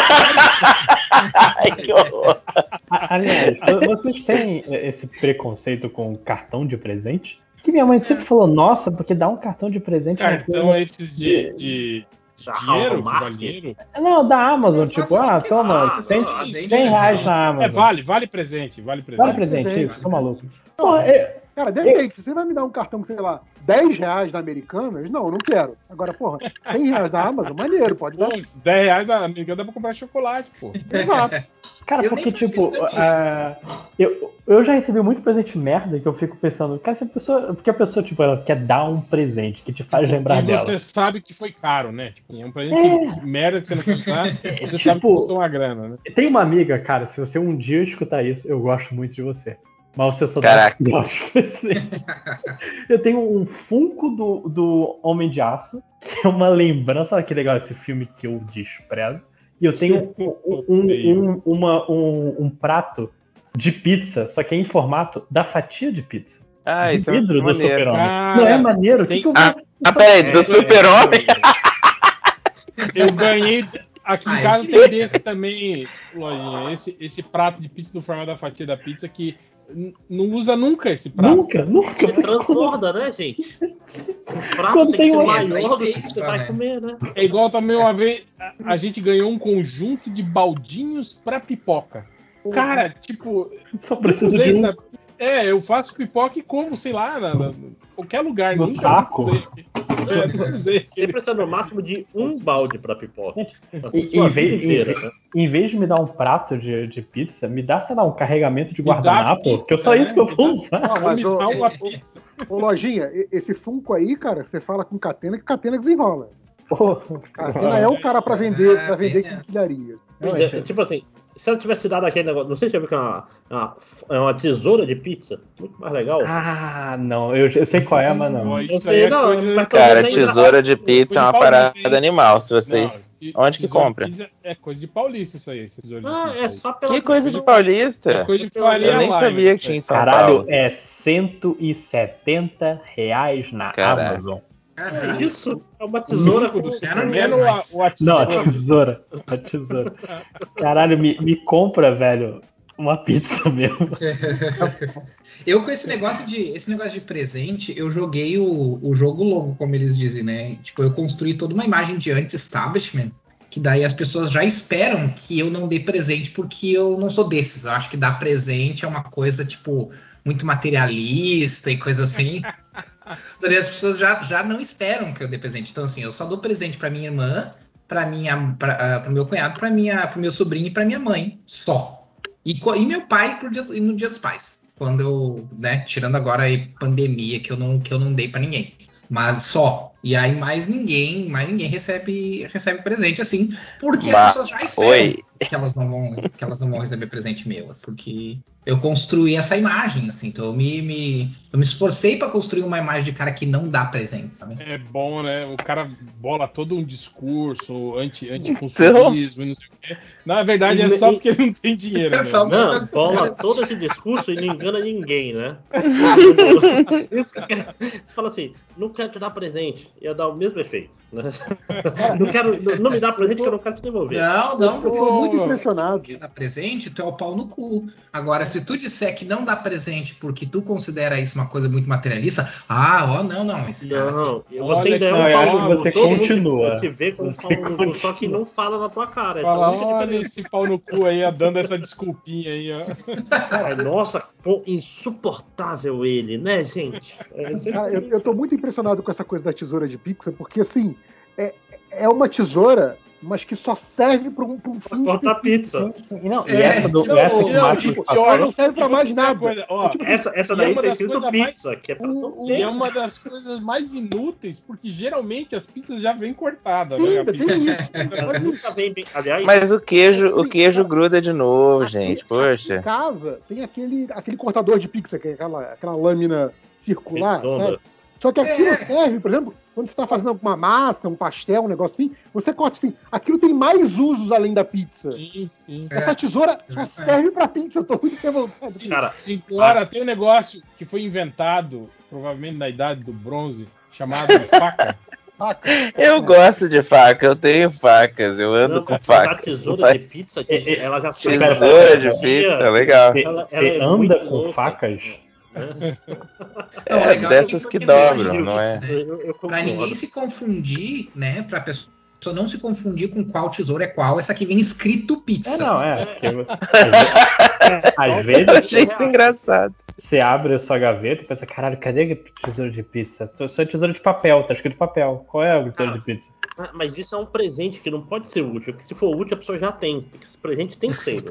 Ai, que horror. A- Aliás, vo- vocês têm esse preconceito com cartão de presente? Que minha mãe sempre falou, nossa, porque dar um cartão de presente é uma Cartão coisa esses de, de, Dinheiro, que vale dinheiro? Não, da Amazon, Eu tipo, faço ah, questão, toma, ah, cem, não, gente, cem reais na É, Amazon. vale, vale presente, vale presente. Vale presente, presente, isso, tô maluco. Não, Pô, eu, Cara, depende. Se você vai me dar um cartão, sei lá, dez reais da Americanas, não, não quero. Agora, porra, cem reais da Amazon, maneiro, pode dar. Pô, dez reais da Americana dá pra comprar chocolate, pô. Exato. Cara, Eu porque, nem faço tipo, questão de- ah, eu, eu já recebi muito presente merda que eu fico pensando, cara, se a pessoa. Porque a pessoa, tipo, ela quer dar um presente que te faz lembrar E você dela. sabe que foi caro, né? Tipo, é um presente É. que, que merda que você não quer usar, É, você tipo, sabe que custou uma grana, né? Tem uma amiga, cara, se você um dia escutar isso, eu gosto muito de você. Mas você só Caraca. dá de presente. Eu tenho um Funko do, do Homem de Aço, que é uma lembrança. Olha que legal esse filme que eu desprezo. E eu tenho um, um, um, uma, um, um prato de pizza, só que é em formato da fatia de pizza. Ah, de isso é vidro do maneiro. Super-Homem. Cara, Não é maneiro? tem- Que que eu Ah, vou- ah, peraí, do É, Super-Homem? Eu ganhei. Aqui em Ai, casa que tem lindo. desse também, Lojinha. Esse, esse prato de pizza do formato da fatia da pizza que n- não usa nunca esse prato. Nunca, nunca. Porque Porque quando- transborda, né, gente? O prato Quando tem tem que ser uma- É, maior do que enfeite você só, vai né? comer, né? É igual também uma vez a, a gente ganhou um conjunto de baldinhos pra pipoca. Cara, tipo, Só nunca precisa usei, de um sabe? É, eu faço pipoca e como, sei lá, na, na- em qualquer lugar. No nunca, saco. nunca usei. É, nunca usei aquele. Sempre precisa no máximo de um balde pra pipoca. A Em, sua em vida vez, em, inteira, vez, né? em vez de me dar um prato de, de pizza, me dá, sei lá, um carregamento de Me dá guardanapo, pizza, que é só isso né? que eu Me vou dá- usar. Não, Ou mas me ô, dá uma ô, pizza. ô, Lojinha, e- esse Funko aí, cara, você fala com Catena que Catena desenrola. Pô, Catena é o cara pra vender, pra Ah, vender bem quinquilharia. não, Pois é, esse- tipo assim, se ela tivesse dado aquele negócio, não sei se já viu que é uma, uma, é uma tesoura de pizza, muito mais legal. Ah, não, eu, eu sei qual é, mas não. Pô, Eu isso sei, aí é não, coisa. mas Cara, talvez é tesoura de engraçado. pizza é uma Coisa de parada paulista, hein? animal. Se Não, vocês. de- Onde que tesoura de compra? pizza é coisa de paulista isso aí, esse tesouro de Ah, pizza é aí. só pela Que coisa de É paulista? coisa de Eu Faria nem Lima. sabia que isso tinha aí. em São Caralho, Paulo. é cento e setenta reais na Caraca. Amazon. Caralho. Isso é uma tesoura Funko do com... Já não Superman quero ou a, mais. ou a Não, a tesoura? tesoura. A tesoura. Caralho, me, me compra, velho, uma pizza mesmo. Eu com esse negócio de esse negócio de presente, eu joguei o, o jogo longo, como eles dizem, né? Tipo, eu construí toda uma imagem de anti-establishment, que daí as pessoas já esperam que eu não dê presente, porque eu não sou desses. Eu acho que dar presente é uma coisa, tipo, muito materialista e coisa assim. Daí as pessoas já, já não esperam que eu dê presente. Então, assim, eu só dou presente pra minha irmã, pra minha, pra, uh, pro meu cunhado, pra minha, pro meu sobrinho e pra minha mãe. Só. E, co- e meu pai pro dia, e no dia dos pais. Quando eu, né, tirando agora a pandemia que eu não, que eu não dei pra ninguém. Mas só. E aí mais ninguém, mais ninguém recebe, recebe presente, assim, porque as Ma- pessoas já esperam Oi. que elas não vão, que elas não vão receber presente meu, assim, porque eu construí essa imagem, assim, então eu me, me, eu me esforcei para construir uma imagem de cara que não dá presente, sabe? É bom, né? O cara bola todo um discurso anti, anticonsumismo e não sei o quê. Na verdade, E- é só e- porque ele não tem dinheiro É só mesmo. Não, bola todo esse discurso e não engana ninguém, né? Isso que- você fala assim, não quero te dar presente, ia dar o mesmo efeito, né? Não, quero, não, não me dá presente que eu não quero te devolver. Não, não, porque Eu tô se muito tu disser impressionado. que dá presente, tu é o pau no cu. Agora, se tu disser que não dá presente porque tu considera isso uma coisa muito materialista, ah, ó, não, não, esse cara Não, tem- você Olha ainda é que- um Não, eu pau acho que no cu. você Todo continua. mundo te vê como um Você pau no cu, só que continua. não fala na tua cara. Essa é a Fala, única olha diferença. esse pau no cu aí, ó, dando essa desculpinha aí, ó. Ai, nossa, pô, insuportável ele, né, gente? É, sempre- Cara, eu, eu tô muito impressionado com essa coisa da tesoura de pizza, porque assim, é, é uma tesoura, mas que só serve pra um, pra um Pra fim cortar específico. pizza. E, não, e É, essa, do, tipo, essa que não, mais e me pior, Ela não serve pra e vou mais dizer uma nada. coisa, ó, É tipo assim, Essa, essa E é daí uma tá das escrito coisas mais- pizza, que é pra o- não o- E é ter. uma das coisas mais inúteis, porque geralmente as pizzas já vêm cortadas, né? sim, A tem pizza- isso. Ela Mas, nunca vem bem. Aliás, Mas o queijo, o Sim, queijo cara, gruda de novo, aqui- gente. aqui em Poxa. casa tem aquele, aquele cortador de pizza, que é aquela, aquela lâmina circular, redonda. sabe? Só que aquilo É. serve, por exemplo, quando você está fazendo uma massa, um pastel, um negócio assim, você corta assim. Aquilo tem mais usos além da pizza. Sim, sim. Essa tesoura É só verdade. serve pra pizza, eu tô muito revoltado. Cara, Agora tem um negócio que foi inventado, provavelmente na idade do bronze, chamado faca. Saca? Eu gosto de faca, eu tenho facas, eu ando não, com mas a facas. tesoura mas de pizza, gente, ela já sai Pera, Tesoura pera, de pera. pizza, legal. Você Ela- você ela é anda muito com louca. facas? né? Não, o É, legal dessas é que que, pra dobram, ninguém não é? se- Eu, eu Pra ninguém concordo. se confundir, né? Pra pessoa Só não se confundir com qual tesouro é qual. Essa aqui vem escrito pizza. É, não, é. Porque, às vezes, Eu achei isso engraçado. você abre a sua gaveta e pensa, caralho, cadê o tesouro de pizza? Isso é tesouro de papel, tá escrito papel. Qual é o tesouro de pizza? Ah, mas isso é um presente que não pode ser útil, porque se for útil a pessoa já tem. Porque esse presente tem que ser útil.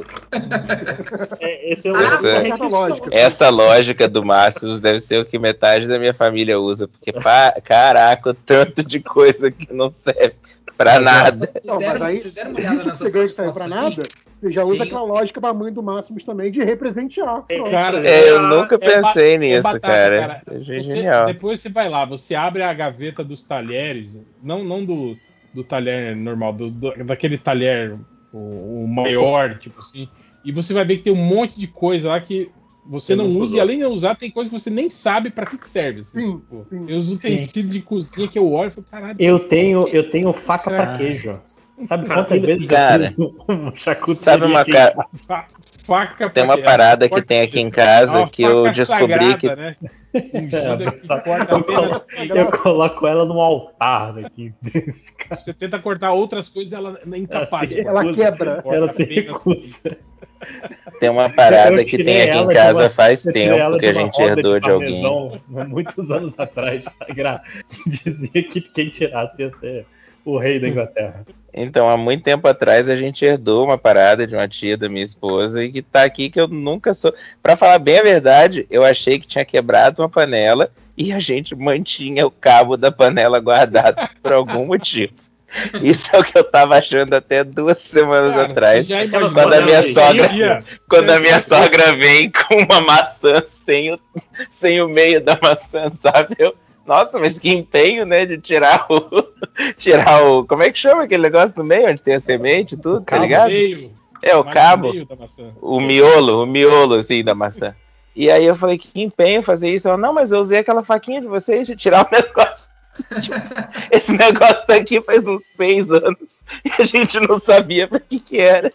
é, esse é o Essa, essa, lógica. essa lógica do Máximos deve ser o que metade da minha família usa, porque, pá, caraca, o tanto de coisa que não serve pra nada. Vocês Não, deram, mas aí, vocês deram uma olhada nas você ganha outras que serve pra fotos aqui? nada, você já usa Tem- aquela lógica da mãe do Máximos também de representear. Pronto. Cara, É, eu nunca é ba- pensei é nisso, batata, cara. Achei Você- genial. depois você vai lá, você abre a gaveta dos talheres, não, não do, do talher normal, do, do- daquele talher o, o maior, tipo assim, e você vai ver que tem um monte de coisa lá que você Você não nunca usa, usou. e além de não usar, tem coisa que você nem sabe pra que, que serve. Assim, Sim, tipo, sim. tem os utensílios de cozinha que eu olho e falo, caralho. Eu tenho, que- eu tenho faca será? pra queijo. Sabe Cara, quantas ele- vezes cara, eu fiz um charcuteria sabe uma aqui em ca- casa? Fa- faca Tem pra uma quê? parada que Corta- tem aqui em é casa uma que eu faca descobri sagrada, que né? É, Ungida que só- corta eu, apenas. colo- eu coloco ela no altar daqui. Você tenta cortar outras coisas, ela é incapaz de Ela cortar. Ela quebra. Corta Ela se apenas- recusa. tem uma parada Eu que tirei tem aqui em ela de casa uma- faz eu tirei tempo ela que de a uma gente roda herdou de alguém. parmesão, muitos anos atrás, sagrado. Dizia que quem tirasse ia ser o rei da Inglaterra. Então, há muito tempo atrás, a gente herdou uma parada de uma tia da minha esposa e que tá aqui que eu nunca sou. Pra falar bem a verdade, eu achei que tinha quebrado uma panela e a gente mantinha o cabo da panela guardado por algum motivo. Isso é o que eu tava achando até duas semanas Cara, atrás. você já Aquelas imaginou, Quando a minha né? sogra- Dia, Quando a você minha já- sogra vem com uma maçã sem o, sem o meio da maçã, sabe? Eu, nossa, mas que empenho, né? De tirar o. Tirar o. Como é que chama aquele negócio do meio, onde tem a semente e tudo, tá cabo? ligado? meio, É, o mais cabo. meio da maçã. O miolo, o miolo, assim, da maçã. E aí eu falei, que empenho fazer isso. Ela, não, mas eu usei aquela faquinha de vocês de tirar o negócio. Esse negócio tá aqui faz uns seis anos e a gente não sabia pra que que era.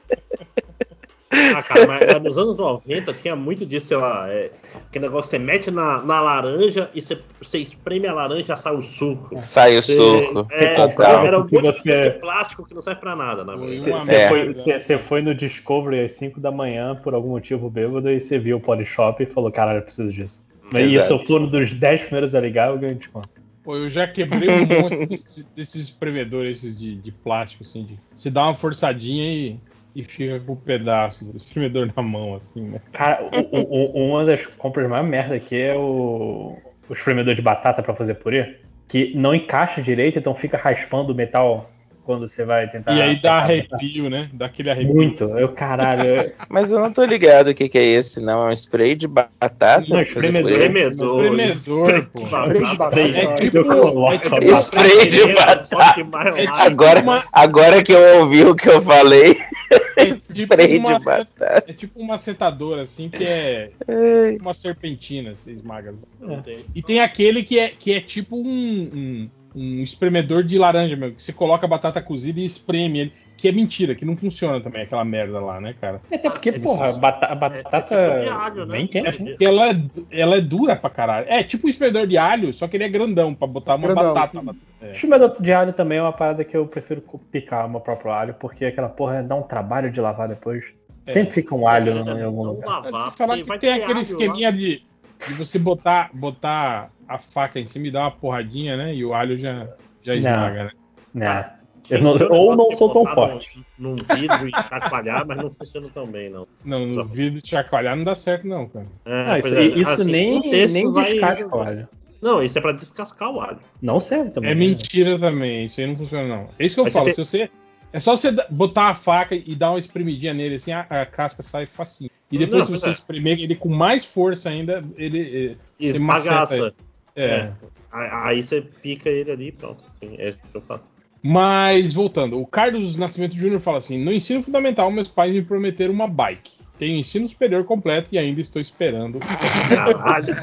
Ah, cara, mas, mas nos anos noventa tinha muito disso, sei lá, é, aquele negócio que você mete na, na laranja e você, você espreme a laranja e sai o suco. Sai o Você- suco. é, total. era um porque monte de coisa você- de plástico que não serve pra nada, na Foi verdade. uma Você É. foi, merda. cê- cê foi no Discovery às cinco da manhã por algum motivo bêbado e você viu o Polishop e falou, caralho, eu preciso disso. E Exato. se eu for um dos dez primeiros a ligar, eu ganho desconto. Pô, eu já quebrei um monte desse- desses espremedores esses de, de plástico, assim. De, você dá uma forçadinha e, e fica com o pedaço do espremedor na mão, assim, né? Cara, o- o- o- uma das compras mais merda aqui é o, o espremedor de batata pra fazer purê, que não encaixa direito, então fica raspando o metal quando você vai tentar. E aí dá apertar a batata. arrepio, né? Dá aquele arrepio. Muito, eu caralho. eu- Mas eu não tô ligado o que que é esse, não. É um spray de batata? Não, pra fazer espremedor. purê? Espremedor. Espremedor, pô. Spray de batata. É tipo- eu coloco é tipo a batata. Spray de batata. Só que mais É lá. tipo Agora, uma- agora que eu ouvi o que eu falei, É tipo spray uma, de batata. é tipo uma setadora, assim, que é Ai, uma serpentina, você esmaga. Não tem. E tem aquele que é, que é tipo um, um, um espremedor de laranja mesmo, que você coloca a batata cozida e espreme ele. Que é mentira, que não funciona também aquela merda lá, né, cara? Até porque, É porra, isso. bata- a É, batata é tipo de alho, né? vem É quente, né? porque ela é, ela é dura pra caralho. É tipo um espremedor de alho, só que ele é grandão pra botar uma Grandão, batata sim. lá. É. Espremedor de alho também é uma parada que eu prefiro picar o meu próprio alho, porque aquela porra dá um trabalho de lavar depois. É. Sempre fica um alho É, em algum não lugar. Mas lavar, te falar porque que vai tem ter aquele alho esqueminha lá. de, de você botar, botar a faca em cima e dar uma porradinha, né? E o alho já, já Não. esmaga, né? Né? Cara, Eu não- Tinha um ou negócio não de sou tão botar forte. Num, num vidro e chacoalhar, mas não funciona tão bem, não. Não, no Só- vidro de chacoalhar não dá certo, não, cara. É, Ah, isso, pois é, isso assim, nem, um terço nem vai- descasca o alho. Não, isso é pra descascar o alho. Não serve também. É né? mentira também, isso aí não funciona, não. É isso que eu Mas falo, você se você. É só você da- botar a faca e dar uma espremidinha nele, assim, a, a casca sai facinho. E depois, Não, se pois você é. espremer ele com mais força ainda, ele. ele você maceta Esbagaça. ele. É. É. Aí aí você pica ele ali e pronto. Assim, é isso que eu faço. Mas, voltando, o Carlos Nascimento Júnior fala assim: no ensino fundamental, meus pais me prometeram uma bike. Tenho ensino superior completo e ainda estou esperando. Caralho,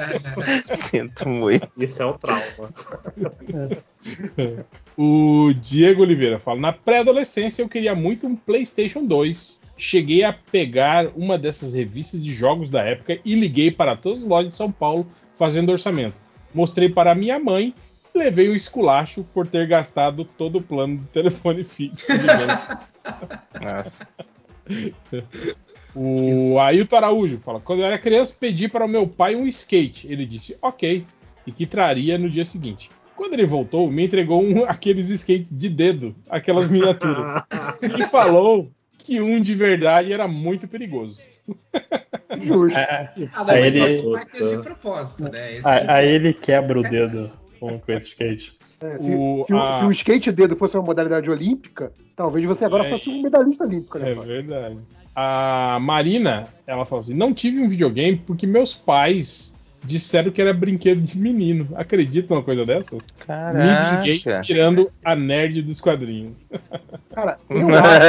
sinto muito. isso é um trauma. O Diego Oliveira fala: na pré-adolescência eu queria muito um PlayStation dois. Cheguei a pegar uma dessas revistas de jogos da época e liguei para todas as lojas de São Paulo fazendo orçamento. Mostrei para minha mãe e levei um esculacho por ter gastado todo o plano do telefone fixo. Nossa. O Ailton Araújo fala: quando eu era criança, pedi para o meu pai um skate. Ele disse ok, e que traria no dia seguinte. Quando ele voltou, me entregou um, aqueles skates de dedo, aquelas miniaturas, e falou que um de verdade era muito perigoso. Justo. É, Ah, não, Aí mas ele- esse o pai fez de propósito, né? Esse aí, ele aí fez. ele quebra o dedo com, com esse skate. É, se, O- se o, a- se o skate dedo fosse uma modalidade olímpica, talvez você agora É. fosse um medalhista olímpico, né? É verdade. A Marina, ela fala assim: não tive um videogame porque meus pais disseram que era brinquedo de menino. Acredita uma coisa dessas? Me vinguei Caraca. tirando a nerd dos quadrinhos. Cara, eu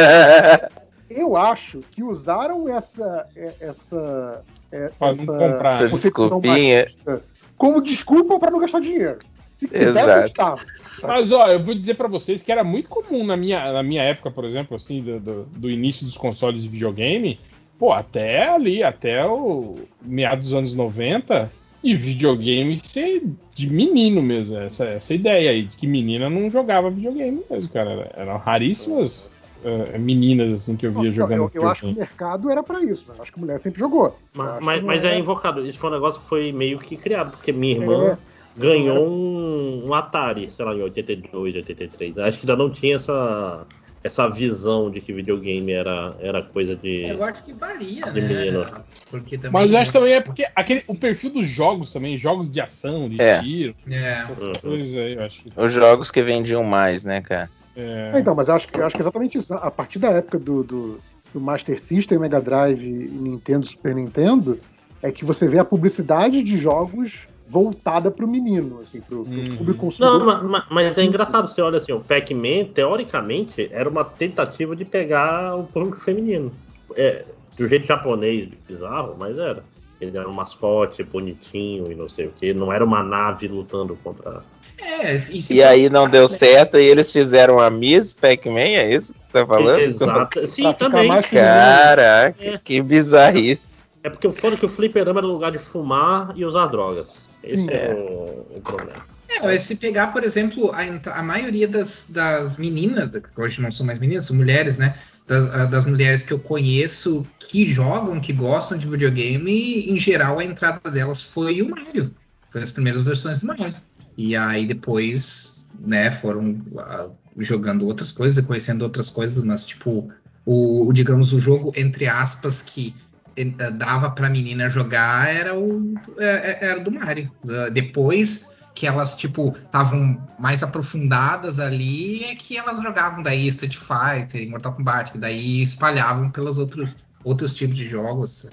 acho, eu acho que usaram essa, é- essa, é- Pra não essa comprar. Essa concepção desculpinha. machista como desculpa para não gastar dinheiro. Se quiser, Exato. acreditar. Mas ó, eu vou dizer pra vocês que era muito comum na minha, na minha época, por exemplo, assim, do, do, do início dos consoles de videogame, pô, até ali, até o meados dos anos noventa, e videogame ser de menino mesmo, essa, essa ideia aí, de que menina não jogava videogame mesmo, cara. Era- Eram raríssimas uh, meninas assim que eu via Não, jogando eu, eu acho que o videogame. mercado era para isso. Né? Eu acho que a mulher sempre jogou. Eu Mas, acho mas, que não mas era- é invocado. Isso foi um negócio que foi meio que criado, porque minha irmã É. ganhou um, um Atari, sei lá, em oitenta e dois, oitenta e três. Acho que ainda não tinha essa, essa visão de que videogame era, era coisa de. Eu acho que varia, De né? menino. Porque também. Mas eu acho que também é porque aquele, o perfil dos jogos também, jogos de ação, de É. tiro, É. essas Uhum. coisas aí, eu acho que. Os jogos que vendiam mais, né, cara? É, É, então, mas eu acho, que- eu acho que é exatamente isso. A partir da época do, do, do Master System, Mega Drive e Nintendo, Super Nintendo, é que você vê a publicidade de jogos voltada para o menino, assim, para o Uhum. público consumidor. Não, ma- ma- mas é engraçado, você olha assim, o Pac-Man, teoricamente, era uma tentativa de pegar o público feminino. É, do jeito japonês, bizarro, mas era. Ele era um mascote bonitinho e não sei o que. Não era uma nave lutando contra. É, e, se E for- aí não deu certo e eles fizeram a Miss Pac-Man, é isso que você tá falando? Exato. Sim, Pra ficar também. mais feminino. Caraca, É. que bizarrice. É porque o foda é que o fliperama era lugar de fumar e usar drogas. Esse Sim. é o, o problema. É, mas se pegar, por exemplo, a, entra- a maioria das, das meninas, que hoje não são mais meninas, são mulheres, né? Das, a- das mulheres que eu conheço que jogam, que gostam de videogame, em geral a entrada delas foi o Mario. Foi as primeiras versões do Mario. E aí depois, né, foram ah, jogando outras coisas, conhecendo outras coisas, mas tipo, o, o, digamos, o jogo, entre aspas, que eh, dava pra menina jogar era o é- é- era do Mario. Ah, Depois que elas, tipo, estavam mais aprofundadas ali, é que elas jogavam daí Street Fighter, Mortal Kombat, que daí espalhavam pelos outros, outros tipos de jogos.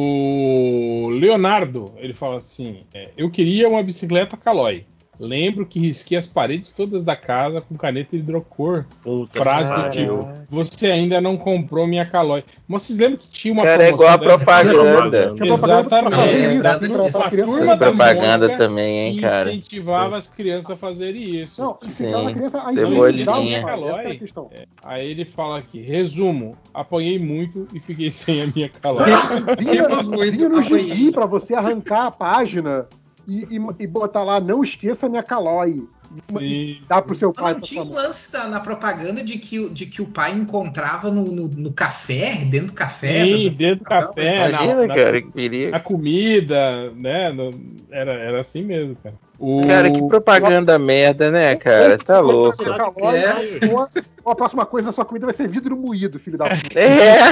O Leonardo, ele fala assim: é, eu queria uma bicicleta Caloi. Lembro que risquei as paredes todas da casa com caneta hidrocor. Puta Frase que do pariu. tipo: você ainda não comprou minha Caloi. Mas vocês lembram que tinha uma Cara, é igual promoção a dessa? propaganda. Tinha propaganda pra Exatamente. fazer É, isso, dando pra, pra isso. A criança turma Essas da propaganda Mônica também, hein, cara. incentivava as crianças a fazerem isso. Não, incentivava a Sim, criança a Não endividar o cebolinha. pai. Essa é a Caloi. questão. Aí ele fala aqui: resumo, apanhei muito e fiquei sem a minha Caloi. Vinha, Temos muito, vinha no gibi apanhei. pra você arrancar a página e, e, e botar lá, não esqueça minha Caloi. E Sim, dá pro seu Mas pai. não pra tinha sua um mãe. lance da- na propaganda de que, o- de que o pai encontrava no, no, no café, dentro do café? Sim, das- dentro do café, na, Imagina, na, cara, que perigo. na comida, né? no- era, era assim mesmo, cara. O... Cara, que propaganda merda, né, cara? Tá Ou- ou louco. minha Caloi, É. ou, ou a próxima coisa da sua comida vai ser vidro moído, filho da puta. É,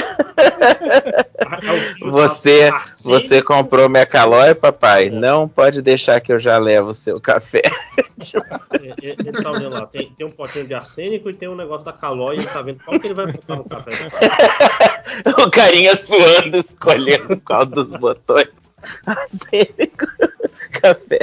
É o filho você, da Arsênico. você comprou minha calói, papai? Não pode deixar que eu já levo o seu café. É, é, Ele tá olhando lá, tem, tem um potinho de arsênico e tem um negócio da calói e ele tá vendo qual que ele vai botar no café. O carinha suando, escolhendo qual dos botões. Arsênico, café.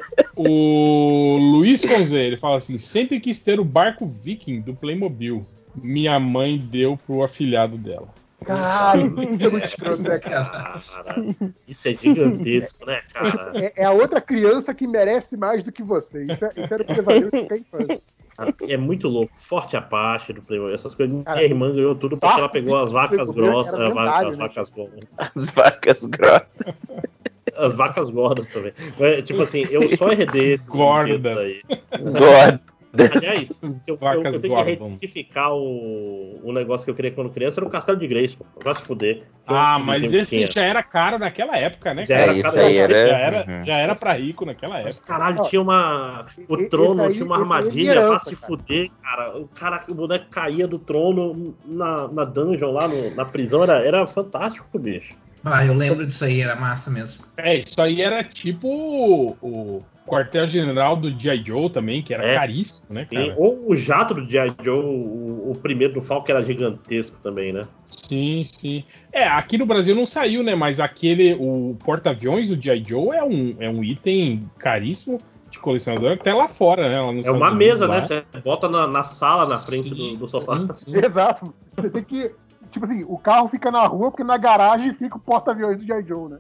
o Luiz Conze, ele fala assim: sempre quis ter o barco viking do Playmobil. Minha mãe deu pro afilhado dela. Caralho, isso é muito escroto, né, cara? Cara, isso é gigantesco, né, cara? É, é a outra criança que merece mais do que você. Isso, é, isso era o pesadelo de quem faz. Cara, é muito louco. Forte Apache do Playmobil, essas coisas. Cara, Minha irmã ganhou tudo porque barco ela pegou as do vacas Playmobil grossas, era as va- lendário, as né? vacas grossas. As vacas grossas. As vacas gordas também. É, tipo assim, eu só herdei esse Gordas. aí. Gordas. Aliás, se eu, eu, Vacas eu tenho Gordon. que retificar o, o negócio que eu queria quando criança, era o Castelo de Grayskull. Vai se fuder. Ah, Um mas vizinho esse tinha. já era caro naquela época, né, Já cara? era É, isso cara, aí eu era. Já era, Uhum. já era pra rico naquela Mas época. caralho, Ó, tinha uma. O e- trono esse aí- tinha uma esse aí é de armadilha herança, pra se cara. fuder, cara. O cara, o boneco caía do trono na, na dungeon lá no- na prisão, era, era fantástico, bicho. Ah, eu lembro disso aí, era massa mesmo. É, isso aí era tipo o, o quartel-general do G I. Joe também, que era É. caríssimo, né, Sim, cara? ou o jato do G I. Joe, o, o primeiro do Falcon, era gigantesco também, né? Sim, sim. É, aqui no Brasil não saiu, né? Mas aquele, o porta-aviões do G I. Joe é um, é um item caríssimo de colecionador até lá fora, né? Lá nos É uma Estados Unidos, mesa, lá. né? Você bota na, na sala, na frente Sim, do, do sofá. sim, sim. Exato. Você tem que. Tipo assim, o carro fica na rua porque na garagem fica o porta-aviões do G I. Joe, né?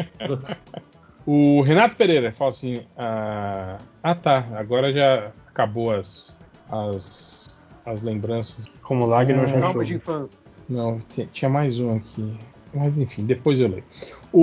O Renato Pereira fala assim: ah, ah, tá, agora já acabou as, as, as lembranças. Como lágrimas no Trauma de chuva. infância. Não, t- tinha mais um aqui. Mas enfim, depois eu leio.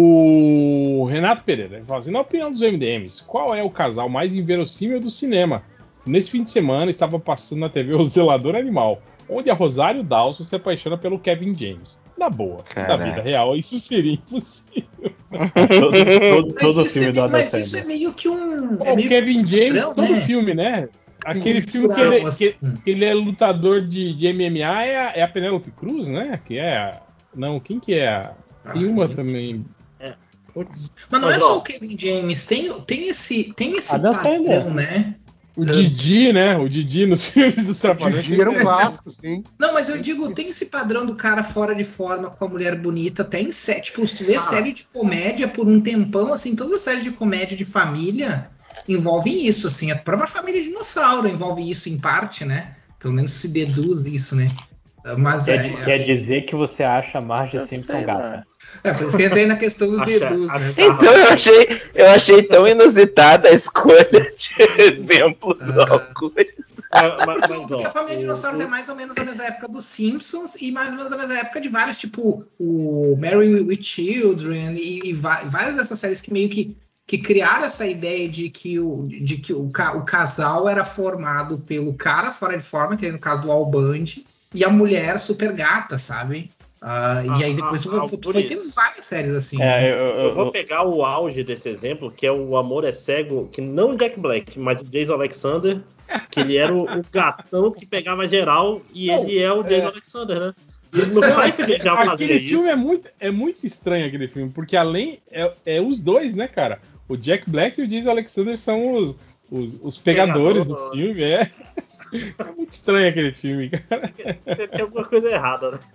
O Renato Pereira fala assim: na opinião dos M D Ms, qual é o casal mais inverossímil do cinema? Nesse fim de semana estava passando na T V O Zelador Animal, onde a Rosário Dawson se apaixona pelo Kevin James. Na boa, na Caraca. vida real, isso seria impossível. Todo, todo, Mas, todo isso filme é, do Adam mas isso é Sandler. meio que um. É O meio Kevin que um James, padrão, todo né? filme, né? Aquele filme que Cultural, ele, que, assim. que ele é lutador de, de M M A é a, é a Penélope Cruz, né? Que é a, não, quem que é? a- Tem Ah, uma também. Putz. Mas não Mas, é só ó, o Kevin James, tem, tem esse, tem esse Adam padrão, Sandler. né? O Didi, né? O Didi nos filmes dos Trapalhões. Didi era um clássico, sim. Não, mas eu digo, tem esse padrão do cara fora de forma com a mulher bonita, tem série, tipo, se tu vê Cara. série de comédia por um tempão, assim, todas as séries de comédia de família envolvem isso, assim, a própria família dinossauro envolve isso em parte, né? Pelo menos se deduz isso, né? Mas Quer, é, quer é, dizer que você acha a Marge Eu Simpson sei lá. gata. é por isso que eu entrei na questão do Acha- deduz, né? acha- Então eu achei, eu achei tão inusitada a escolha de exemplo do Alcures. mas, mas, Porque, mas, porque ó, a família o- Dinossauros o- é mais ou menos a mesma época dos Simpsons e mais ou menos a mesma época de vários, tipo o Married with Children e, e va- várias dessas séries que meio que, que criaram essa ideia de que, o, de que o, ca- o casal era formado pelo cara fora de forma, que é no caso do Al Bundy, e a mulher super gata, sabe? Ah, e aí depois tu, a- vai- tu vai ter Alcures, várias séries assim, É, né? eu, eu- eu vou eu- pegar o auge desse exemplo, que é o Amor é Cego, que não o Jack Black, mas o Jason Alexander, que ele era o, o gatão que pegava geral e Não, ele é o Jason é- Alexander, né? E no Não, Seinfeld ele já fazia aquele isso. filme é muito, é muito estranho, aquele filme, porque além. É, é os dois, né, cara? O Jack Black e o Jason Alexander são os, os, os pegadores Pegador. do filme, é. É muito estranho aquele filme, cara. Tinha alguma coisa errada, né?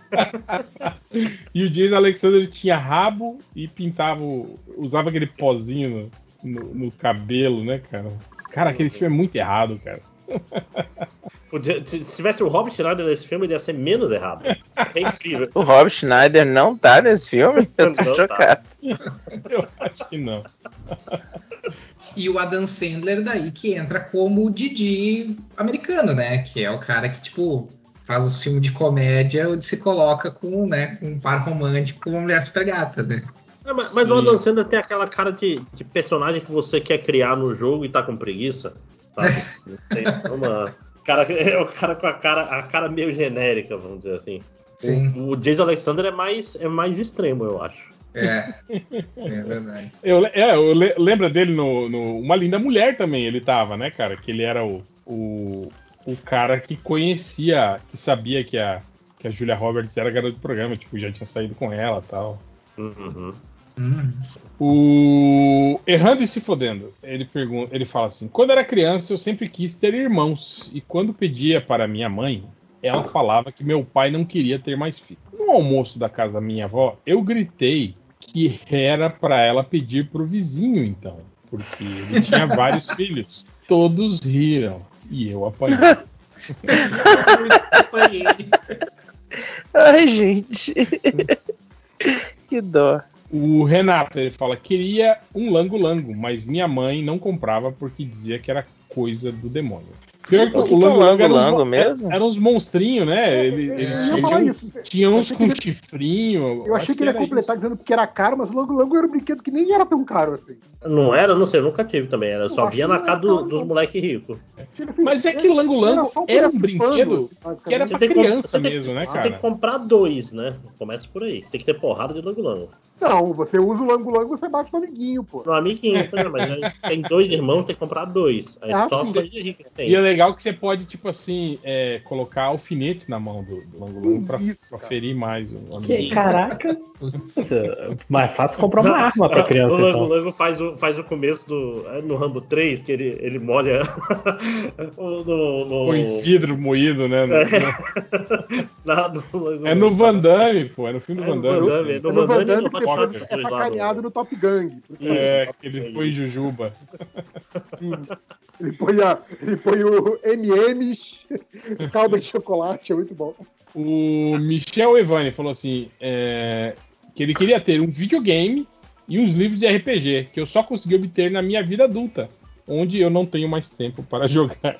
E o Jason Alexander tinha rabo e pintava, o- usava aquele pozinho no, no- no cabelo, né, cara? Cara, aquele filme é muito errado, cara. Podia- se se tivesse o Robert Schneider nesse filme, ele ia ser menos errado. É incrível. O Rob Schneider não tá nesse filme? Eu tô Não tá. chocado. Eu acho que não. E o Adam Sandler daí que entra como o Didi americano, né? Que é o cara que, tipo, faz os filmes de comédia onde se coloca com, né, com um par romântico com uma mulher super gata, né? É, mas, mas Sim. o Adam Sandler tem aquela cara de, de personagem que você quer criar no jogo e tá com preguiça, sabe? Não tem uma... cara, é o cara com a cara, a cara meio genérica, vamos dizer assim. Sim. O, o Jason Alexander é mais, é mais extremo, eu acho. É, é verdade. Eu, le- é, eu le- lembro dele no, no Uma Linda Mulher também, ele tava, né, cara? Que ele era o, o, o cara que conhecia, que sabia que a, que a Julia Roberts era garota do programa, tipo, já tinha saído com ela e tal. Uhum. Hum. O Errando e Se Fodendo, ele pergunta, ele fala assim: quando era criança eu sempre quis ter irmãos, e quando pedia para minha mãe, ela falava que meu pai não queria ter mais filhos. No almoço da casa da minha avó, eu gritei que era para ela pedir pro vizinho, então, porque ele tinha vários filhos. Todos riram e eu apanhei. Ai, gente. Que dó. O Renato, ele fala: queria um lango-lango, mas minha mãe não comprava porque dizia que era coisa do demônio. Pior que O que o que é um Lango Lango era uns, Lango mo- mesmo? era uns monstrinhos, né? Ele, Eu eles É, ia tinham, falar isso. tinha Eu uns achei com que ele- chifrinho. Eu achei acho que ele ia era completar isso. dizendo que era caro, mas o Lango Lango era um brinquedo que nem era tão caro assim. Não era, não sei, eu nunca tive também. Era, Eu só acho via que na não casa era do- caro, dos não. moleques ricos. Tipo assim, Mas é que ele- Lango ele era Lango só um era um boneco de pano, brinquedo assim, basicamente. que era Você pra tem que comp- criança você tem- mesmo, né, Você cara? tem que comprar dois, né? Começa por aí. Tem que ter porrada de Lango Lango. Não, você usa o Lango Lango, você bate no amiguinho, pô. No amiguinho, né? Mas aí tem dois irmãos, tem que comprar dois. Aí Ah, só sim. a família rica que tem. E é legal que você pode, tipo assim, é, colocar alfinetes na mão do, do Lango Lango pra, Isso, pra cara. ferir mais o Que, amigo. caraca. Nossa, mais fácil comprar uma arma pra criança, O Lango então. Lango faz o, faz o começo do. é No Rambo três, que ele, ele molha. o- no, no, Põe vidro moído, né? no- É. no- na- no Lango É no Lango. Van Damme, pô. É no filme É do no Van Damme. Van Damme, sim. é É no Van Damme e Damme no que Hot depois Shots é dois lá sacaneado no- no Top Gang. É, Isso. que ele põe Jujuba. Sim. Ele põe, a, ele põe o M M's, calda de chocolate, é muito bom. O Michel Evani falou assim: é, que ele queria ter um videogame e uns livros de R P G que eu só consegui obter na minha vida adulta, onde eu não tenho mais tempo para jogar.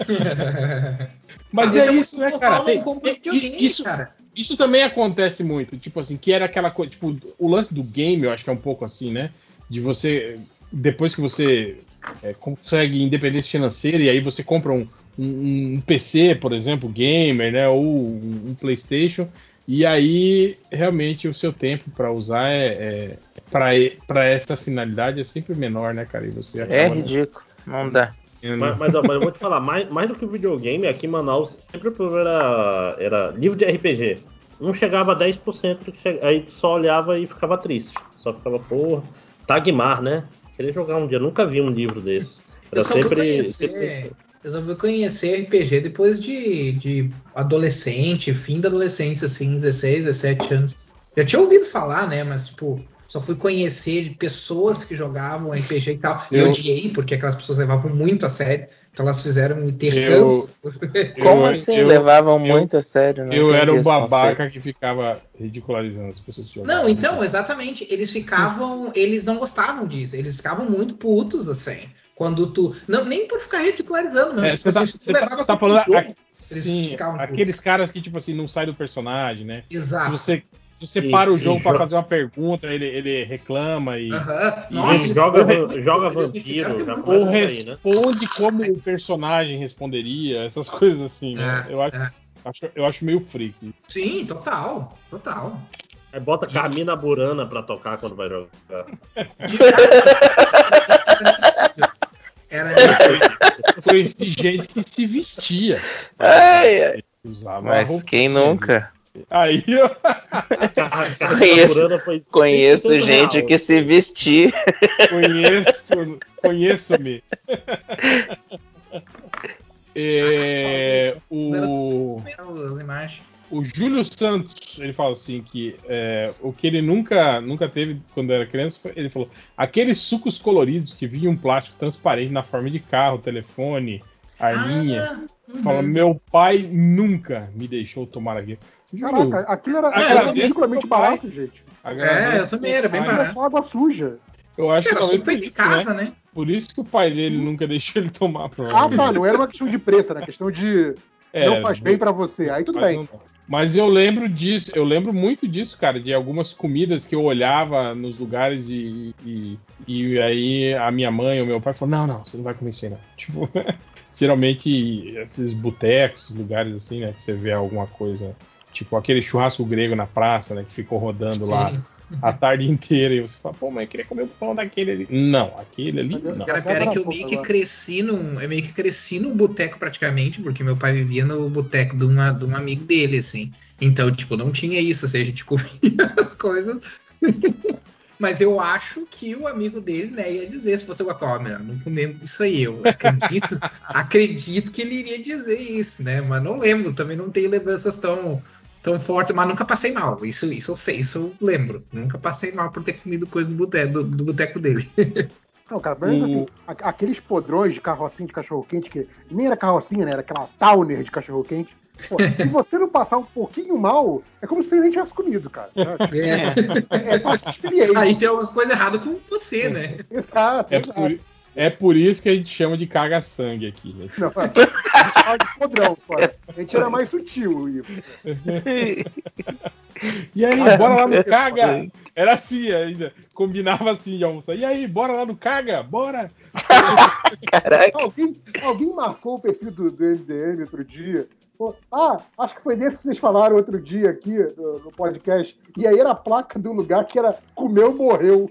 Mas Ah, é esse isso, né, muito cara? bom, Tem- não compra tem- videogame, isso, cara. isso também acontece muito. Tipo assim, que era aquela coisa. Tipo, o lance do game, eu acho que é um pouco assim, né? De você. Depois que você é, consegue independência financeira e aí você compra um, um, um P C, por exemplo, gamer, né? Ou um, um PlayStation. E aí, realmente, o seu tempo para usar é. é para essa finalidade é sempre menor, né, cara? E você acaba. É ridículo, não dá. Mas, mas, ó, mas eu vou te falar, mais, mais do que videogame, aqui em Manaus sempre o problema era, era livro de R P G. Não chegava a dez por cento, que che- aí só olhava e ficava triste. Só ficava, porra, Tagmar, né? Queria jogar um dia, nunca vi um livro desse. Era Eu só fui sempre, conhecer, sempre- eu só fui conhecer R P G depois de, de adolescente, fim da adolescência, assim, dezesseis, dezessete anos. Já tinha ouvido falar, né? Mas, tipo, só fui conhecer de pessoas que jogavam R P G e tal. E Eu- odiei, porque aquelas pessoas levavam muito a sério. Então elas fizeram me ter Eu- ranço. Como eu- assim? eu- Levavam eu- muito a sério, não Eu entendi era o esse babaca conceito. que ficava ridicularizando as pessoas que jogavam. Não, então, exatamente. Eles ficavam. Eles não gostavam disso. Eles ficavam muito putos, assim. Quando tu. Não, nem por ficar ridicularizando, mesmo. É, Tipo você assim, tá, se tu você tá, levava você tá como falando jogo, a- eles sim, ficavam aqueles putos. caras que, tipo assim, não sai do personagem, né? Se Exato. você, se você E- para o e jogo pra jo- fazer uma pergunta, ele, ele reclama e, Aham. e- Nossa, e eles joga, fizeram van- muito, joga eles me fizeram vampiro, ter já muito ou começa por aí, né? responde como o personagem responderia, essas coisas assim, né? É, Eu acho, é. acho- eu acho meio freak. Sim, total. Total. Aí bota E- Carmina Burana pra tocar quando vai jogar. Era nesse. Foi esse gente que se vestia. Ai, ai. Usava a Mas roupa quem nunca? Aí, ó. Car- Carmina Conheço, Burana foi conheço cem por cento gente real. que se vestir. Conheço, conheço-me. É, o, As imagens. o Júlio Santos, ele fala assim que é, o que ele nunca, nunca teve quando era criança, foi, ele falou, aqueles sucos coloridos que vinham um plástico transparente na forma de carro, telefone, arminha. Ah, uhum. Fala, meu pai nunca me deixou tomar aquilo. Júlio, Caraca, aquilo era, Ah, aquilo era agradeço ridiculamente pro pai. barato, gente. agradeço É, eu também, era bem pro pai. Era barato. só água suja. Eu acho que Era talvez só por feito em isso, casa, né? né? Por isso que o pai dele nunca deixou ele tomar, Ah, provavelmente. tá, não era uma questão de preço, era questão de É, não faz bem pra você. Aí tudo mas bem. não dá. Mas eu lembro disso, eu lembro muito disso, cara, de algumas comidas que eu olhava nos lugares e, e, e aí a minha mãe ou meu pai falou, não, não, você não vai comer isso aí, não. Tipo, geralmente esses botecos, lugares assim, né, que você vê alguma coisa, tipo aquele churrasco grego na praça, né, que ficou rodando lá Sim. a tarde inteira e você fala, pô, mas eu queria comer o pão daquele ali. Não, aquele ali não. Cara, pior é que eu meio que cresci num. Eu meio que cresci num boteco praticamente, porque meu pai vivia no boteco de, uma, de um amigo dele, assim. Então, tipo, não tinha isso, assim, a gente comia as coisas. Mas eu acho que o amigo dele, né, ia dizer, se fosse uma coisa, não comemos isso aí. Eu acredito, acredito que ele iria dizer isso, né? Mas não lembro, também não tenho lembranças tão, tão fortes, mas nunca passei mal. Isso, isso eu sei, isso eu lembro. Nunca passei mal por ter comido coisa do boteco, do, do boteco dele. Não, cara, mas assim, a- aqueles podrões de carrocinha de cachorro-quente, que nem era carrocinha, né? Era aquela Towner de cachorro-quente. Pô, se você não passar um pouquinho mal, é como se você nem tivesse comido, cara. Né? Tipo, É. é, é parte da experiência. Aí tem alguma coisa errada com você, né? Exato, É exato. por, É por isso que a gente chama de caga-sangue aqui. Né? Não, é de podrão, cara. A gente era mais sutil, Ivo. E aí, bora lá no caga? Era assim ainda. Combinava assim de almoçar. E aí, bora lá no caga? Bora! Caraca. Alguém, alguém marcou o perfil do, do M D M outro dia. Pô, ah, acho que foi desse que vocês falaram outro dia aqui no, no podcast. E aí era a placa do lugar que era comeu, morreu.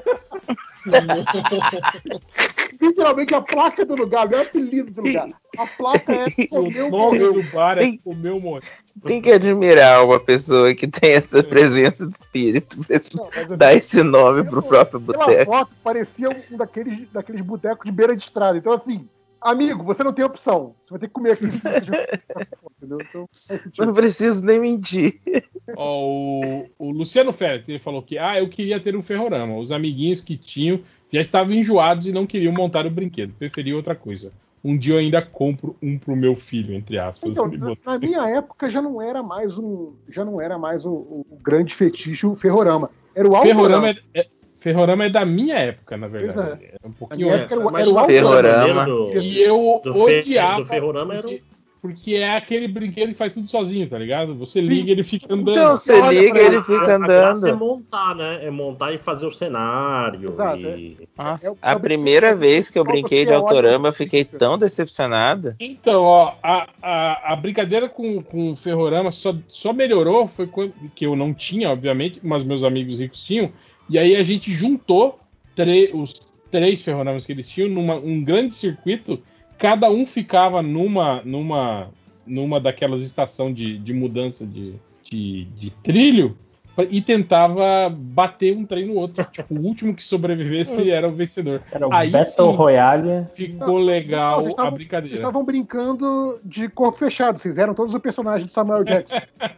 Literalmente a placa do lugar, não é o apelido do lugar. A placa é comeu, O nome morreu. do bar é Tem- comeu, morreu. Tem que admirar uma pessoa que tem essa presença de espírito pra esse- Não, mas eu- dar esse nome pro próprio Pela boteco. foto, parecia um daqueles, daqueles botecos de beira de estrada. Então, assim, amigo, você não tem opção. Você vai ter que comer aqui. Entendeu? Então, faz sentido. Não preciso nem mentir. Ó, o, o Luciano Félix, ele falou que ah, eu queria ter um ferrorama. Os amiguinhos que tinham já estavam enjoados e não queriam montar o brinquedo. Preferiam outra coisa. Um dia eu ainda compro um pro meu filho, entre aspas. Então, ele na, botou. na minha época já não era mais um, já não era mais o, o- o grande fetiche o ferrorama. Era o Ferrorama autorama. é, é- Ferrorama é da minha época, na Pois verdade. É um Na pouquinho minha antes. época era, o- Mas era o uma autorama. coisa Ferrorama. maneira do, E eu do, fe, odiava. do Ferrorama era porque, um... porque é aquele brinquedo que faz tudo sozinho, tá ligado? Você liga e ele fica andando. Então você olha liga pra e ele ele. fica A graça é andando. montar, né? É montar e fazer o cenário. Exato, E... Nossa, É o- a é o primeira brinquedo vez que eu qual brinquei você de olha Autorama, eu e fiquei fica. tão decepcionado. Então, ó, a, a, a brincadeira com, com o Ferrorama só, só melhorou, foi quando, que eu não tinha, obviamente, mas meus amigos ricos tinham, e aí a gente juntou tre- os três Ferroramas que eles tinham numa um grande circuito, cada um ficava numa numa, numa daquelas estações de, de mudança de, de, de trilho e tentava bater um trem no outro. Tipo, o último que sobrevivesse era o vencedor. Era o Aí Battle sim, Royale. ficou Não, legal vocês a estavam- Vocês brincadeira. estavam brincando de corpo fechado. Vocês eram todos os personagens de Samuel Jackson.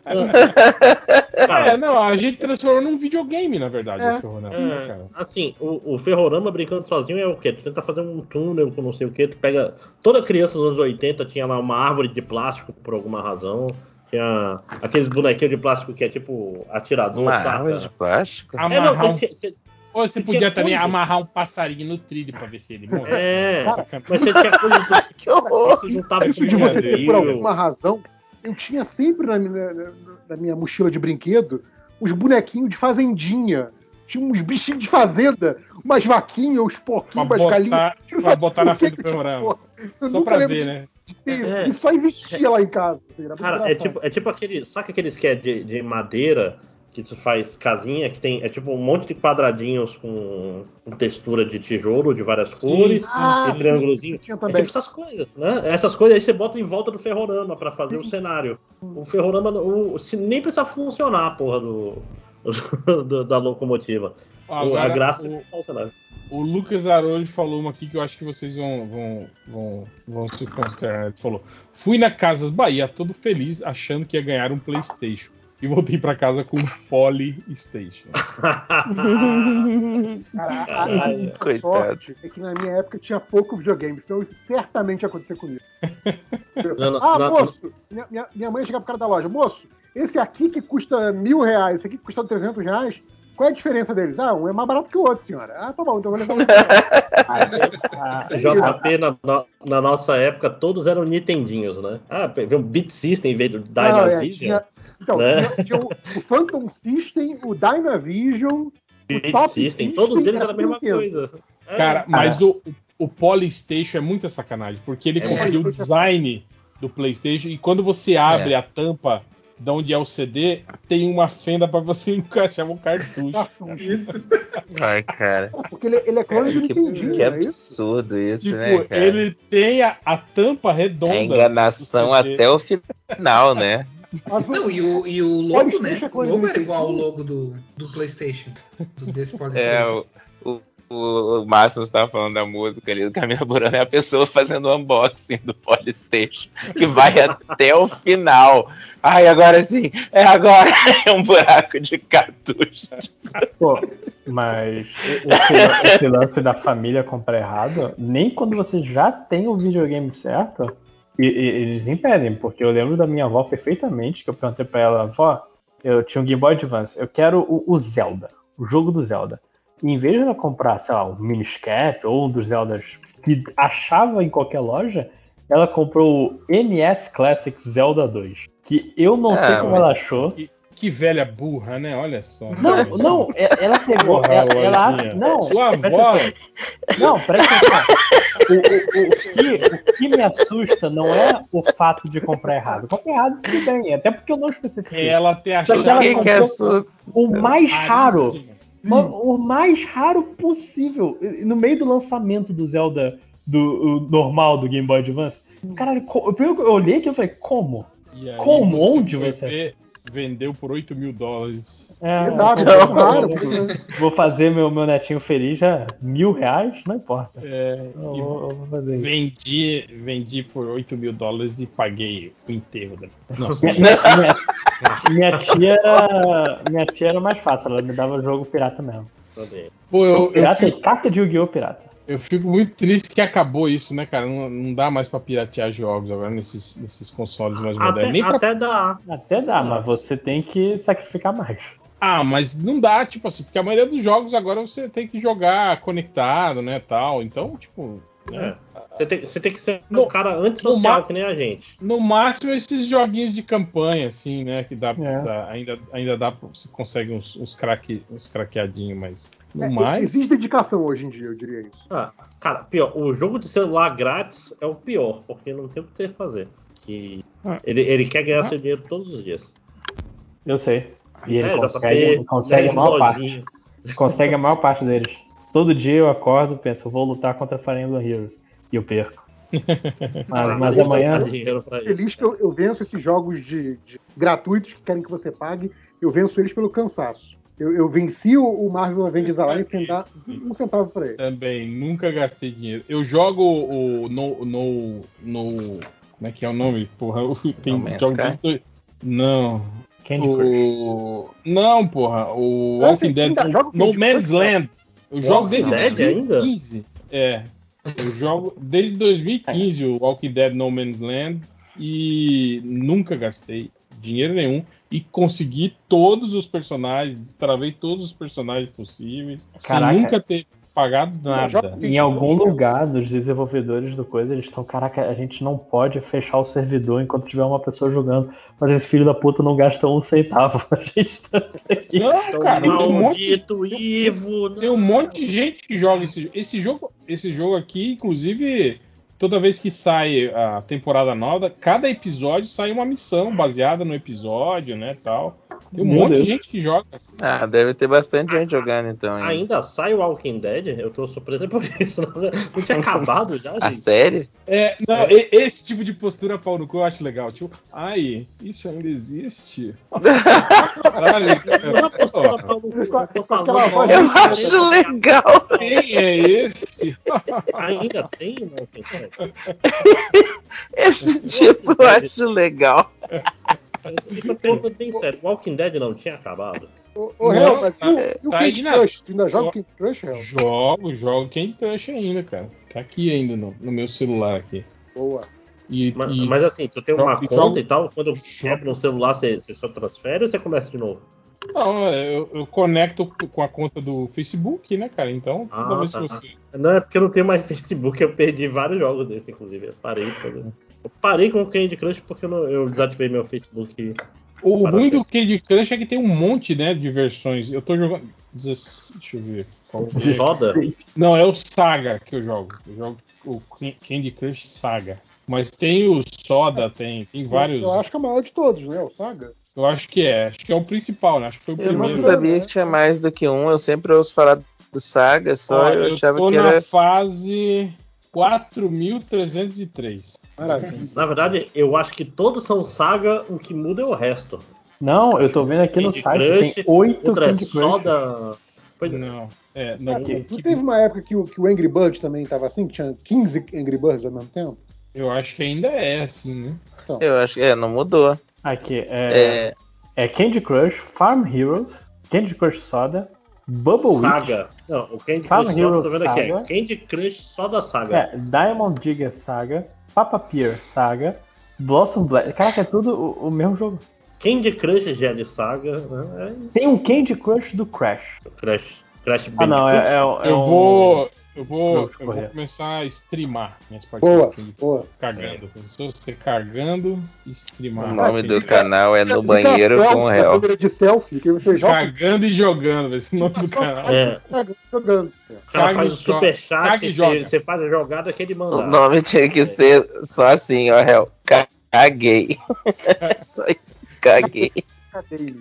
É, não, a gente transformou num videogame, na verdade, É. o Ferrorama, É, né, cara? assim, o, o Ferrorama brincando sozinho é o quê? Tu tenta fazer um túnel com não sei o quê, tu pega... Toda criança dos anos oitenta tinha lá uma árvore de plástico por alguma razão, tinha aqueles bonequinhos de plástico que é tipo atirador, Uma saca? árvore de plástico? É, não, Amarrar um... você, você, Ou você você podia tinha também coisas. amarrar um passarinho no trilho pra ver se ele morre. É, Sacanagem. mas você tinha coisa que Que horror! você juntava Isso com de você ter, por fio. alguma razão, eu tinha sempre na, minha- na- na minha mochila de brinquedo os bonequinhos de fazendinha. Tinha uns bichinhos de fazenda, umas vaquinhas, uns porquinhos, Pra umas galinhas. botar, Eu não pra sabia botar por na que frente do que tinha Ferrorama. porra. Eu Só nunca pra lembro ver, de- né? de ter. É. Ele só existia lá em casa. Assim, era muito Cara, é engraçado. tipo, é tipo aquele. Saca aqueles que é de, de madeira, que você faz casinha, que tem. É tipo um monte de quadradinhos com, com textura de tijolo de várias cores, Ah, e triângulozinho. tinha É também. tipo essas coisas, né? Essas coisas aí você bota em volta do ferrorama pra fazer o cenário. O ferrorama, o, se, nem precisa funcionar a porra do, do- da locomotiva. O- a Agora, graça o, é o cenário. o Lucas Aroldi falou uma aqui que eu acho que vocês vão, vão, vão, vão se consternar. Ele falou: fui na Casas Bahia todo feliz, achando que ia ganhar um PlayStation. E voltei pra casa com um Polystation. Cara, a, a, a Caralho, minha coitado. sorte é que na minha época tinha pouco videogame, então isso certamente ia acontecer comigo. Não, não, Ah, não, moço, minha, minha, minha mãe chegava pro cara da loja, moço, esse aqui que custa mil reais, esse aqui que custa trezentos reais, qual é a diferença deles? Ah, um é mais barato que o outro, senhora. Ah, tá bom, então eu vou levar um. J P, na, na- na nossa época, todos eram Nintendinhos, né? Ah, veio um Beat System em vez do Não, é, Dynavision. tinha, então, né? tinha, tinha o, o Phantom System, o Dynavision, o Beat Top System, System, todos eles era eram a mesma Nintendo. coisa. É. Cara, mas o, o Polystation é muita sacanagem, porque ele É, copia o design do PlayStation e quando você abre É. a tampa de onde é o C D, tem uma fenda pra você encaixar um cartucho. Cartucho. Ai, cara. Porque ele, ele é clone do Que, Nintendinho, que não é isso? absurdo isso, Tipo, né, cara? ele tem a, a tampa redonda. É enganação do C D. até o final, né? Mas o- Não, e o, e o logo, né? Polystation é O clone logo do era igual ao Nintendinho? logo do, do PlayStation, do, desse É, PlayStation. o, o, o Máximo estava falando da música ali do Camila Burana, é a pessoa fazendo o unboxing do Polystation, que vai até o final. Ai, agora sim, é agora, é um buraco de cartucho. Pô, mas esse, esse lance da família comprar errado, nem quando você já tem o videogame certo, e, e- eles impedem, porque eu lembro da minha avó perfeitamente, que eu perguntei pra ela, avó, eu tinha um Game Boy Advance, eu quero o, o Zelda, o jogo do Zelda. em vez de ela comprar, sei lá, um Miniscap ou um dos Zeldas que achava em qualquer loja, ela comprou o N E S Classic Zelda dois. Que eu não Ah, sei como mas- ela achou. Que, que velha burra, né? Olha só. Não, não, é- ela pegou. Porra, ela, ela lojinha. não, Sua presta avó. atenção. Não, presta atenção. O, o, o, que, o que me assusta não é o fato de comprar errado. Comprar errado, tudo bem, até porque eu não especifiquei. Ela ter Só que achado ela Que que comprou assusta? o mais raro. raríssimo. O, o mais raro possível. No meio do lançamento do Zelda do o normal do Game Boy Advance. Caralho, co- eu, primeiro que eu olhei aqui e falei, como? E aí Como? você Onde foi você ver, vendeu por oito mil dólares. É, Exato, eu é vou- raro. Vou fazer meu, meu netinho feliz já. Mil reais? Não importa. É, Eu e vou, eu vou fazer isso. vendi, vendi por oito mil dólares e paguei o enterro. Da... Nossa, Minha, minha, minha, minha tia era. Minha tia era mais fácil, ela me dava jogo pirata mesmo. pô, Jogo eu, eu, pirata fico, e carta de Yu-Gi-Oh! Pirata. eu fico muito triste que acabou isso, né, cara? Não, não dá mais pra piratear jogos agora nesses, nesses consoles mais Até, modernos. Nem pra... até dá. Até dá, Ah. mas você tem que sacrificar mais. Ah, mas não dá, tipo assim, porque a maioria dos jogos agora você tem que jogar conectado, né, tal. Então, tipo... Né? É. Você, tem, você tem que ser No- um cara antissocial, ma- que nem a gente. No máximo esses joguinhos de campanha, assim, né? Que dá, É. dá- ainda, ainda dá pra você consegue uns, uns, craque, uns craqueadinhos, mas no É, mais. existe dedicação hoje em dia, eu diria isso. Ah, cara, pior, o jogo de celular grátis é o pior, porque não tem o que ter que fazer. Que Ah. ele, ele quer ganhar Ah. seu dinheiro todos os dias. Eu sei. E ele É, consegue, J P, consegue a dez maior lojinhas. parte. Consegue a maior parte deles. Todo dia eu acordo e penso, vou lutar contra Fire Emblem Heroes. E eu perco. Mas, mas Caralho, amanhã. dá dinheiro pra isso. Feliz que eu, eu venço esses jogos de, de gratuitos que querem que você pague, eu venço eles pelo cansaço. Eu, eu venci o, o Marvel Avengers Alliance sem dar um centavo pra ele. Também, nunca gastei dinheiro. Eu jogo o no, no, no. Como é que é o nome? Porra, eu- tem No Man's jogo Sky? desde- Não. Candy Crush. O. Não, porra. O Ah, Walking você Dead ainda No, joga o No Candy Man's Crush, cara? Land. Eu jogo Walking desde Dead dois mil e quinze. É. Eu jogo desde dois mil e quinze o Walking Dead No Man's Land e nunca gastei dinheiro nenhum e consegui todos os personagens, destravei todos os personagens possíveis, Caraca. sem nunca ter pagado nada. Em algum lugar dos desenvolvedores do coisa, eles estão, caraca, a gente não pode fechar o servidor enquanto tiver uma pessoa jogando. Mas esse filho da puta não gasta um centavo. A gente tá aqui. Não, Então, cara, tem um monte, maldito Ivo. tem um monte de gente que joga esse, esse jogo. Esse jogo aqui, inclusive, toda vez que sai a temporada nova, cada episódio sai uma missão baseada no episódio, né, tal. Tem um Meu monte Deus. de gente que joga. Ah, deve ter bastante gente jogando então. Ainda. Ainda sai o Walking Dead? Eu tô surpreso por isso. Não, não tinha acabado já, A gente? série? É, não, e- esse tipo de postura pau no cu eu acho legal. Tipo, ai, isso ainda existe? Caralho, cara. Não é postura Ó, pau no cu, eu tô Com falando. aquela voz Eu muito acho legal. quem é esse? Ainda tem o Walking Dead? Esse tipo eu acho legal. Eu tô perguntando bem sério. Walking Dead não tinha acabado? Ô, ô Não, Hel, mas tá- e o, e o tá Candy aí na- Crush? Tu ainda joga Ó, o Candy Crush, Hel? Jogo, jogo Candy Crush ainda, cara. Tá aqui ainda no, no meu celular aqui. Boa. E, Mas, e mas assim, tu tem jogo- uma conta jogo- e tal, quando eu jogo- quebro no celular, você, você só transfere ou você começa de novo? não, eu, eu conecto com a conta do Facebook, né, cara? Então, toda Ah, vez tá. que você. Não, é porque eu não tenho mais Facebook, eu perdi vários jogos desses, inclusive. Eu parei, quando... eu parei com o Candy Crush porque eu, não- eu desativei meu Facebook. O Para ruim sempre. do Candy Crush é que tem um monte, né, de versões. Eu tô jogando. Deixa eu ver. Qual que é? Roda? Não, é o Saga que eu jogo. Eu jogo o Candy Crush Saga. Mas tem o Soda, tem, tem vários. Eu acho que é o maior de todos, né? O Saga. Eu acho que é. Acho que é o principal, né? Acho que foi o Eu não primeiro. sabia que tinha mais do que um. Eu sempre ouço falar do Saga, só Ó, eu eu achava tô que na era. fase quatro mil trezentos e três. Maravilha. Na verdade, eu acho que todos são saga, o que muda é o resto. Não, eu tô vendo aqui no Candy site, Crush, tem oito outra é Candy só Crush. da... Pois é. Não, é, não. Ah, o não que- teve uma época que o, que o Angry Birds também tava assim, que tinha quinze Angry Birds ao mesmo tempo? Eu acho que ainda é assim, né? Eu acho que é, não mudou. Aqui, é, É, é Candy Crush, Farm Heroes, Candy Crush Soda, Bubble Witch, Saga. Não, o Candy Farm Crush só, Heroes tô vendo aqui, é Saga. Candy Crush só da saga. é, Diamond Digger Saga, Papa Pier Saga, Blossom Blast. Caraca, é tudo o, o mesmo jogo. Candy Crush Jelly Saga, né? É isso. Tem um Candy Crush do Crash. Crush. Crash Ah, não, é, é, é Eu um... vou. Eu vou, Vamos eu vou correr. começar a streamar minhas Boa, partidas. boa. Cagando. Pensou você cargando e O streamar. nome do Entendi. canal é No Liga Banheiro a com o selfie, a Réu. câmera de selfie, que você joga Cagando e jogando, vai ser o nome do canal. É. jogando. O cara Caga faz e o jo- superchat, caga e você, joga. você faz a jogada que ele O mandar. nome tinha que ser só assim, ó, Réu. Caguei. Só isso. Caguei. Cadê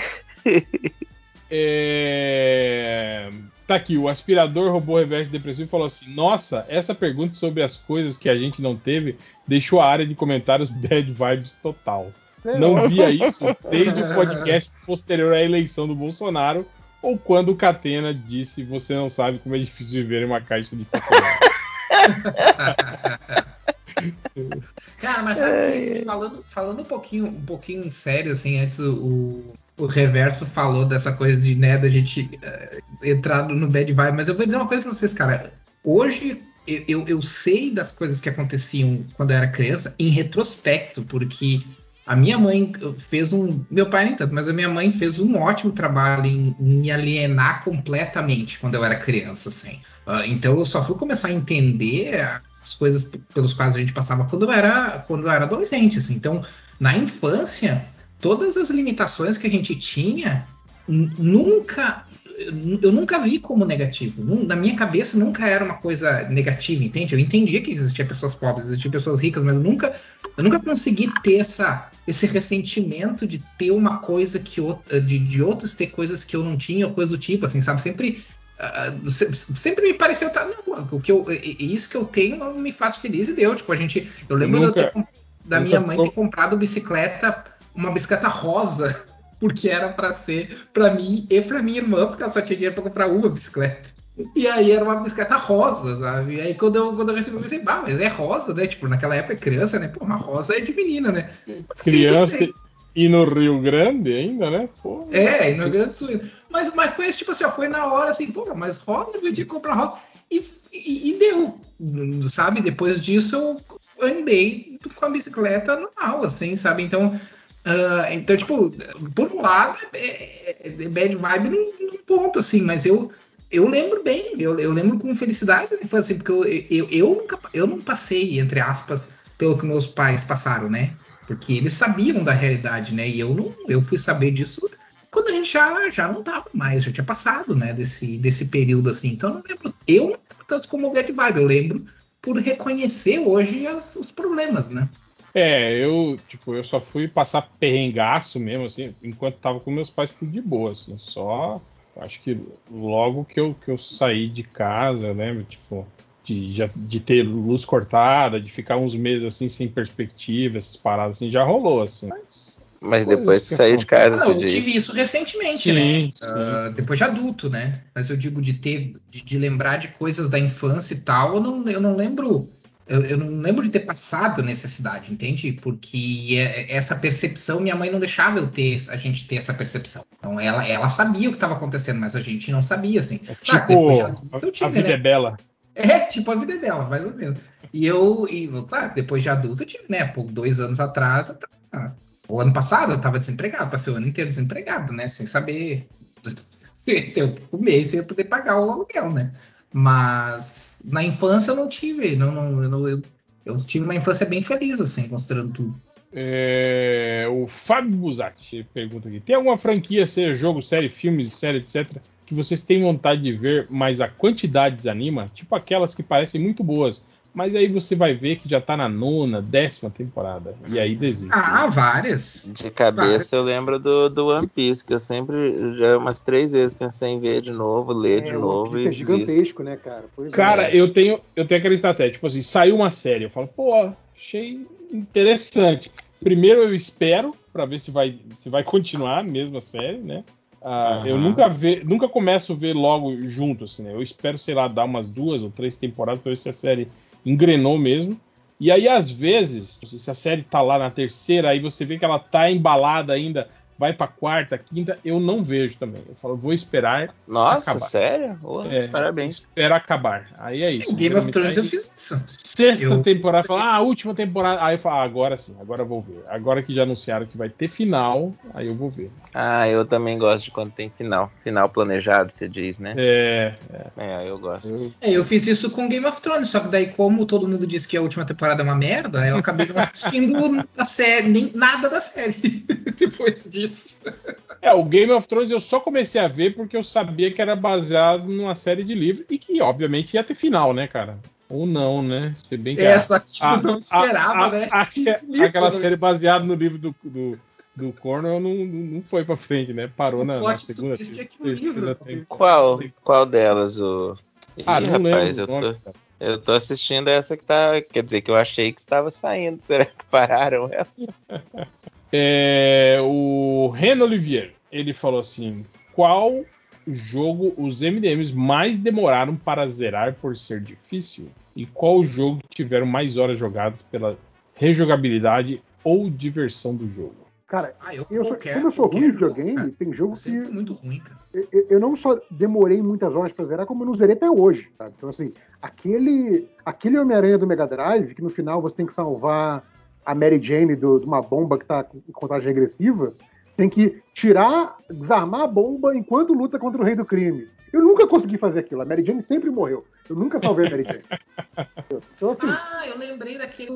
É... Tá aqui, o aspirador robô reverso depressivo falou assim: nossa, essa pergunta sobre as coisas que a gente não teve deixou a área de comentários bad vibes total. Não via isso desde o podcast posterior à eleição do Bolsonaro ou quando o Catena disse você não sabe como é difícil viver em uma caixa de papelão. Cara, mas sabe que falando, falando um pouquinho, um pouquinho sério, assim, antes o, o Reverso falou dessa coisa de, né, da gente uh, entrar no bad vibe, mas eu vou dizer uma coisa pra vocês, cara. Hoje eu, eu, eu sei das coisas que aconteciam quando eu era criança em retrospecto, porque a minha mãe fez um. Meu pai nem tanto, mas a minha mãe fez um ótimo trabalho em, em me alienar completamente quando eu era criança, assim. Uh, então eu só fui começar a entender as coisas p- pelos quais a gente passava quando eu era, quando eu era adolescente, assim. Então, na infância, todas as limitações que a gente tinha, n- nunca. Eu nunca vi como negativo. Nun- Na minha cabeça nunca era uma coisa negativa, entende? Eu entendia que existia pessoas pobres, existiam pessoas ricas, mas eu nunca, eu nunca consegui ter essa, esse ressentimento de ter uma coisa que o- de, de outros ter coisas que eu não tinha, ou coisa do tipo, assim, sabe? Sempre Uh, se- sempre me pareceu, tá, não, o que eu, isso que eu tenho me faz feliz e deu. Tipo, a gente, eu lembro de eu ter, Nunca, comp- da nunca minha mãe ter ficou. comprado bicicleta, uma bicicleta rosa, porque era para ser para mim e para minha irmã, porque ela só tinha dinheiro para comprar uma bicicleta. E aí era uma bicicleta rosa, sabe? E aí quando eu, quando eu recebi, eu pensei, bah, mas é rosa, né? Tipo, naquela época criança, né? Pô, uma rosa é de menina, né? Mas que tudo Criança bem. e no Rio Grande ainda, né? Pô, É, e no Rio Grande do Sul. Mas, mas foi tipo assim, ó, foi na hora assim, pô, mas roda, eu tinha que comprar roda. E, e, e deu, sabe? Depois disso eu andei com a bicicleta normal, assim, sabe? Então, ah, então tipo, por um lado, é, é, é bad vibe num, num ponto, assim, mas eu, eu lembro bem, eu, eu lembro com felicidade, foi assim, porque eu, eu, eu, nunca, eu não passei, entre aspas, pelo que meus pais passaram, né? Porque eles sabiam da realidade, né? E eu não, eu fui saber disso quando a gente já, já não tava mais, já tinha passado, né, desse, desse período assim. Então eu não lembro, eu não lembro tanto como o Bad Vibe, eu lembro por reconhecer hoje as, os problemas, né? é, eu, tipo, eu só fui passar perrengaço mesmo, assim, enquanto tava com meus pais tudo de boa, assim, só, acho que logo que eu, que eu saí de casa, eu lembro, tipo, de, já, de ter luz cortada, de ficar uns meses, assim, sem perspectiva, essas paradas, assim, já rolou, assim, mas Mas depois coisas de que sair de acontecem. Ah, casa, não, se eu tive diz. isso recentemente, né? Sim, sim. Uh, depois de adulto, né? Mas eu digo de ter, de, de lembrar de coisas da infância e tal, eu não, eu não lembro. Eu, eu não lembro de ter passado necessidade, entende? Porque é- essa percepção, minha mãe não deixava eu ter, a gente ter essa percepção. Então ela, ela sabia o que estava acontecendo, mas a gente não sabia, assim. É Claro, depois de tipo, adulto a, eu a tive, vida é né? bela. É, tipo a vida dela, mais ou menos. E eu, e, claro, depois de adulto, eu tive, né? Por dois anos atrás, eu tava- o ano passado eu tava desempregado, passei o ano inteiro desempregado, né? Sem saber eu, o mês eu ia poder pagar o aluguel, né? Mas na infância eu não tive, não, não, eu, não- eu, eu tive uma infância bem feliz, assim, considerando tudo. É, o Fábio Buzatti pergunta aqui: tem alguma franquia, seja jogo, série, filmes, série, etcétera, que vocês têm vontade de ver, mas a quantidade desanima? Tipo aquelas que parecem muito boas, mas aí você vai ver que já tá na nona, décima temporada, e aí desiste. Ah, várias. De cabeça eu Várias. lembro do, do One Piece, que eu sempre, já umas três vezes pensei em ver de novo, ler de É, o One novo Piece e é desisto. gigantesco, né, cara? Pois Cara, é. eu tenho, eu tenho aquela estratégia, tipo assim, saiu uma série, eu falo, pô, achei interessante. Primeiro eu espero pra ver se vai, se vai continuar a mesma série, né? Ah, eu Uhum. nunca ve, nunca começo a ver logo junto, assim, né? Eu espero, sei lá, dar umas duas ou três temporadas pra ver se a série engrenou mesmo. E aí, às vezes, se a série tá lá na terceira, aí você vê que ela tá embalada ainda vai pra quarta, quinta, eu não vejo também. Eu falo, vou esperar Nossa, acabar. sério? Oh, É, parabéns. Espera acabar. Aí é isso. Em Game of Thrones aí, eu fiz isso. Sexta eu... temporada, fala, ah, a última temporada. Aí eu falo, ah, agora sim, agora eu vou ver. Agora que já anunciaram que vai ter final, aí eu vou ver. Ah, eu também gosto de quando tem final. Final planejado, você diz, né? É, é. É, eu gosto. Eu... É, eu fiz isso com Game of Thrones, só que daí, como todo mundo disse que a última temporada é uma merda, eu acabei não assistindo a série, nem nada da série depois disso. É, o Game of Thrones eu só comecei a ver porque eu sabia que era baseado numa série de livros e que, obviamente, ia ter final, né, cara? Ou não, né? Se bem que É, a, só que tipo, a, não esperava, a, né? A, a, Livro, aquela né? série baseada no livro do, do, do Cornwell não, não foi pra frente, né? Parou O na, na plot segunda, twist é que o terceira livro- temporada. Qual, qual delas? O... Ah, Ih, não rapaz, lembro eu o nome, tô, cara. eu tô assistindo essa que tá. Quer dizer, que eu achei que estava saindo. Será que pararam ela? É, o Renan Olivier, ele falou assim: qual jogo os M D Ms mais demoraram para zerar por ser difícil? E qual jogo que tiveram mais horas jogadas pela rejogabilidade ou diversão do jogo? Cara, Ah, eu, eu sou- qualquer, como eu sou ruim em qualquer jogo, videogame, cara. tem jogo Eu sempre fui que muito ruim, cara. eu, eu não só demorei muitas horas pra zerar, como eu não zerei até hoje, sabe? Então, assim, aquele, aquele Homem-Aranha do Mega Drive, que no final você tem que salvar a Mary Jane do- de uma bomba que tá em contagem regressiva, tem que tirar, desarmar a bomba enquanto luta contra o Rei do Crime. Eu nunca consegui fazer aquilo. A Mary Jane sempre morreu. Eu nunca salvei a Mary Jane. Então, assim, Ah, eu lembrei daquele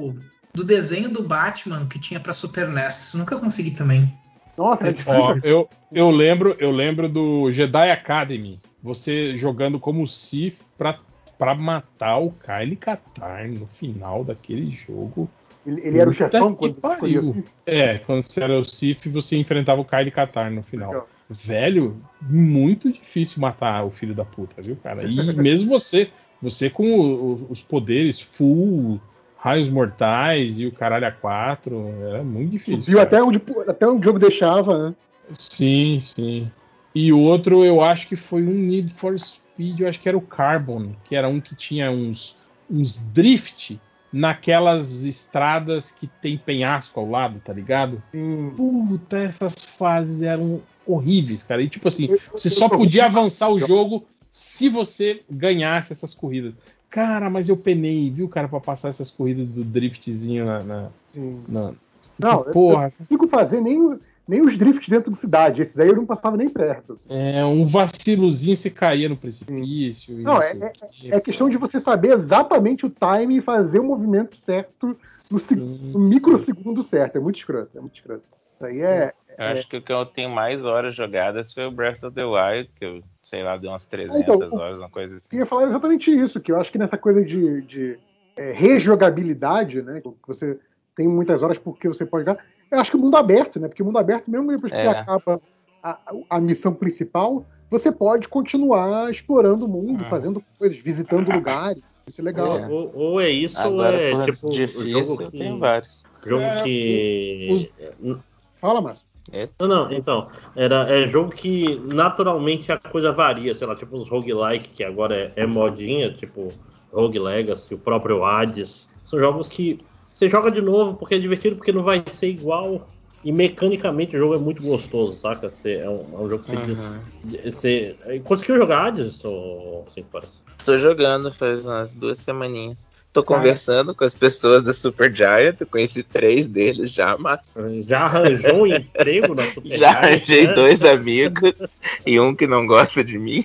do desenho do Batman que tinha pra Super N E S. Nunca consegui também. nossa, era Ó, difícil. eu, eu lembro, eu lembro do Jedi Academy, você jogando como Sith pra, pra matar o Kyle Katarn no final daquele jogo. Ele, ele era o Puta chefão que quando você escolhia pariu. assim. É, quando você era o Sith, você enfrentava o Kyle Katarn no final. Legal. Velho, muito difícil matar o filho da puta, viu, cara? E mesmo você, você com o- os poderes full, raios mortais e o caralho a quatro, era muito difícil. Subiu cara. até onde, até onde o jogo deixava, né? Sim, sim. E outro, eu acho que foi um Need for Speed, eu acho que era o Carbon, que era um que tinha uns, uns drift naquelas estradas que tem penhasco ao lado, tá ligado? Sim. Puta, essas fases eram horríveis, cara. E tipo assim, Eu- você eu só sou podia ruim. avançar o jogo se você ganhasse essas corridas. Cara, mas eu penei, viu, cara, pra passar essas corridas do driftzinho na. na, Sim. na... Não, eu, Porra, eu não consigo fazer nem, nem os drifts dentro de cidade. Esses aí eu não passava nem perto. é um vacilozinho você caía no precipício e Não, não é, sei o é, quê. é questão de você saber exatamente o time e fazer o movimento certo no, se- Sim, no microsegundo certo. É muito escroto, é muito escroto. Isso aí é. Eu acho que o que eu tenho mais horas jogadas foi o Breath of the Wild, que eu, sei lá, deu umas Ah, então, trezentas o horas, uma coisa que assim. eu ia falar é exatamente isso, que eu acho que nessa coisa de, de é, rejogabilidade, né? Que você tem muitas horas porque você pode jogar. Eu acho que o mundo aberto, né? Porque o mundo aberto, mesmo depois que você É. acaba a, a missão principal, você pode continuar explorando o mundo, Ah. fazendo coisas, visitando lugares. Isso é legal. Ou, ou- ou é isso, ou Agora, é por tipo difícil, jogo eu tenho que. vários. Jogo É, que. Fala, Márcio. Não, não, então. Era, é jogo que naturalmente a coisa varia, sei lá, tipo os roguelike, que agora é, é modinha, tipo Rogue Legacy, o próprio Hades. São jogos que você joga de novo porque é divertido, porque não vai ser igual. E mecanicamente o jogo é muito gostoso, saca? Você, é, um, é um jogo que você diz. Uhum. Você, conseguiu jogar Hades, ou cinco horas? Tô jogando faz umas duas semaninhas. Tô Cara. conversando com as pessoas da Super Giant, eu conheci três deles já, mas Já arranjou um emprego na Super já Giant, arranjei né? dois amigos e um que não gosta de mim.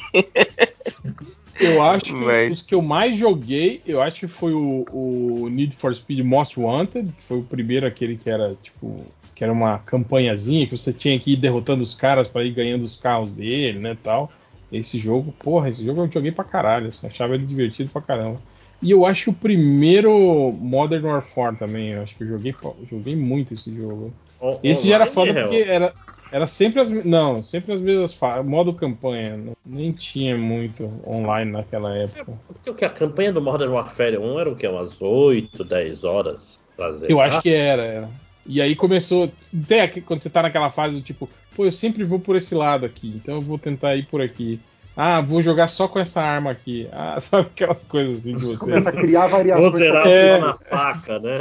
Eu acho que Mas- os que eu mais joguei, eu acho que foi o, o Need for Speed Most Wanted, que foi o primeiro, aquele que era tipo, que era uma campanhazinha que você tinha que ir derrotando os caras para ir ganhando os carros dele, né, tal. Esse jogo, porra, esse jogo eu joguei pra caralho, assim, achava ele divertido pra caramba. E eu acho que o primeiro Modern Warfare também, eu acho que eu joguei, eu joguei muito esse jogo. O- Esse já era online, foda Hel? porque era, era sempre as não, sempre as mesmas fases, modo campanha, não- nem tinha muito online naquela época. Porque o que? A campanha do Modern Warfare um era o quê? Umas oito, dez horas pra zerar? Eu acho que era, era. E aí começou, até aqui, quando você tá naquela fase do tipo, pô, eu sempre vou por esse lado aqui, então eu vou tentar ir por aqui. Ah, vou jogar só com essa arma aqui. Ah, sabe aquelas coisas assim de você. Começa a criar variações. Vou zerar É. só na faca, né?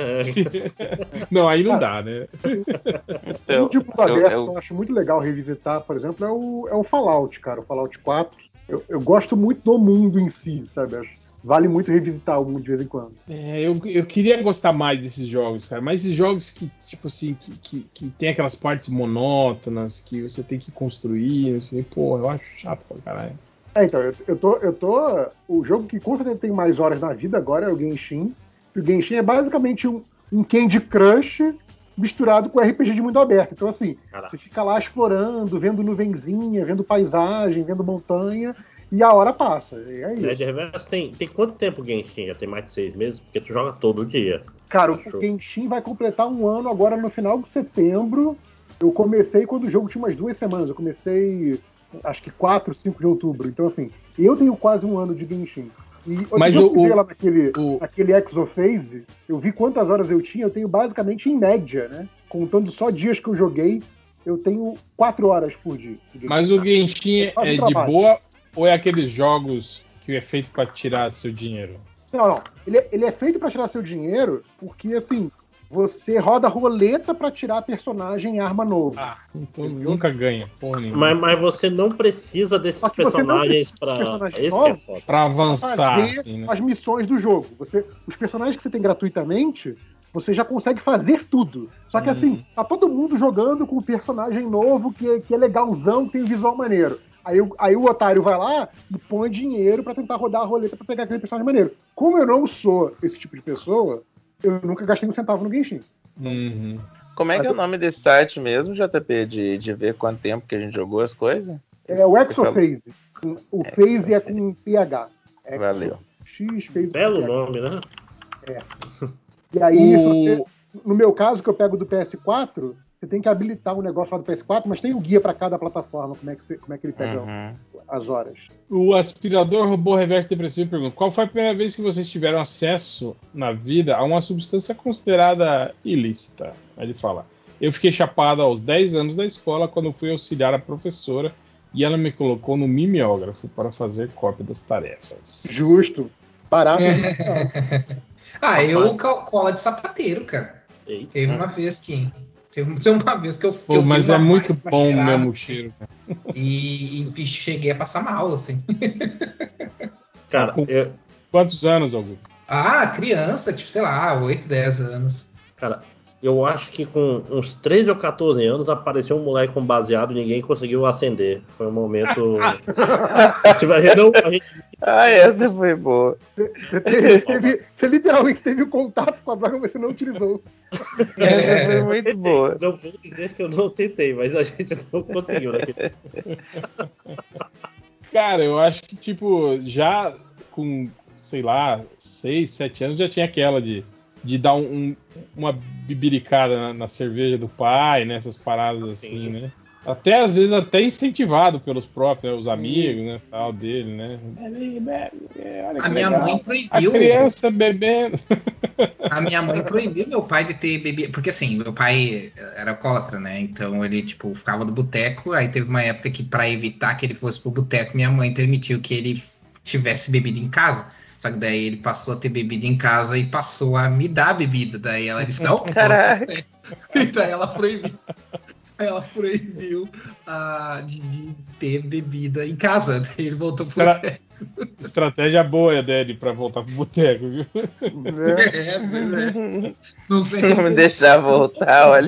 Não, aí não Cara, dá, né? Então, Um de mundo eu, aberto eu- que eu acho muito legal revisitar, por exemplo, é o, é o Fallout, cara. O Fallout quatro. Eu, eu gosto muito do mundo em si, sabe? Acho- Vale muito revisitar o mundo de vez em quando. É, eu, eu queria gostar mais desses jogos, cara. Mas esses jogos que, tipo assim, que, que, que tem aquelas partes monótonas que você tem que construir, assim, pô, eu acho chato pra caralho. É, então, eu, eu, tô, eu tô. O jogo que com certeza tem mais horas na vida agora é o Genshin. E o Genshin é basicamente um, um Candy Crush misturado com R P G de mundo aberto. Então, assim, Caraca. você fica lá explorando, vendo nuvenzinha, vendo paisagem, vendo montanha, e a hora passa. E é Né, isso. de reverso, tem, tem quanto tempo o Genshin? Já tem mais de seis meses? Porque tu joga todo dia. Cara, o Acho. Genshin vai completar um ano agora no final de setembro. Eu comecei quando o jogo tinha umas duas semanas. Eu comecei, acho que quatro, cinco de outubro. Então, assim, eu tenho quase um ano de Genshin. E outro Mas dia eu o- fui ver o- lá naquele, o- naquele Exophase, eu vi quantas horas eu tinha. Eu tenho basicamente em média, né? Contando só dias que eu joguei, eu tenho quatro horas por dia. de Genshin. Mas o Genshin Faz um é de trabalho. boa ou é aqueles jogos que é feito pra tirar seu dinheiro? Não, não. Ele é, ele é feito pra tirar seu dinheiro porque, assim, você roda roleta pra tirar personagem e arma novo. Ah, então Entendeu? nunca ganha, porra nenhuma. Mas, mas você não precisa desses Só que você não personagens precisa dos pra. personagens Esse que é novos foda. Pra pra avançar, fazer assim, né? as missões do jogo. Você, os personagens que você tem gratuitamente, você já consegue fazer tudo. Só que Hum. assim, tá todo mundo jogando com um personagem novo que, é- que é legalzão, que tem um visual maneiro. Aí, o- aí o otário vai lá e põe dinheiro pra tentar rodar a roleta pra pegar aquele personagem maneiro. Como eu não sou esse tipo de pessoa, eu nunca gastei um centavo no Genshin. Uhum. como é que é o nome desse site mesmo, J P? De, de ver quanto tempo que a gente jogou as coisas? É o Você falou- Exophase. O Phase é com P H. Exo, Valeu. X, Phase com Belo P H. nome, né? E aí, se O- você, no meu caso, que eu pego do P S quatro, você tem que habilitar um negócio lá do P S quatro, mas tem o guia para cada plataforma, como é que, você- como é que ele pega Uhum. as horas. O aspirador robô reverso depressivo pergunta: qual foi a primeira vez que vocês tiveram acesso na vida a uma substância considerada ilícita? Aí ele fala: eu fiquei chapado aos dez anos da escola quando fui auxiliar a professora e ela me colocou no mimeógrafo para fazer cópia das tarefas. Justo. Barato. Ah, eu cal- cola de sapateiro, cara. Eita. Teve uma vez que. Teve teve uma vez que eu, que Pô, eu dei mas uma é muito baita bom cheirada, mesmo o assim, cheiro. Cara. e, e fiz- cheguei a passar mal, assim. Tá Cara, com eu, quantos anos, Augusto? Ah, criança, tipo, sei lá, oito, dez anos. cara, eu acho que com uns treze ou quatorze anos apareceu um moleque com baseado e ninguém conseguiu acender. Foi um momento. Tipo, a gente não. A gente Ah, essa foi boa. Você, teve- teve- você literalmente teve o contato com a droga, mas você não utilizou. Essa foi não muito tentei. boa. Não vou dizer que eu não tentei, mas a gente não conseguiu, né? Cara, eu acho que, tipo, já com, sei lá, seis, sete anos já tinha aquela de, de dar um, um- uma bibiricada na, na cerveja do pai, né? Essas paradas assim, Sim. né? Até, às vezes, até incentivado pelos próprios, né, os amigos, né, tal, dele, né? Bebe, bebe, olha A que minha legal. mãe A proibiu. criança bebendo. A minha mãe proibiu meu pai de ter bebida. Porque assim, meu pai era alcoólatra, né? Então ele, tipo, ficava no boteco. Aí teve uma época que, pra evitar que ele fosse pro boteco, minha mãe permitiu que ele tivesse bebida em casa. Só que daí ele passou a ter bebida em casa e passou a me dar bebida. Daí ela disse: não, pode Caraca. ter. E daí ela proibiu. Ela proibiu ah, de, de ter bebida em casa. Daí ele voltou pro Estra- boteco. Estratégia boa, Dede, pra voltar pro boteco, viu? Né? É, pois é. Não sei se Não me ele deixar voltar, olha.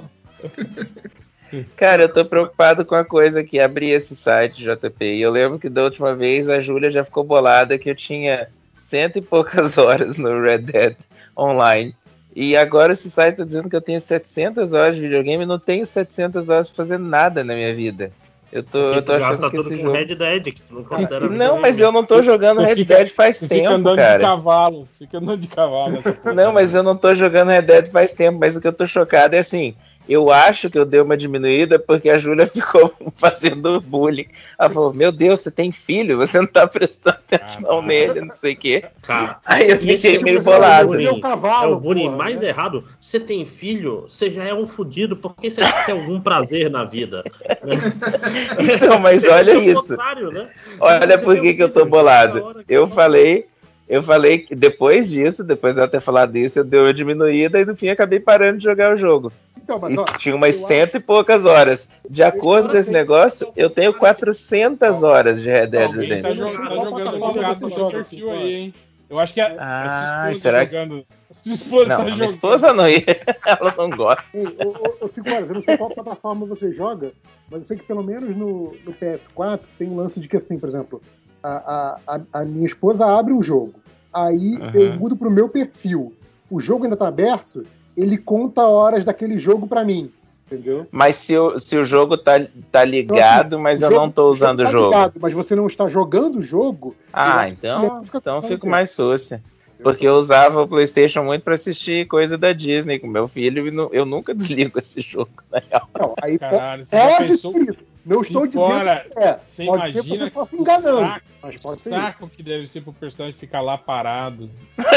Cara, eu tô preocupado com a coisa que abri esse site, J P. E eu lembro que da última vez a Júlia já ficou bolada que eu tinha cento e poucas horas no Red Dead Online. E agora esse site tá dizendo que eu tenho setecentas horas de videogame e não tenho setecentas horas pra fazer nada na minha vida. Eu tô, Porque eu tô tu achando gasta que tudo esse com jogo... Red Dead, que tu não Cara, considera Não, mas eu videogame. não tô jogando Você Red fica- Dead faz Você fica tempo, andando de cara. cavalo, fica andando de cavalo nessa porra. Não, mas eu não tô jogando Red Dead faz tempo, mas o que eu tô chocado é assim, Eu acho que eu dei uma diminuída porque a Júlia ficou fazendo bullying. Ela falou, meu Deus, você tem filho? Você não tá prestando atenção Caralho. nele, não sei o quê. Cara, Aí eu esse fiquei tipo meio de bolado. bullying É o cavalo, é o bullying porra, mais né? errado. Você tem filho, você já é um fudido porque você tem algum prazer na vida. Né? Então, mas olha é o isso. contrário, né? Olha Você por tem um que que eu tô filho, já tá na bolado. hora que Eu tá falei, eu falei que depois disso, depois de ela ter falado isso, eu dei uma diminuída e no fim acabei parando de jogar o jogo. Então, mas E ó, tinha umas eu cento e poucas horas. De acordo com esse negócio, eu tenho quatrocentas horas de Red Dead Alguém tá, Redemption. jo- tá Qual jogando plataforma logado você no seu joga, perfil Chico? aí, hein? Eu acho que a, a sua Ah, esposa será tá que... jogando. A sua esposa Não, tá a minha jogando. esposa não ia. Ela não gosta. Ei, ô, ô, ô, Cinco Horas, eu não sei qual plataforma você joga, mas eu sei que pelo menos no, no P S quatro tem um lance de que, assim, por exemplo, a, a, a minha esposa abre um jogo, aí Uhum. eu mudo pro meu perfil. O jogo ainda tá aberto, ele conta horas daquele jogo pra mim, entendeu? Mas se o, se o jogo tá, tá ligado, mas O eu jogo- não tô usando o tá jogo. ligado, mas você não está jogando o jogo. eu Ah, acho que então, não fica então eu com fico tempo. mais sucia. Porque eu usava o PlayStation muito pra assistir coisa da Disney com meu filho e não- eu nunca desligo esse jogo, na real. Não, aí Caralho, você já pode pensou? ser isso. Não estou Cinco dizendo horas. que é. Você Pode ser que imagina você possa o enganando. saco, Mas o pode ser isso. saco que deve ser pro personagem ficar lá parado.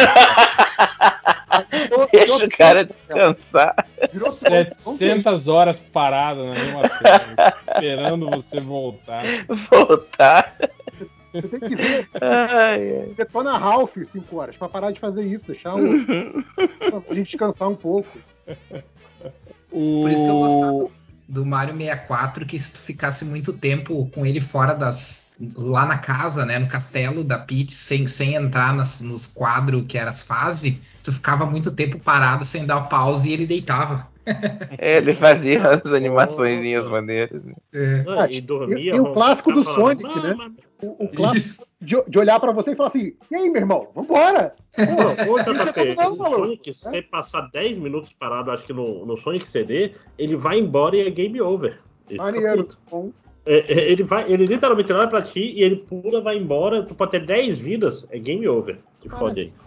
Virou- Deixa virou o cara tronco, descansar. Virou tronco, setecentas horas parado na mesma tela, esperando você voltar. Voltar. Você tem que ver. Ai, ai. Detona Ralph cinco horas pra parar de fazer isso, deixar o, a gente descansar um pouco. O... Por isso que eu gostava do Mario sessenta e quatro, que se tu ficasse muito tempo com ele fora das... lá na casa, né, no castelo da Peach, sem, sem entrar nas, nos quadros que eram as fases, tu ficava muito tempo parado sem dar pause e ele deitava. É, ele fazia as animaçõezinhas maneiras. Né? É. Não, Ah, e e, dormia, e o clássico do roncava, falava, Sonic, né? "Mama". O, o clássico de, de olhar pra você e falar assim: e aí, meu irmão, vambora! Não, ô, J P, Não, o maluco. Sonic, se você passar dez minutos parado, acho que no, no Sonic C D, ele vai embora e é game over. Ele fica Maneiro. puto. Bom, É, é, ele, vai, ele literalmente olha pra ti e ele pula, vai embora. Tu pode ter dez vidas, é game over. Te fode aí.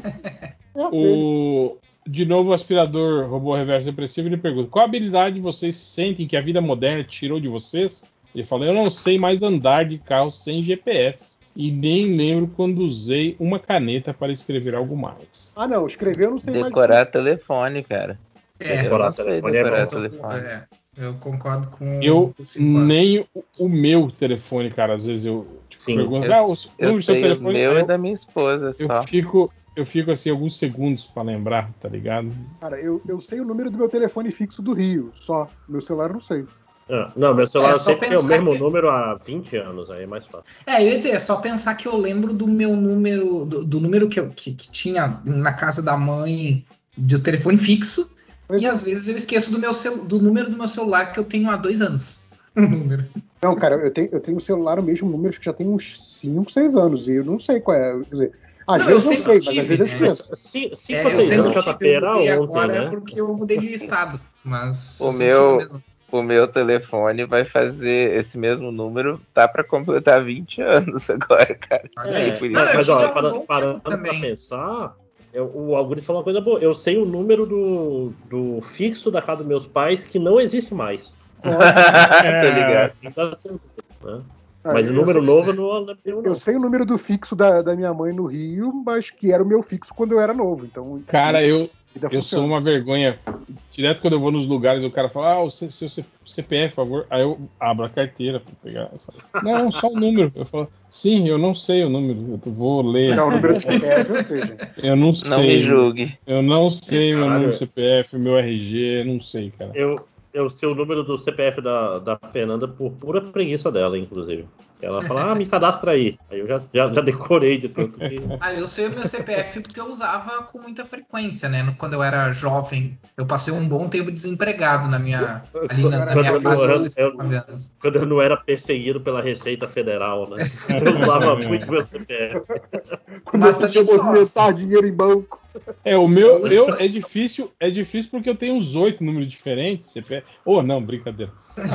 O... De novo, o aspirador robô reverso depressivo, ele pergunta: qual habilidade vocês sentem que a vida moderna tirou de vocês? Ele fala: eu não sei mais andar de carro sem G P S. E nem lembro quando usei uma caneta para escrever algo mais. Ah, não, escrever eu não sei Decorar mais. telefone, cara. É, Eu Decorar não sei telefone é decorar eu, bom. tô com- telefone. é, eu concordo com Eu o cinco horas. nem o, o meu telefone, cara. Às vezes eu tipo, Sim. pergunto: Eu, ah, o eu número do seu sei o telefone. meu Aí e eu, da minha esposa eu só. fico. Eu fico assim alguns segundos para lembrar, tá ligado? Cara, eu, eu sei o número do meu telefone fixo do Rio, só. Meu celular eu não sei. Ah, não, meu celular É, só sempre tem o pensar mesmo que- número há vinte anos, aí é mais fácil. É, eu ia dizer, é só pensar que eu lembro do meu número, do, do número que, eu, que, que tinha na casa da mãe de telefone fixo, Pois e é. às vezes eu esqueço do, meu cel, do número do meu celular que eu tenho há dois anos. O número. Não, cara, eu tenho, eu tenho um celular o mesmo número que já tem uns cinco, seis anos, e eu não sei qual é. Quer dizer, às Não, vezes eu eu sempre sei, mas às tive, vezes eu né? Mas esqueço. cinco É, ou eu seis sempre anos, tive, J P, eu era mudei ontem, agora né? porque eu mudei de estado, mas O eu sempre tive o meu, mesmo. o meu telefone vai fazer esse mesmo número, tá pra completar vinte anos agora, cara. Olha É, aí. Por Não, isso mas, eu mas tive ó, há um para- bom parando tempo pra também. pensar, eu- o algoritmo falou uma coisa boa. Eu sei o número do, do fixo da casa dos meus pais que não existe mais. Tô ligado. Ainda assim, né? Ah, Mas o eu número sei- novo eu não lembro, Eu, não. eu sei o número do fixo da, da minha mãe no Rio, mas que era o meu fixo quando eu era novo. Então, Cara, eu, ainda eu funciona. sou uma vergonha. Direto quando eu vou nos lugares, o cara fala: ah, o seu, seu C P F, por favor. Aí eu abro a carteira pra pegar. Não, só o número. Eu falo: sim, eu não sei o número. Eu vou ler. Não, o número do C P F eu sei, gente. Eu não Não me sei. julgue. Eu não sei meu Caralho. número do C P F, meu R G, não sei, cara. Eu, eu sei o número do C P F da, da Fernanda por pura preguiça dela, inclusive. Ela fala, ah, me cadastra aí. Aí eu já, já, já decorei de tanto que. Ah, eu sei o meu C P F porque eu usava com muita frequência, né? Quando eu era jovem, eu passei um bom tempo desempregado na minha, ali na, na Quando minha eu, fase não, dos eu, dezenove anos. quando eu não era perseguido pela Receita Federal, né? Eu usava muito meu C P F. Quando Mas eu podia também só, movimentar dinheiro em banco. É, o meu eu, é difícil, é difícil porque eu tenho uns oito números diferentes. C P F. Oh, não, brincadeira.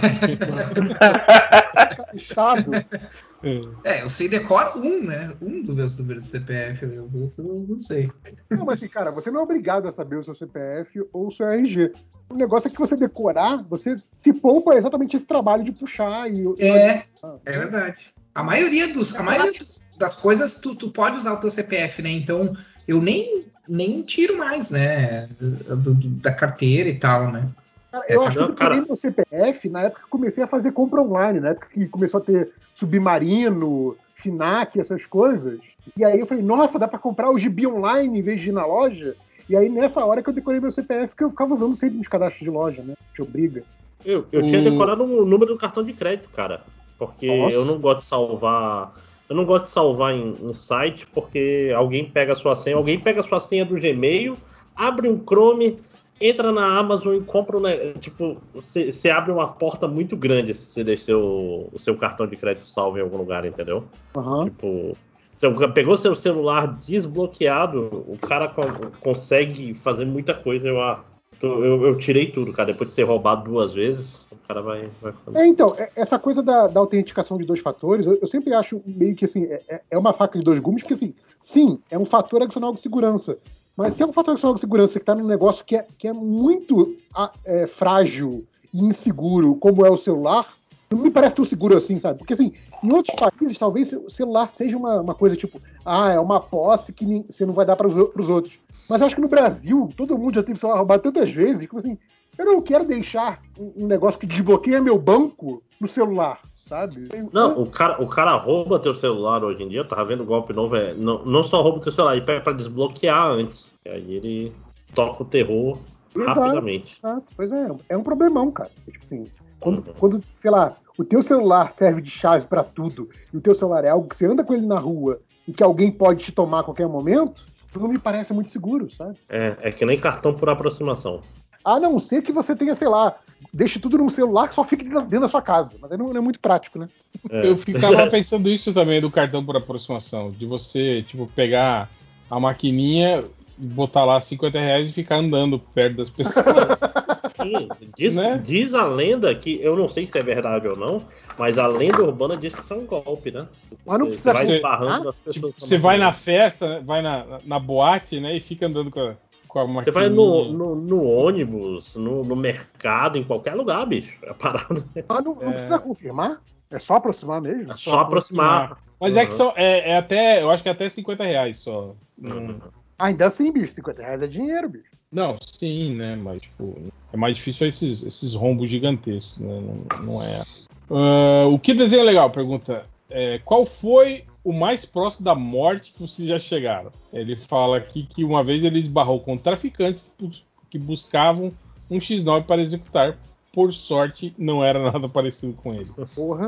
Estado. É, eu sei decora um, né? Um dos meus números do C P F, os outros eu não sei. Não, mas assim, cara, você não é obrigado a saber o seu C P F ou o seu R G. O negócio é que você decorar, você se poupa exatamente esse trabalho de puxar e. É, é verdade. A maioria, dos, a maioria dos, das coisas tu, tu pode usar o teu C P F, né? Então eu nem, nem tiro mais, né? Do, do, da carteira e tal, né? Cara, eu Essa acho que eu não, decorei cara. meu C P F na época que comecei a fazer compra online, na época que começou a ter Submarino, Finac, essas coisas. E aí eu falei, nossa, dá pra comprar o gibi online em vez de ir na loja? E aí nessa hora que eu decorei meu C P F, que eu ficava usando sempre nos cadastros de loja, né? Te obriga. Eu, eu O- tinha decorado o número do cartão de crédito, cara. Porque Nossa. eu não gosto de salvar. Eu não gosto de salvar em, em site, porque alguém pega a sua senha, alguém pega a sua senha do Gmail, abre um Chrome, entra na Amazon e compra um. ne- Tipo, você você abre uma porta muito grande se você deixar o, o seu cartão de crédito salvo em algum lugar, entendeu? Aham. Tipo, você pegou seu celular desbloqueado, o cara co- consegue fazer muita coisa. Eu, ah, tô- eu, eu tirei tudo, cara. Depois de ser roubado duas vezes, o cara vai, vai ficando. É, então, é- essa coisa da, da autenticação de dois fatores, eu, eu sempre acho meio que assim, é, é- é uma faca de dois gumes, porque assim, sim, é um fator adicional de segurança. Mas se é um fator adicional de segurança que está num negócio que é, que é muito ah, é, frágil e inseguro, como é o celular, não me parece tão seguro assim, sabe? Porque assim, em outros países, talvez o celular seja uma, uma coisa tipo, ah, é uma posse que nem- você não vai dar para os outros. Mas eu acho que no Brasil, todo mundo já teve celular roubado tantas vezes, como assim, eu não quero deixar um, um negócio que desbloqueia meu banco no celular, sabe? Não, o cara, o cara rouba teu celular hoje em dia, eu tava vendo o golpe novo, é, não, não só rouba teu celular, ele pega pra desbloquear antes. E aí ele toca o terror Exato, rapidamente. exato. Pois é, é um problemão, cara. Tipo assim, quando, Uhum. quando, sei lá, o teu celular serve de chave pra tudo, e o teu celular é algo que você anda com ele na rua e que alguém pode te tomar a qualquer momento, não me parece muito seguro, sabe? É, é que nem cartão por aproximação. A não ser que você tenha, sei lá, deixe tudo num celular que só fique dentro da sua casa. Mas aí não, não é muito prático, né? É. Eu ficava pensando isso também do cartão por aproximação, de você, tipo, pegar a maquininha, botar lá cinquenta reais e ficar andando perto das pessoas. Sim, diz, Né? diz a lenda que, eu não sei se é verdade ou não, mas a lenda urbana diz que isso é um golpe, né? Mas não Você, precisa você vai Você- esbarrando ah, nas Tipo, pessoas. com a você vai na maquininha. festa, né? Vai na, na boate, né? E fica andando com a, com a maquininha. Você vai no, no, no ônibus, no, no mercado, em qualquer lugar, bicho. É parada. Mas não, não precisa confirmar? É só aproximar mesmo? É só aproximar. Mas é Uhum. que são, é, é até, eu acho que é até cinquenta reais só. Não, Uhum. Ainda assim, bicho, cinquenta reais é dinheiro, bicho. não, sim, né? Mas, tipo, é mais difícil esses, esses rombos gigantescos, né? Não, não é. Ah, o que desenho é legal? Pergunta. É, qual foi o mais próximo da morte que vocês já chegaram? Ele fala aqui que uma vez ele esbarrou com traficantes que bus- que buscavam um xis nove para executar. Por sorte, não era nada parecido com ele. Porra.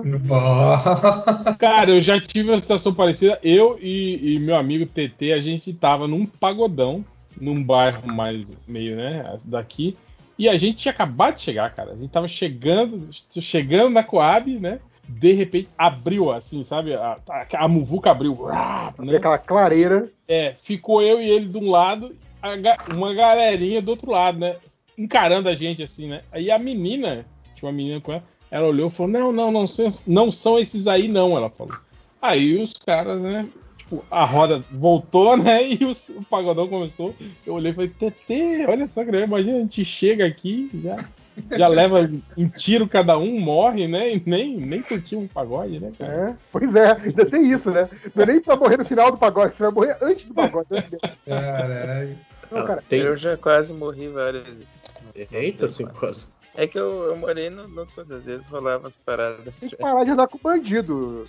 Cara, eu já tive uma situação parecida. Eu e, e meu amigo T T, a gente tava num pagodão, num bairro mais meio, né, daqui. E a gente tinha acabado de chegar, cara. A gente tava chegando, chegando na Coab, né? De repente abriu assim, sabe? A, a, a muvuca abriu. Uá, Né? né? Aquela clareira. É, ficou eu e ele de um lado, a ga- uma galerinha do outro lado, né? Encarando a gente assim, né? Aí a menina, tinha uma menina com ela, ela olhou e falou: Não, não, não, são- não são esses aí, não. Ela falou. Aí os caras, né? Tipo, a roda voltou, né? E os- o pagodão começou. Eu olhei e falei: T T, olha só, cara, imagina, a gente chega aqui, já, já leva em tiro cada um, morre, né? E nem, nem curtiu um pagode, né, cara? É, pois é, ainda tem isso, né? Não é nem pra morrer no final do pagode, você vai morrer antes do pagode. Né? Caralho. Não, cara, Tem... Eu já quase morri várias vezes. Não Eita, sei assim, quantas. É que eu, eu morei no, no às vezes rolava as paradas. tem que parar de andar com bandido.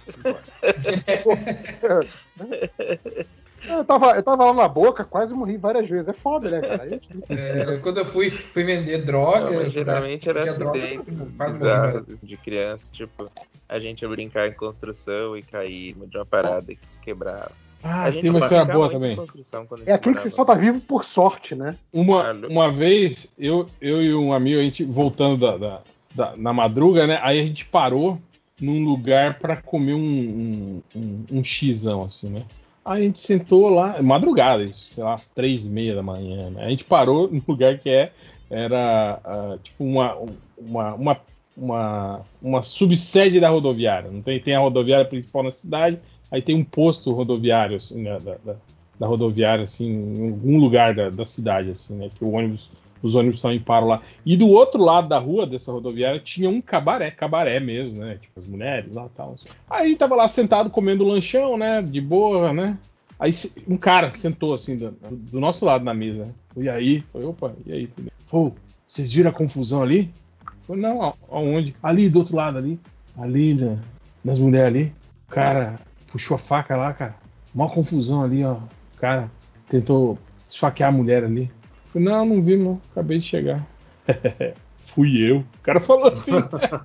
Eu tava, eu tava lá na boca, quase morri várias vezes. É foda, né, cara? Aí, É, quando eu fui, fui vender drogas, Não, mas geralmente era tinha droga, acidentes eu quase morri, velho. bizarros assim, de criança, tipo, a gente ia brincar em construção e cair de uma parada e quebrar. Ah, A gente tem uma ia história brincar boa muito também. em construção quando a é gente aquele que você morava só tá vivo por sorte, né? Uma, Alô? uma vez, eu, eu e um amigo, a gente voltando da, da, da- na madruga, né? Aí a gente parou num lugar pra comer um, um, um, um xizão, assim, né? Aí a gente sentou lá, madrugada, sei lá, às três e meia da manhã, né? A gente parou num lugar que é, era uh, tipo uma, uma, uma, uma, uma subsede da rodoviária. Não tem, tem a rodoviária principal na cidade, aí tem um posto rodoviário, assim, né, da, da, da rodoviária, assim, em algum lugar da, da cidade, assim, né? Que o ônibus, os ônibus estão em paro lá. E do outro lado da rua dessa rodoviária tinha um cabaré, cabaré mesmo, né? Tipo, as mulheres lá e tal. Assim. Aí tava lá sentado comendo lanchão, né? De boa, né? Aí um cara sentou assim do, do nosso lado na mesa. Né? E aí? Falei, opa, e aí? Pô, vocês viram a confusão ali? Falei, não, aonde? Ali, do outro lado ali. Ali, né? Nas mulheres ali. O cara puxou a faca lá, cara. Mó confusão ali, ó. O cara tentou esfaquear a mulher ali. Falei, não, não vi, não. Acabei de chegar. Fui eu. O cara falou assim.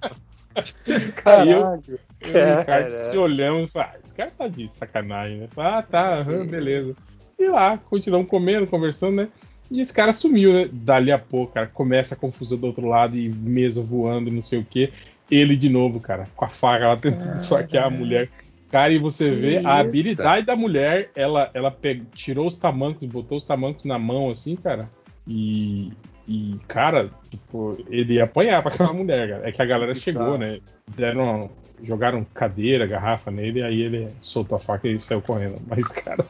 Aí eu, eu e o Ricardo se olhamos e falamos, ah, esse cara tá de sacanagem, né? Falei, ah, tá, uhum, beleza. E lá, continuamos comendo, conversando, né? E esse cara sumiu, né? Dali a pouco, cara, começa a confusão do outro lado e mesa voando, não sei o quê. Ele de novo, cara, com a faca lá tentando esfaquear a mulher. Cara, e você vê a habilidade da mulher, ela, ela pegou, tirou os tamancos, botou os tamancos na mão, assim, cara, e, e cara, tipo, ele ia apanhar pra aquela mulher, cara. É que a galera chegou, né? Deram, jogaram cadeira, garrafa nele, aí ele soltou a faca e saiu correndo. Mas, cara.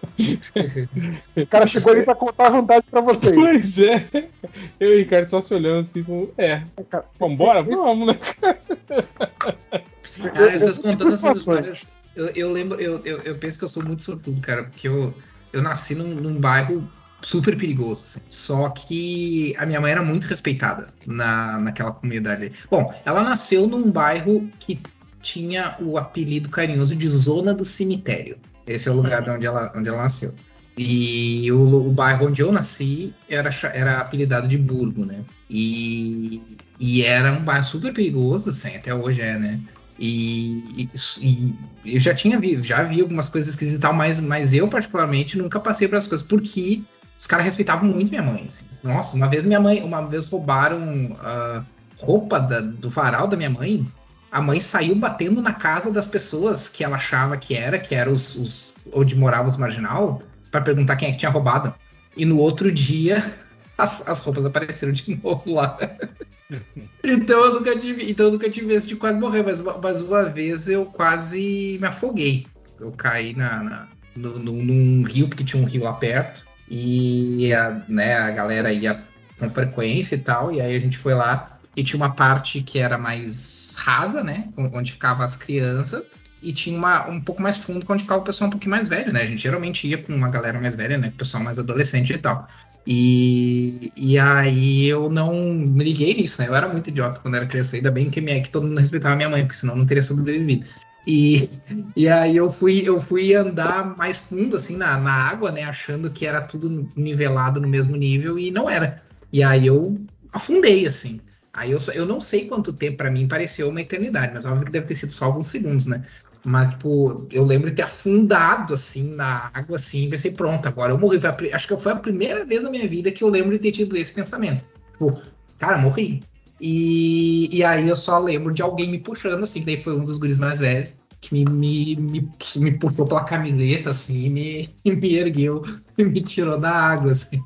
O cara chegou ali pra contar a vantagem pra vocês. Pois é. Eu e o Ricardo só se olhando assim, como, é. Vambora? Vamos, né, cara? Cara, vocês contando essas histórias, eu, eu lembro, eu, eu, eu penso que eu sou muito sortudo, cara, porque eu, eu nasci num, num bairro super perigoso, assim. Só que a minha mãe era muito respeitada na, naquela comunidade. Bom, ela nasceu num bairro que tinha o apelido carinhoso de Zona do Cemitério. Esse é o lugar de onde ela, onde ela nasceu. E o, o bairro onde eu nasci era, era apelidado de Burgo, né? E, e era um bairro super perigoso, assim, até hoje é, né? E, e, e eu já tinha vi, já vi algumas coisas esquisitas e tal, mas, mas eu, particularmente, nunca passei por essas coisas, porque os caras respeitavam muito minha mãe. Assim. Nossa, uma vez minha mãe, uma vez roubaram a roupa da, do varal da minha mãe. A mãe saiu batendo na casa das pessoas que ela achava que era, que era os, os onde moravam os marginal, para perguntar quem é que tinha roubado. E no outro dia, as, as roupas apareceram de novo lá. Então eu nunca tive, então eu nunca tive esse de quase morrer, mas, mas uma vez eu quase me afoguei. Eu caí na, na no, no, num rio, porque tinha um rio lá perto, e a, né, a galera ia com frequência e tal, e aí a gente foi lá e tinha uma parte que era mais rasa, né, onde ficavam as crianças, e tinha uma, um pouco mais fundo, onde ficava o pessoal um pouquinho mais velho, né? A gente geralmente ia com uma galera mais velha, né, com o pessoal mais adolescente e tal. E, e aí eu não me liguei nisso, né? Eu era muito idiota quando era criança. Ainda bem que, minha, que todo mundo respeitava minha mãe, porque senão eu não teria sobrevivido. E, e aí eu fui, eu fui andar mais fundo, assim, na, na água, né? Achando que era tudo nivelado no mesmo nível, e não era. E aí eu afundei, assim. Aí eu, eu não sei quanto tempo, para mim, pareceu uma eternidade, mas óbvio que deve ter sido só alguns segundos, né? Mas, tipo, eu lembro de ter afundado, assim, na água, assim, e pensei, pronto, agora eu morri. Foi a, acho que foi a primeira vez na minha vida que eu lembro de ter tido esse pensamento. Tipo, cara, morri. E, e aí eu só lembro de alguém me puxando, assim, que daí foi um dos guris mais velhos, que me, me, me, me puxou pela camiseta, assim, e me, e me ergueu e me tirou da água, assim.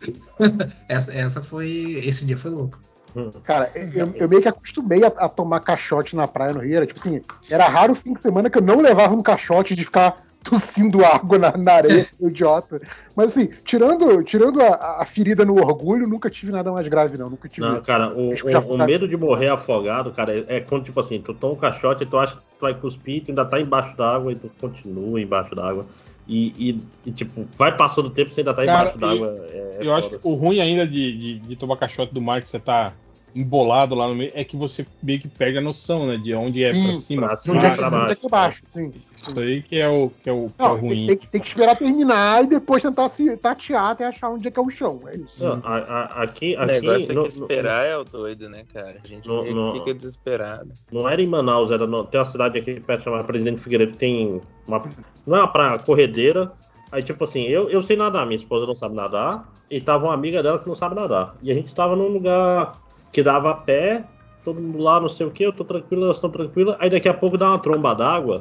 essa, essa foi... Esse dia foi louco. Cara, eu, eu meio que acostumei a, a tomar caixote na praia no Rio. Era tipo assim, era raro o fim de semana que eu não levava um caixote de ficar tossindo água na, na areia, idiota. Mas assim, tirando, tirando a, a ferida no orgulho, nunca tive nada mais grave, não. Nunca tive. Não, cara, o, o, o medo de morrer afogado, cara, é, é quando, tipo assim, tu toma um caixote e tu acha que tu vai cuspir, tu ainda tá embaixo d'água e tu continua embaixo d'água. E, e, e, tipo, vai passando o tempo e você ainda tá Cara, embaixo d'água. É, é eu acho que o ruim ainda de, de, de tomar caixote do mar que você tá embolado lá no meio é que você meio que perde a noção, né? De onde é sim, pra cima, pra cima e pra baixo. Pra baixo sim, sim. Isso aí que é o, que é o, que não, é o ruim. Tem, tem que esperar terminar e depois tentar se tatear até achar onde é que é o chão. É isso. Não, a, a, aqui, aqui, o negócio no, é que esperar no, é o doido, né, cara? A gente no, meio no, que fica desesperado. Não era em Manaus, era no, tem uma cidade aqui perto chamada Presidente Figueiredo, que tem uma. Não é uma praia, corredeira. Aí, tipo assim, eu, eu sei nadar, minha esposa não sabe nadar, e tava uma amiga dela que não sabe nadar. E a gente tava num lugar que dava a pé, todo mundo lá, não sei o que, eu tô tranquila, elas estão tranquilas. Aí daqui a pouco dá uma tromba d'água,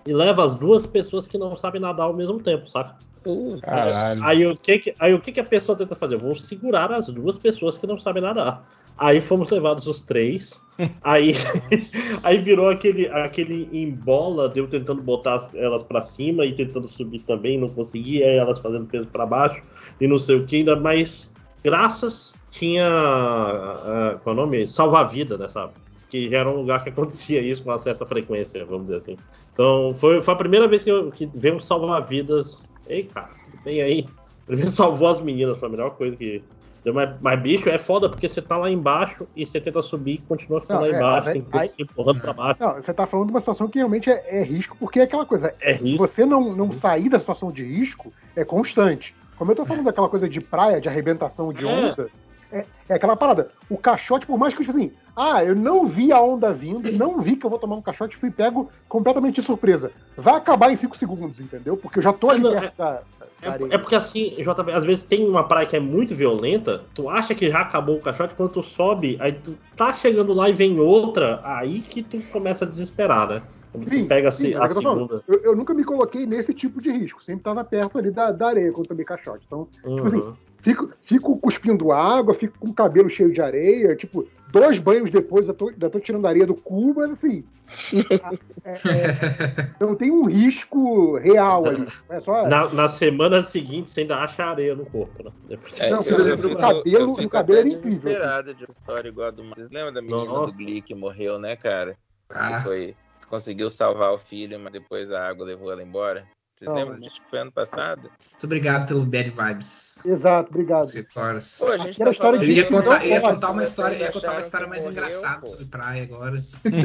e leva as duas pessoas que não sabem nadar ao mesmo tempo, saca? Uh, Caralho. Aí o que que, aí, o que que a pessoa tenta fazer? Eu vou segurar as duas pessoas que não sabem nadar. Aí fomos levados os três. Aí, aí virou aquele, aquele embola de eu tentando botar as- elas pra cima e tentando subir também, não conseguia, aí elas fazendo peso pra baixo e não sei o que, ainda mais graças tinha ah, qual é o nome? Salva-vida, né, sabe? Que já era um lugar que acontecia isso com uma certa frequência, vamos dizer assim. Então foi, foi a primeira vez que, eu, que veio um salva-vidas. Ei, cara, tem aí. Primeiro salvou as meninas, foi a melhor coisa que. Mas, mas, bicho, é foda porque você tá lá embaixo e você tenta subir e continua ficando Não, lá é, embaixo, mas tem aí- que se empurrando pra baixo. Não, você tá falando de uma situação que realmente é, é risco, porque é aquela coisa. É Se risco. você não, não sair da situação de risco, é constante. Como eu tô falando daquela coisa de praia, de arrebentação de É. onda, é, é aquela parada. O caixote, por mais que, tipo assim, ah, eu não vi a onda vindo, não vi que eu vou tomar um caixote, fui pego completamente de surpresa. Vai acabar em cinco segundos, entendeu? Porque eu já tô É, ali não, perto da, da É, areia. é porque assim, J B, às vezes tem uma praia que é muito violenta, tu acha que já acabou o caixote, quando tu sobe, aí tu tá chegando lá e vem outra, aí que tu começa a desesperar, né? Quando Sim, tu pega a, sim, se- mas é a que eu tô falando. segunda. Eu, eu nunca me coloquei nesse tipo de risco. Sempre tava perto ali da, da areia quando tomei caixote. Então, tipo assim, Uhum. fico, fico cuspindo água, fico com o cabelo cheio de areia. Tipo, dois banhos depois já tô, já tô tirando a areia do cu, mas assim. é, é, não tem um risco real ali. É só. Na, na semana seguinte você ainda acha areia no corpo, né? Depois- É, Não, eu, eu, no fico, cabelo, eu no fico cabelo até era incrível. Assim. desesperado de essa história igual a do. Vocês lembram da menina Nossa. do Glee que morreu, né, cara? Que Ah, foi. Que conseguiu salvar o filho, mas depois a água levou ela embora? Vocês Não, lembram não. disso? Foi ano passado? muito obrigado pelo bad vibes. Exato, obrigado. Vitórias. Pô, a gente Aquela tá história Eu falando de ia isso, contar, mas eu ia vocês, contar uma história, vocês eu ia contar uma acharam história que mais morreu, engraçada pô. sobre praia agora.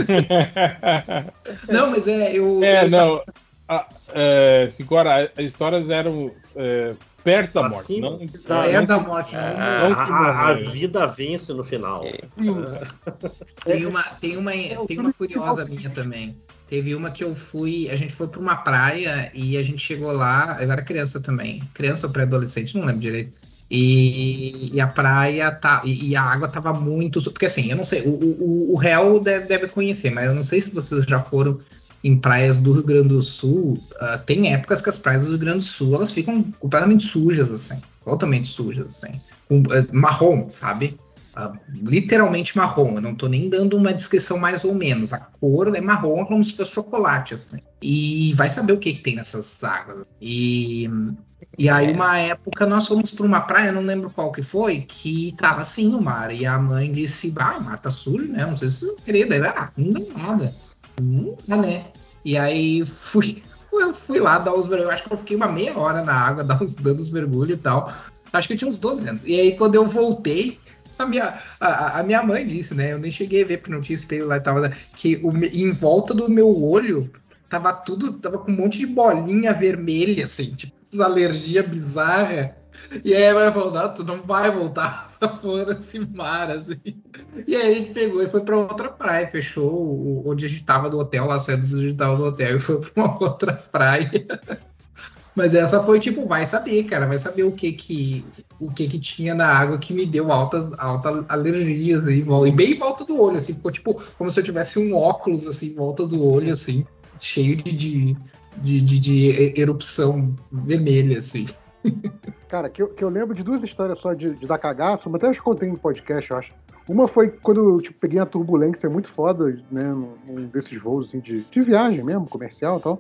Não, mas é, eu, É, eu não. A, é, agora, as histórias eram é, perto da Pra morte. cima. Não, Exato. é, é não da que, morte, não A, Ah, não morre. que a- a morreram. vida vence no final. ok. Sim. Tem uma, tem uma, É o tem filme uma curiosa minha também. Teve uma que eu fui, a gente foi para uma praia e a gente chegou lá, eu era criança também, criança ou pré-adolescente, não lembro direito. E, e a praia tá, e, e a água tava muito, porque assim, eu não sei, o, o, o réu deve, deve conhecer, mas eu não sei se vocês já foram em praias do Rio Grande do Sul. Ah, tem épocas que as praias do Rio Grande do Sul elas ficam completamente sujas assim, totalmente sujas assim, com, eh, marrom, sabe? Ah, literalmente marrom. Eu não tô nem dando uma descrição mais ou menos. A cor é marrom, como se fosse chocolate, assim. E vai saber o que, que tem nessas águas. E, e aí, É. uma época, nós fomos para uma praia, não lembro qual que foi, que tava assim o mar. E a mãe disse: Ah, o mar tá sujo, né? Não sei se você queria. Daí, ah, não dá nada. Não dá, né? E aí fui. Eu fui lá dar os mergulhos. Acho que eu fiquei uma meia hora na água, dar os, dando os mergulhos e tal. Acho que eu tinha uns doze anos. E aí, quando eu voltei, a minha, a, a minha mãe disse, né? Eu nem cheguei a ver porque não tinha espelho lá e tal, né, que o, me- em volta do meu olho tava tudo, tava com um monte de bolinha vermelha, assim, tipo, essas alergia bizarra. E aí a mãe falou: Não, tu não vai voltar essa porra desse mar, assim. E aí a gente pegou e foi pra outra praia, fechou o- onde a gente tava do hotel, lá saindo do a gente tava do hotel, e foi pra uma outra praia. Mas essa foi tipo, vai saber, cara, vai saber o que que o que que tinha na água que me deu altas alta alergias aí, e bem em volta do olho, assim, ficou tipo como se eu tivesse um óculos assim em volta do olho, assim, cheio de, de, de, de, de erupção vermelha, assim. Cara, que eu, que eu lembro de duas histórias só de, de dar cagaço, mas até eu contei em podcast, eu acho. Uma foi quando eu tipo, peguei a turbulência muito foda, né, num, num desses voos assim, de, de viagem mesmo, comercial e tal.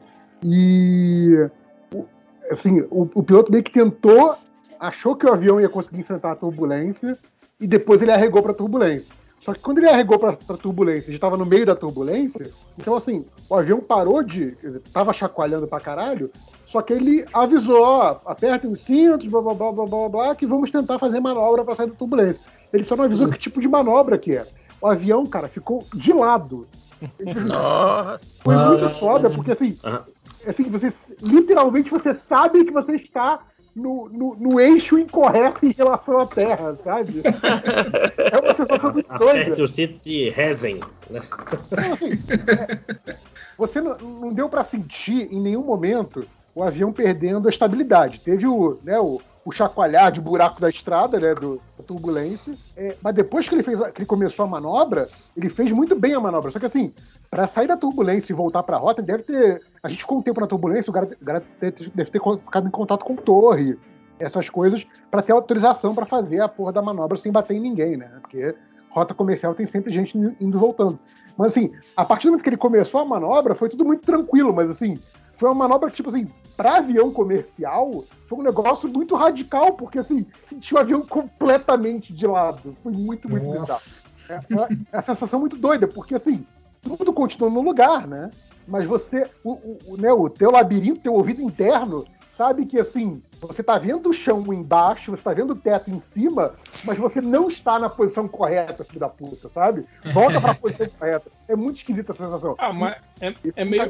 E, o- assim, o, o piloto meio que tentou, achou que o avião ia conseguir enfrentar a turbulência, e depois ele arregou pra turbulência. Só que quando ele arregou pra, pra turbulência, já estava no meio da turbulência, então assim, o avião parou de. Quer dizer, tava chacoalhando pra caralho, só que ele avisou, ó, apertem os cintos, blá blá blá blá blá blá, que vamos tentar fazer manobra para sair da turbulência. Ele só não avisou que tipo de manobra que era. O avião, cara, ficou de lado. Nossa. Foi muito foda, porque assim, Ah, assim, você literalmente você sabe que você está no, no, no eixo incorreto em relação à Terra, sabe? É uma sensação muito aperte doida. os cintos e rezem. Né? Não, assim, você não, não deu para sentir em nenhum momento o avião perdendo a estabilidade. Teve o, né, o, o chacoalhar de buraco da estrada, né, do, turbulência, é, mas depois que ele, fez a, que ele começou a manobra, ele fez muito bem a manobra. Só que assim, para sair da turbulência e voltar para a rota, ele deve ter. A gente ficou um tempo na turbulência, o cara, o cara deve, deve ter ficado em contato com torre, essas coisas, para ter autorização para fazer a porra da manobra sem bater em ninguém, né? Porque rota comercial tem sempre gente indo e voltando. Mas assim, a partir do momento que ele começou a manobra, foi tudo muito tranquilo, mas assim, foi uma manobra que, tipo assim, para avião comercial, foi um negócio muito radical, porque assim, tinha o avião completamente de lado. Foi muito, muito bizarro. É, é uma sensação muito doida, porque assim, tudo continua no lugar, né? Mas você, o, o, o, né, o teu labirinto, teu ouvido interno, sabe que assim, você tá vendo o chão embaixo, você tá vendo o teto em cima, mas você não está na posição correta, filho da puta, sabe? Volta pra posição correta. É muito esquisita essa sensação. Ah, mas é, é meio...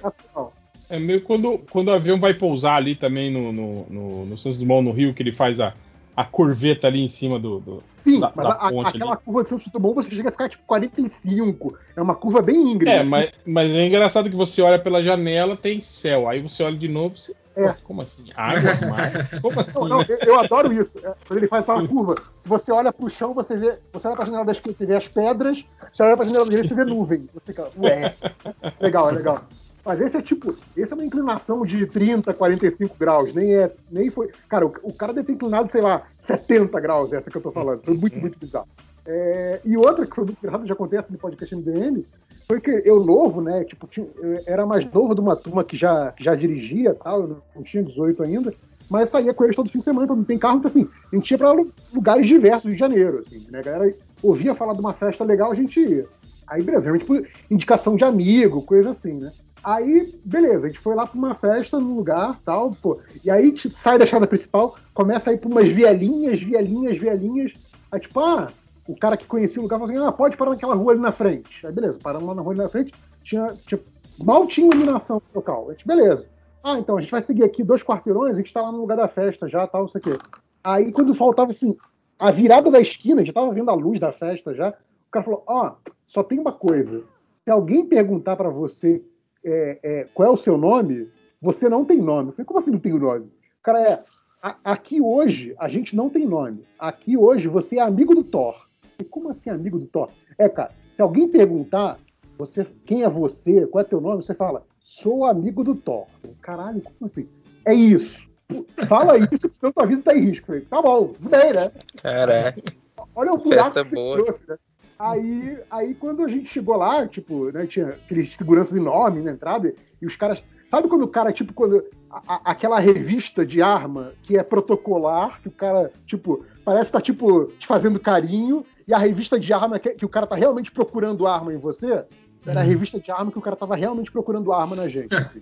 É meio quando, quando o avião vai pousar ali também no, no, no, no Santos Dumont, no Rio, que ele faz a, a curveta ali em cima do, do Sim, da, mas da a, ponte aquela ali. curva de Santos Dumont você chega a ficar tipo quarenta e cinco. É uma curva bem íngreme. É, mas, mas é engraçado que você olha pela janela, tem céu. Aí você olha de novo, você... É. Pô, como assim? Água, mar? Como assim? Não, não, né? eu, eu adoro isso. É, quando ele faz aquela curva, você olha pro chão, você vê. Você olha pra janela da esquerda, você vê as pedras, você olha pra janela da direita, você vê nuvem. Você fica, ué. Legal, é legal. Mas esse é tipo, esse é uma inclinação de trinta, quarenta e cinco graus. Nem é. Nem foi. Cara, o, o cara deve ter inclinado, sei lá, setenta graus, essa que eu tô falando. Foi muito, muito bizarro. É, e outra que foi muito engraçado, já acontece no podcast M D M, foi que eu novo, né? Tipo, tinha, eu era mais novo de uma turma que já, que já dirigia e tal, eu não tinha dezoito ainda, mas saía com eles todo fim de semana, todo tem carro, então assim, a gente ia pra lugares diversos do Rio de Janeiro, assim, né? A galera ouvia falar de uma festa legal, a gente ia. Aí, beleza, tipo, indicação de amigo, coisa assim, né? Aí, beleza, a gente foi lá pra uma festa num lugar, tal, pô, e aí a gente sai da estrada principal, começa a ir pra umas vielinhas, vielinhas, vielinhas, aí tipo, ah, o cara que conhecia o lugar falou assim, ah, pode parar naquela rua ali na frente. Aí beleza, paramos lá na rua ali na frente, tinha, tinha, mal tinha iluminação no local. A gente, beleza. Ah, então a gente vai seguir aqui dois quarteirões, a gente tá lá no lugar da festa já, tal, isso aqui. Aí quando faltava assim, a virada da esquina, já tava vendo a luz da festa já, o cara falou, ó, oh, só tem uma coisa, se alguém perguntar pra você é, é, qual é o seu nome, você não tem nome. Eu falei, como assim não tem nome? O cara é, aqui hoje a gente não tem nome. Aqui hoje você é amigo do Thor. E como assim amigo do Thor? É, cara, se alguém perguntar você, quem é você, qual é teu nome, você fala, sou amigo do Thor. Caralho, como assim? É isso. Fala isso, senão tua vida tá em risco. Falei, tá bom, tudo bem, né? Caraca. Olha o buraco Festa que você boa. trouxe, né? Aí, aí quando a gente chegou lá, tipo, né, tinha aqueles seguranças enormes na entrada, e os caras. Sabe quando o cara, tipo, quando. A, a, aquela revista de arma que é protocolar, que o cara, tipo, parece que tá, tipo, te fazendo carinho, e a revista de arma que, que o cara tá realmente procurando arma em você, era a revista de arma que o cara tava realmente procurando arma na gente. Assim.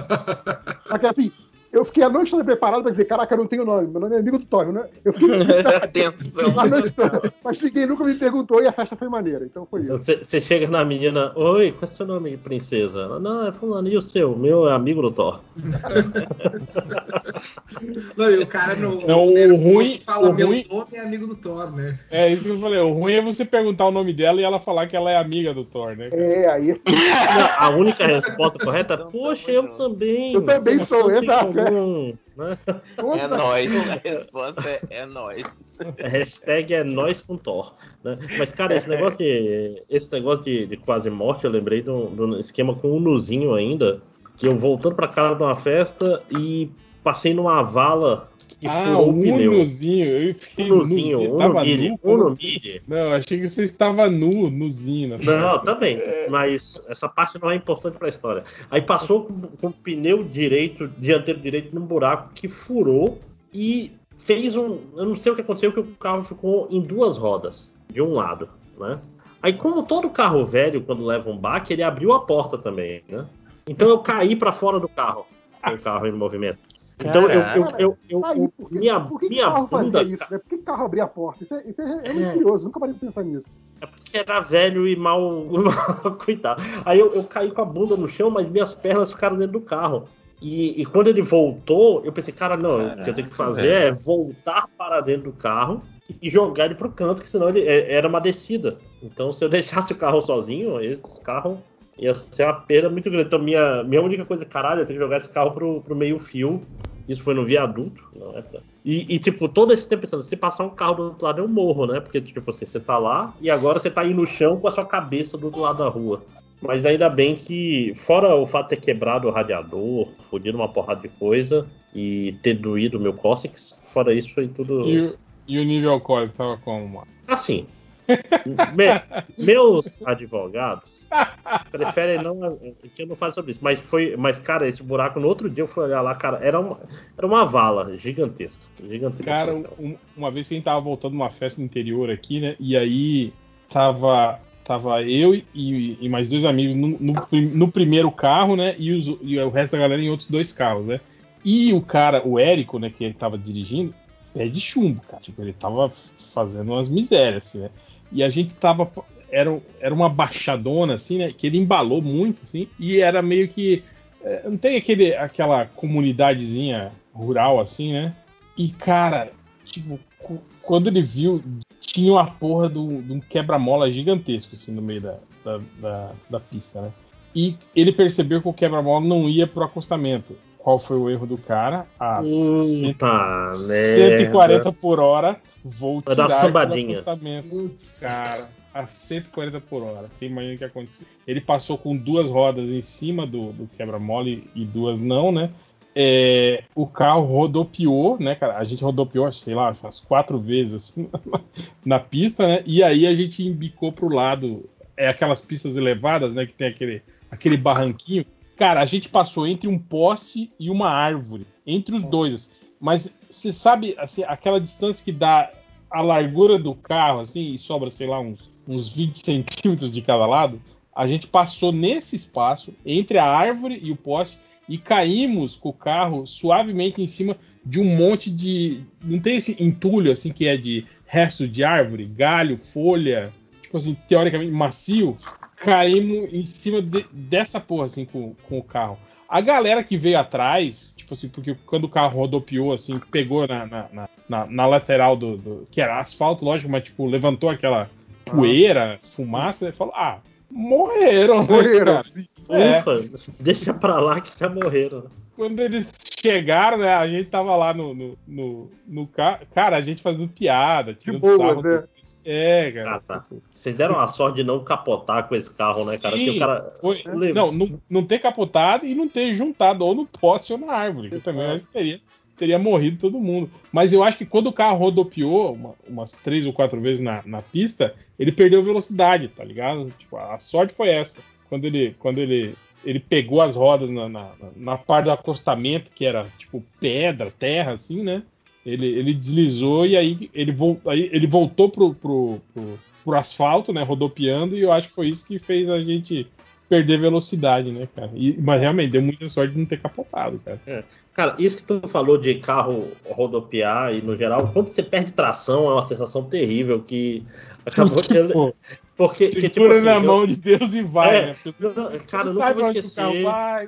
Só que assim, eu fiquei a noite toda preparado pra dizer, caraca, eu não tenho nome, meu nome é amigo do Thor. Né? Eu fiquei a noite toda, mas ninguém nunca me perguntou e a festa foi maneira, então foi isso. Você chega na menina, oi, qual é o seu nome, princesa? Ela, não, é fulano, e o seu? Meu é amigo do Thor. Não, e o cara no, Não, no o ruim, fala, o meu ruim, nome é amigo do Thor, né? É isso que eu falei. O ruim é você perguntar o nome dela e ela falar que ela é amiga do Thor, né? Cara? É, aí. A única resposta correta é, poxa, eu também. Eu também temos sou, tanto em exato. comum, né? É nóis. A resposta é, é nóis. A hashtag é nós com Thor. Né? Mas, cara, esse negócio de. Esse negócio de, de quase morte, eu lembrei do, do esquema com o Nuzinho ainda. Que eu voltando pra casa de uma festa e passei numa vala que Ah, furou o pneu. Unozinho. Eu fiquei Unozinho, nuzinho. Tava Unomilha, nu? Como assim? Unomilha. Não, achei que você estava nu, nuzinho. Na Não, festa. também. Mas essa parte não é importante para a história. Aí passou com, com o pneu direito, dianteiro direito, num buraco que furou e fez um. Eu não sei o que aconteceu, que o carro ficou em duas rodas, de um lado, né? Aí, como todo carro velho, quando leva um baque, ele abriu a porta também, né? Então eu caí para fora do carro, com o carro em movimento. Então eu, eu, Cara, eu, eu, tá aí, eu- por que, minha, por que, que minha carro bunda. fazia isso, né? Por que, que carro abria a porta? Isso é, isso é realmente curioso, nunca parei de pensar nisso. É porque era velho e mal, mal cuidado. Aí eu, eu caí com a bunda no chão, mas minhas pernas ficaram dentro do carro. E, e quando ele voltou, eu pensei, cara, não, Caraca, o que eu tenho que fazer velho. é voltar para dentro do carro e jogar ele pro canto, que senão ele é, era uma descida. Então, se eu deixasse o carro sozinho, esse carro ia ser uma perda muito grande. Então, minha, minha única coisa, caralho, eu tenho que jogar esse carro pro, pro meio fio Isso foi no viaduto, não é? E, e, tipo, todo esse tempo pensando, se passar um carro do outro lado eu morro, né? Porque, tipo assim, você tá lá e agora você tá aí no chão com a sua cabeça do outro lado da rua. Mas ainda bem que, fora o fato de ter quebrado o radiador, fodido uma porrada de coisa e ter doído o meu cóccix, fora isso foi tudo... E o, e o nível alcoólico tava como, mano? Assim, me, meus advogados preferem não que eu não falo sobre isso, mas foi, mas cara, esse buraco no outro dia eu fui olhar lá, cara, era uma, era uma vala gigantesca, gigantesca. Cara, um, uma vez que a gente tava voltando de uma festa no interior aqui, né? E aí tava, tava eu e, e mais dois amigos no, no, no primeiro carro, né? E, os, e o resto da galera em outros dois carros, né? E o cara, o Érico, né, que ele tava dirigindo, pé de chumbo, cara. Tipo, ele tava fazendo umas misérias, assim, né? E a gente tava. Era, era uma baixadona, assim, né? Que ele embalou muito, assim, e era meio que. É, não tem aquele, aquela comunidadezinha rural, assim, né? E, cara, tipo, quando ele viu, tinha uma porra de um quebra-mola gigantesco, assim, no meio da, da, da, da pista, né? E ele percebeu que o quebra-mola não ia pro acostamento. Qual foi o erro do cara? A cento e quarenta por hora, vou Vai dar tirar aquele sambadinha. acostamento. Cara, a cento e quarenta por hora. Você imagina o que aconteceu. Ele passou com duas rodas em cima do, do quebra-mola e, e duas não, né? É, o carro rodopiou, né, cara? A gente rodopiou, sei lá, umas quatro vezes assim, na pista, né? E aí a gente embicou pro lado. É aquelas pistas elevadas, né? Que tem aquele, aquele barranquinho. Cara, a gente passou entre um poste e uma árvore. Entre os dois. Mas você sabe, assim, aquela distância que dá a largura do carro, assim, e sobra, sei lá, uns, uns vinte centímetros de cada lado? A gente passou nesse espaço, entre a árvore e o poste, e caímos com o carro suavemente em cima de um monte de... Não tem esse entulho, assim, que é de resto de árvore, galho, folha, tipo assim, teoricamente macio. Caímos em cima de, dessa porra, assim, com, com o carro. A galera que veio atrás, tipo assim, porque quando o carro rodopiou, assim, pegou na, na, na, na lateral do, do... que era asfalto, lógico, mas, tipo, levantou aquela poeira, fumaça, e falou, ah, morreram, Morreram, né, cara? Ufa, é. Deixa pra lá que já morreram. Quando eles chegaram, né, a gente tava lá no, no, no, no carro, cara, a gente fazendo piada, tirando boas, sarro. né? É, cara. Ah, tá. Vocês deram a sorte de não capotar com esse carro, né, cara? Sim, Porque o cara. foi. Levou. Não, não, não ter capotado e não ter juntado ou no poste ou na árvore. Que eu também acho que teria, teria morrido todo mundo. Mas eu acho que quando o carro rodopiou uma, umas três ou quatro vezes na, na pista, ele perdeu velocidade, tá ligado? Tipo, a sorte foi essa. Quando ele, quando ele, ele pegou as rodas na, na, na parte do acostamento, que era tipo pedra, terra, assim, né? Ele, ele deslizou e aí ele, vol, aí ele voltou pro, pro, pro, pro asfalto, né? Rodopiando, e eu acho que foi isso que fez a gente perder velocidade, né, cara? E, mas realmente deu muita sorte de não ter capotado, cara. É. Cara, isso que tu falou de carro rodopiar e no geral, quando você perde tração, é uma sensação terrível que acabou. Tipo, porque, segura que, tipo assim, na eu, mão de Deus e vai, é, né? Porque você, não, você cara, não eu nunca sabe vou onde o carro esquecer. vai.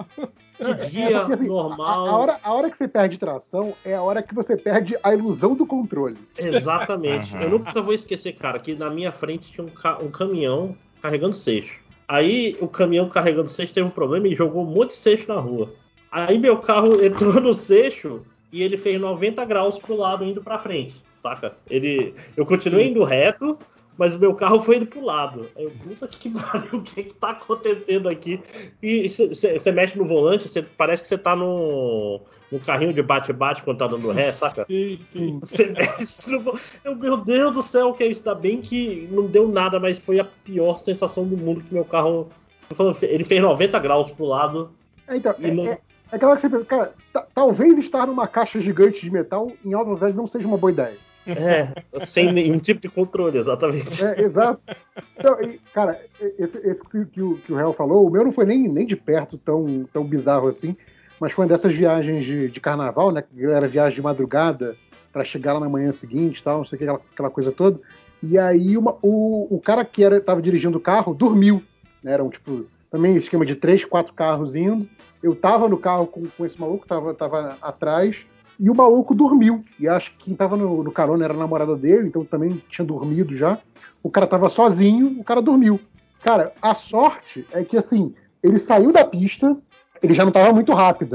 Que É, dia porque, assim, normal. A, a, hora, a hora que você perde tração é a hora que você perde a ilusão do controle. Exatamente. Uhum. Eu nunca vou esquecer, cara, que na minha frente tinha um, ca- um caminhão carregando seixo. Aí o caminhão carregando seixo teve um problema e jogou um monte de seixo na rua. Aí meu carro entrou no seixo e ele fez noventa graus pro lado indo pra frente, saca? Ele, eu continuei indo reto, mas o meu carro foi indo pro lado. Aí eu, puta que pariu, o que que tá acontecendo aqui? E você mexe no volante, cê, parece que você tá no, no carrinho de bate-bate quando tá dando ré, saca? Sim, sim. Você mexe no volante. Eu, meu Deus do céu, que é isso? Ainda bem que não deu nada, mas foi a pior sensação do mundo que meu carro... Ele fez noventa graus pro lado. É, então, e é, não... é, é aquela que você pensa, cara, t- talvez estar numa caixa gigante de metal em alta velocidade não seja uma boa ideia. É, sem nenhum tipo de controle, exatamente. É, exato. Então, e, cara, esse, esse que, que o, que o Real falou, o meu não foi nem, nem de perto tão, tão bizarro assim, mas foi dessas viagens de, de carnaval, né? Que era viagem de madrugada para chegar lá na manhã seguinte, tal, não sei o que, aquela, aquela coisa toda. E aí uma, o, o cara que era, tava dirigindo o carro dormiu, né? Era um tipo, também esquema de três, quatro carros indo. Eu tava no carro com, com esse maluco, tava, tava atrás. E o maluco dormiu. E acho que quem tava no, no carona era a namorada dele, então também tinha dormido já. O cara tava sozinho, o cara dormiu. Cara, a sorte é que, assim, ele saiu da pista, ele já não tava muito rápido, né?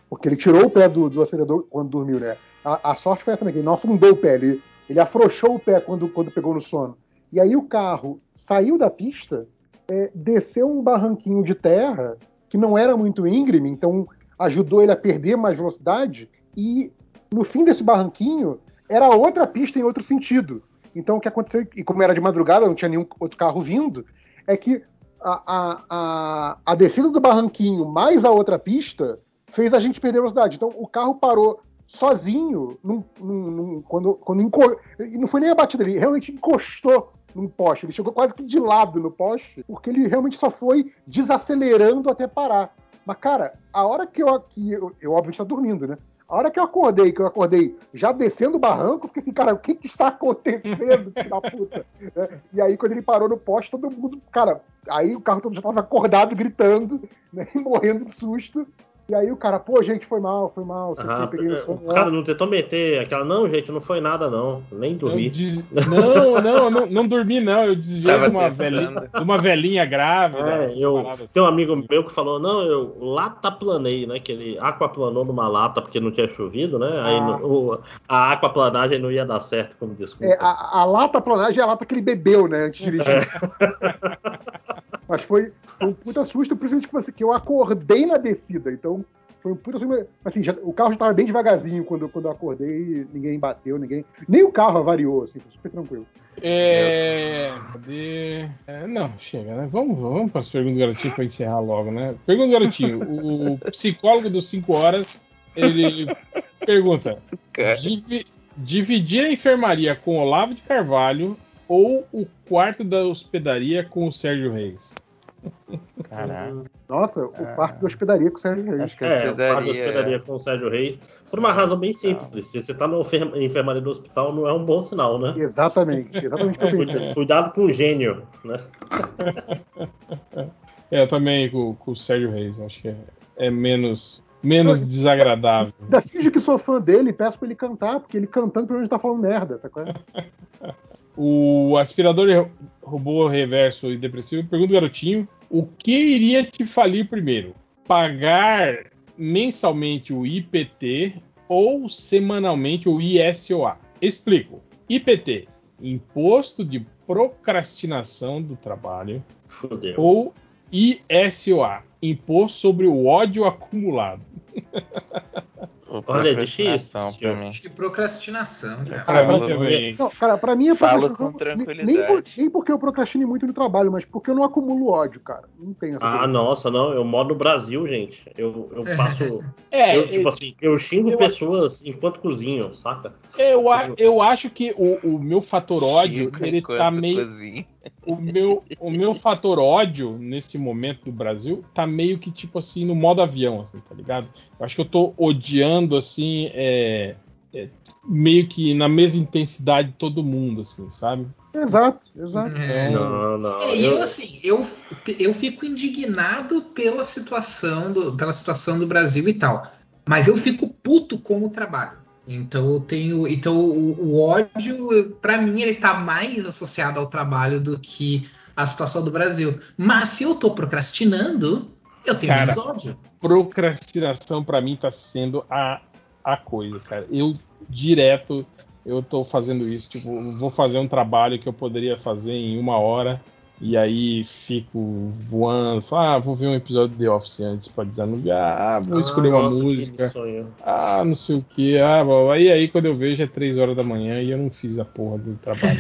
Porque ele tirou o pé do, do acelerador quando dormiu, né? A, a sorte foi essa, né? Que ele não afundou o pé, ele, ele afrouxou o pé quando, quando pegou no sono. E aí o carro saiu da pista, é, desceu um barranquinho de terra que não era muito íngreme, então ajudou ele a perder mais velocidade, e no fim desse barranquinho era outra pista em outro sentido. Então o que aconteceu, e como era de madrugada, não tinha nenhum outro carro vindo, é que a, a, a, a descida do barranquinho mais a outra pista fez a gente perder velocidade. Então o carro parou sozinho num, num, num, quando, quando enco... e não foi nem a batida, ele realmente encostou num poste, ele chegou quase que de lado no poste, porque ele realmente só foi desacelerando até parar. Mas, cara, a hora que eu, que eu, eu obviamente estava dormindo, né? A hora que eu acordei, que eu acordei já descendo o barranco, eu fiquei assim, cara, o que que está acontecendo, filho da puta? É, e aí, quando ele parou no poste, todo mundo, cara, aí o carro todo já estava acordado, gritando, né, e morrendo de susto. E aí o cara, pô, gente, foi mal, foi mal. Ah, peguei o, o cara não tentou meter aquela, não, gente, não foi nada, não. Nem dormi. Des... Não, não, não, não dormi, não. Eu desviei de uma, Tava velhinha, tentando. de uma velhinha grávida. É, essas eu, paradas tem um assim. amigo meu que falou, não, eu lataplanei, né? Que ele aquaplanou numa lata porque não tinha chovido, né? Aí Ah. no- o- a aquaplanagem não ia dar certo como É, desculpa. a, a lata planagem é a lata que ele bebeu, né, antes de dirigir. Mas foi, foi um puta susto, principalmente que, você, que eu acordei na descida. Então, foi um puta susto. Assim, já, o carro já estava bem devagarzinho quando, quando eu acordei, ninguém bateu, ninguém. Nem o carro avariou, assim, foi super tranquilo. É... Cadê? É, não, chega, né? Vamos, vamos para as perguntas do garotinho para encerrar logo, né? Pergunta do garotinho. O psicólogo dos cinco horas, ele pergunta: Cara. divi- dividir a enfermaria com Olavo de Carvalho ou o quarto da hospedaria com o Sérgio Reis? Caraca. Nossa, o quarto da hospedaria com o Sérgio Reis. Acho que É, o quarto da hospedaria, hospedaria é. com o Sérgio Reis. Por uma razão bem simples. Se você tá na enfer- enfermaria do hospital, não é um bom sinal, né? Exatamente, exatamente o que eu pensei. Cuida- Cuidado com o gênio, né? É, eu também com, com o Sérgio Reis. Acho que é, é menos, menos desagradável. Ainda finge que sou fã dele e peço pra ele cantar, porque ele cantando provavelmente tá falando merda, tá claro? O aspirador robô reverso e depressivo pergunta ao garotinho: o que iria te falir primeiro? Pagar mensalmente o I P T ou semanalmente o I S O A? Explico. I P T, Imposto de Procrastinação do Trabalho, Fudeu. ou I S O A, Imposto sobre o Ódio Acumulado. Ou Olha, é procrastinação difícil. pra mim. Acho que procrastinação, cara. Pra mim falo- também. Não, cara, pra mim é Falo procrastinação. com Nem, por, tranquilidade. nem porque eu procrastine muito no trabalho, mas porque eu não acumulo ódio, cara. Não tenho essa Ah, coisa. nossa, não, eu moro no Brasil, gente. Eu, eu passo. É, Eu, tipo é, assim, eu xingo eu- pessoas enquanto cozinho, saca? Eu, a- eu acho que o, o meu fator ódio, Chico ele tá enquanto meio. cozinha. O meu, o meu fator ódio nesse momento do Brasil tá meio que tipo assim no modo avião, assim, tá ligado? Eu acho que eu tô odiando assim, é, é, meio que na mesma intensidade de todo mundo, assim, sabe? Exato, exato. É. Então, Não, não. É, e eu Eu, assim, eu, eu fico indignado pela situação do, pela situação do Brasil e tal. Mas eu fico puto com o trabalho. Então eu tenho. Então o, o ódio, pra mim, ele tá mais associado ao trabalho do que à situação do Brasil. Mas se eu tô procrastinando, eu tenho menos cara, ódio. procrastinação pra mim tá sendo a, a coisa, cara. Eu direto eu tô fazendo isso, tipo, vou fazer um trabalho que eu poderia fazer em uma hora e aí fico voando, falo, ah, vou ver um episódio de The Office antes pra desanuviar, ah, vou ah, escolher uma nossa, que música, sonho. ah, não sei o que, ah, bom. aí aí quando eu vejo é três horas da manhã e eu não fiz a porra do trabalho.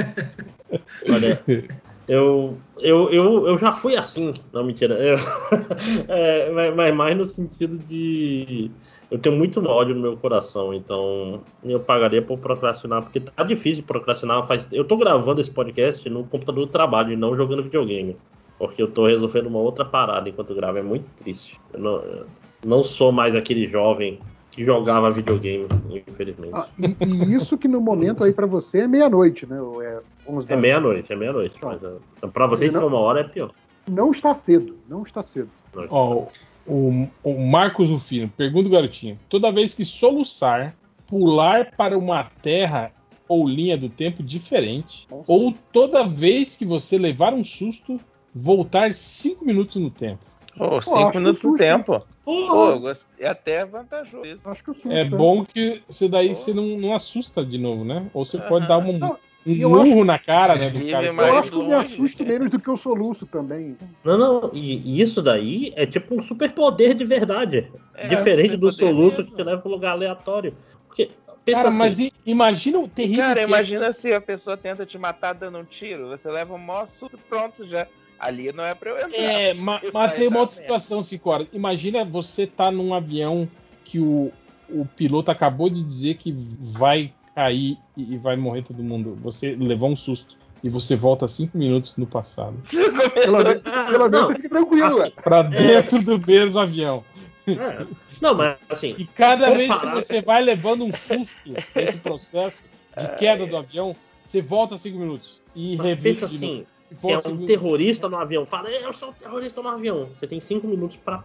Olha, eu, eu, eu, eu já fui assim, não, mentira. Eu, é, mas, mas mais no sentido de. Eu tenho muito ódio no meu coração, então eu pagaria por procrastinar, porque tá difícil de procrastinar. Faz, eu tô gravando esse podcast no computador do trabalho e não jogando videogame, porque eu tô resolvendo uma outra parada enquanto gravo. É muito triste. Eu não, eu não sou mais aquele jovem que jogava videogame, infelizmente. Ah, e, e isso que no momento aí pra você é meia-noite, né? Ou é onze da É noite. meia-noite, é meia-noite. Não. Mas uh, pra vocês, se Não- for uma hora, é pior. Não está cedo, não está cedo. Não, Ó, o, o Marcos Rufino pergunta o garotinho: toda vez que soluçar, pular para uma terra ou linha do tempo diferente, Nossa. ou toda vez que você levar um susto, voltar cinco minutos no tempo. Pô, cinco acho minutos que o do susto- tempo. Porra. Pô, eu gostei. É até vantajoso isso. Acho que o susto, É né? bom que você daí Pô. você não, não assusta de novo, né? Ou você Aham. pode dar um, Não, um e eu murro acho- na cara, né, do Vive cara. mais Eu acho que eu me longe. assusto menos do que eu soluço também. Não, não, e, e isso daí é tipo um superpoder de verdade. É, Diferente do superpoder soluço mesmo. que te leva pra um lugar aleatório. Porque, pensa Cara, assim, mas i- imagina o E, terrível cara, que é. imagina se a pessoa tenta te matar dando um tiro. Você leva um maior susto, pronto, já. Ali não é pra eu entrar. É, ma- porque mas vai tem uma dar outra merda. situação, Cicora. Imagina você tá num avião que o, o piloto acabou de dizer que vai cair e, e vai morrer todo mundo. Você levou um susto e você volta cinco minutos no passado. Pelo, menos- Ah, pelo menos não, você fica tranquilo, assim, ué. Pra dentro do mesmo avião. é, não, mas assim, E cada vez que comparar- você vai levando um susto nesse processo de queda do avião, você volta cinco minutos e mas revive pensa de novo. assim, E que é volta um cinco minutos. terrorista no avião. Fala, eu sou um terrorista no avião. Você tem cinco minutos pra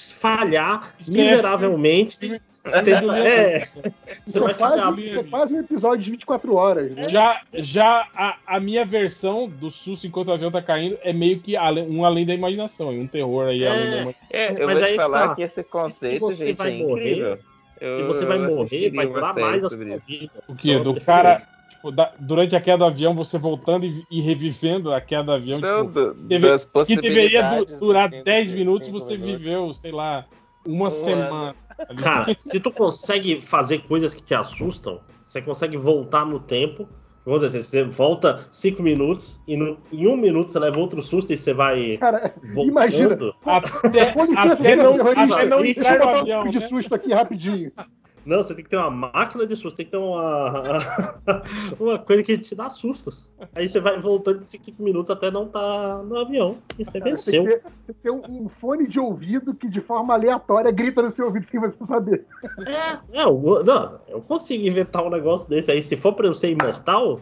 falhar Isso é miseravelmente. filme- Tem- do é, Leandro. você vai É quase, falhar. é quase um episódio de vinte e quatro horas, né? Já, já a, a minha versão do susto enquanto o avião tá caindo é meio que ale- um além da imaginação, um terror aí além da É, imaginação. É, eu mas vou aí te falar tá. que esse Se conceito, você gente, vai é incrível. morrer, Eu, se você vai eu morrer, assistiria vai uma durar série mais a sobre sua isso. vida. O que? Então, Do deixa cara, eu- tipo, da- durante a queda do avião, você voltando e, e revivendo a queda do avião, Então, tipo, do- deve- das que deveria du- possibilidades durar dos cinco- dez minutos, cinco você minutos. viveu, sei lá, uma Um semana. ali. Cara, se tu consegue fazer coisas que te assustam, você consegue voltar no tempo. Vamos dizer, você volta cinco minutos e no- em um minuto você leva outro susto e você vai Cara, voltando. imagina. Até, Com licença, até não, terrorista, até não deixa entrar eu no botar um avião, pouco de né? susto aqui rapidinho. Não, você tem que ter uma máquina de susto, tem que ter uma, uma coisa que te dá sustos. Aí você vai voltando de cinco minutos até não estar no avião. E você Cara, venceu. Tem que ter, tem que ter um, um fone de ouvido que de forma aleatória grita no seu ouvido sem você saber. É, é eu, não, eu consigo inventar um negócio desse aí. Se for pra eu ser imortal,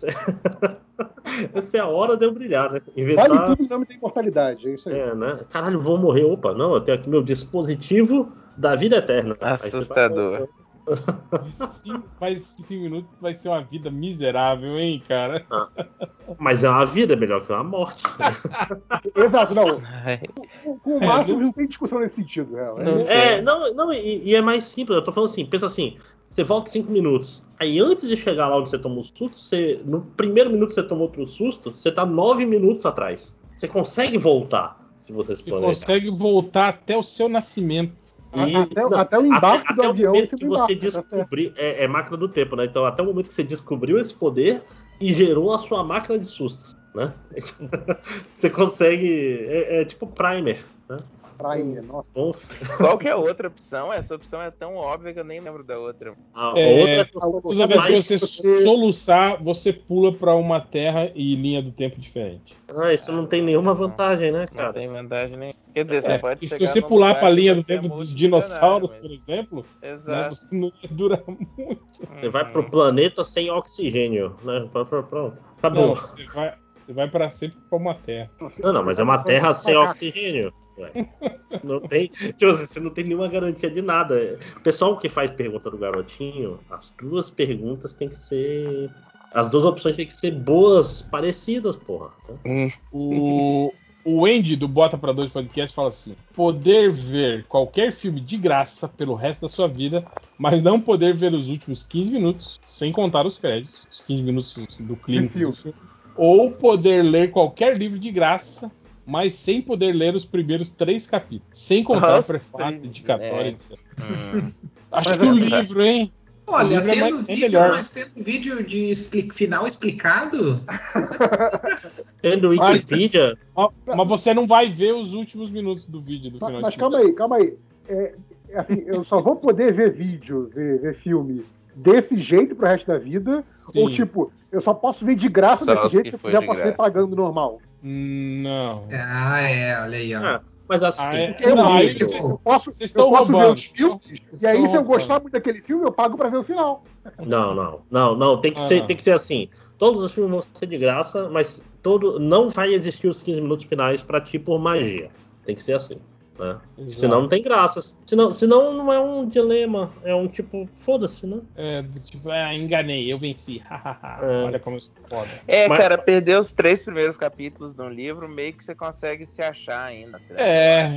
essa é a hora de eu brilhar, né? Inventar. Vale tudo em nome da imortalidade, é isso aí. É, né? Caralho, vou morrer. Opa, não, eu tenho aqui meu dispositivo da vida eterna. Aí você vai Assustador. voltando. Sim, mas cinco minutos vai ser uma vida miserável, hein, cara? Mas é uma vida melhor que uma morte. Exato, não. Ai, Com, com o É, máximo não- não tem discussão nesse sentido, real. É, Não É, tem. não, não e, e é mais simples. Eu tô falando assim, pensa assim, você volta cinco minutos. Aí antes de chegar lá onde você tomou o susto, você, no primeiro minuto que você tomou outro susto, você tá nove minutos atrás. Você consegue voltar, se você se Você planejar. consegue voltar até o seu nascimento. A- E- até, não, até o embarque até, do até avião o e momento você que não você embarca, tá certo. descobrir. É, é máquina do tempo, né? Então, até o momento que você descobriu esse poder e gerou a sua máquina de sustos, né? Você consegue. É, é tipo primer, né? Primer, nossa. Bom, Qual que é a outra opção? Essa opção é tão óbvia que eu nem lembro da outra. a, a É, outra é que a outra- você Toda vez que vai- você você- soluçar, você pula pra uma terra e linha do tempo diferente. Ah, isso não tem nenhuma vantagem, né, Não cara? tem vantagem nem. Quer dizer, você É, pode e se chegar você num pular lugar pra que linha do você é tempo dos multimilionário, dinossauros, mas- por exemplo, né, Exato. você não ia durar muito. Você vai pro Uhum. planeta sem oxigênio, né? Pronto, pronto, pronto. Acabou. Não, você vai, você vai para sempre pra uma terra. Não, não, mas é uma terra sem oxigênio. Ué. Não tem, tipo assim, você não tem nenhuma garantia de nada. O pessoal que faz pergunta do garotinho, as duas perguntas têm que ser. As duas opções têm que ser boas, parecidas, porra. O, o Andy do Bota Pra Dois Podcast fala assim: poder ver qualquer filme de graça pelo resto da sua vida, mas não poder ver os últimos quinze minutos, sem contar os créditos, os quinze minutos do clímax do filme. Ou poder ler qualquer livro de graça, mas sem poder ler os primeiros três capítulos, sem contar Nossa, o prefácio, prim- indicatório, é. etcétera. Hum. Acho Mas que o é- livro, hein? O Olha, livro é tendo mais- é vídeo, melhor. mas tendo vídeo de expli- final explicado, Tendo Mas- Wikipedia, Mas, mas você não vai ver os últimos minutos do vídeo do final. Mas, mas calma aí, calma aí. É, é assim, eu só vou poder ver vídeo, ver, ver filme desse jeito pro resto da vida? Sim. Ou tipo, eu só posso ver de graça Só desse os jeito que e eu for já de posso ver graça. pagando normal? Não. ah, é, olha aí, ó. ah, mas assim, Ah, é- o não, aí livro- vocês- Eu posso, Vocês eu estão posso ver roubando. os filmes, Vocês e aí, estão se eu roubando. gostar muito daquele filme, eu pago pra ver o final. Não, não, não, não. Tem que, Ah, ser, não. tem que ser assim. Todos os filmes vão ser de graça, mas todo, não vai existir os quinze minutos finais pra ti por magia. Tem que ser assim, né? Exato. Senão não tem graça. Senão, senão não é um dilema. É um tipo, foda-se, né? É, do tipo, ah, enganei, eu venci. hahaha. É. Olha como eu sou foda. É, Mas- cara, perder os três primeiros capítulos de um livro, meio que você consegue se achar ainda. É,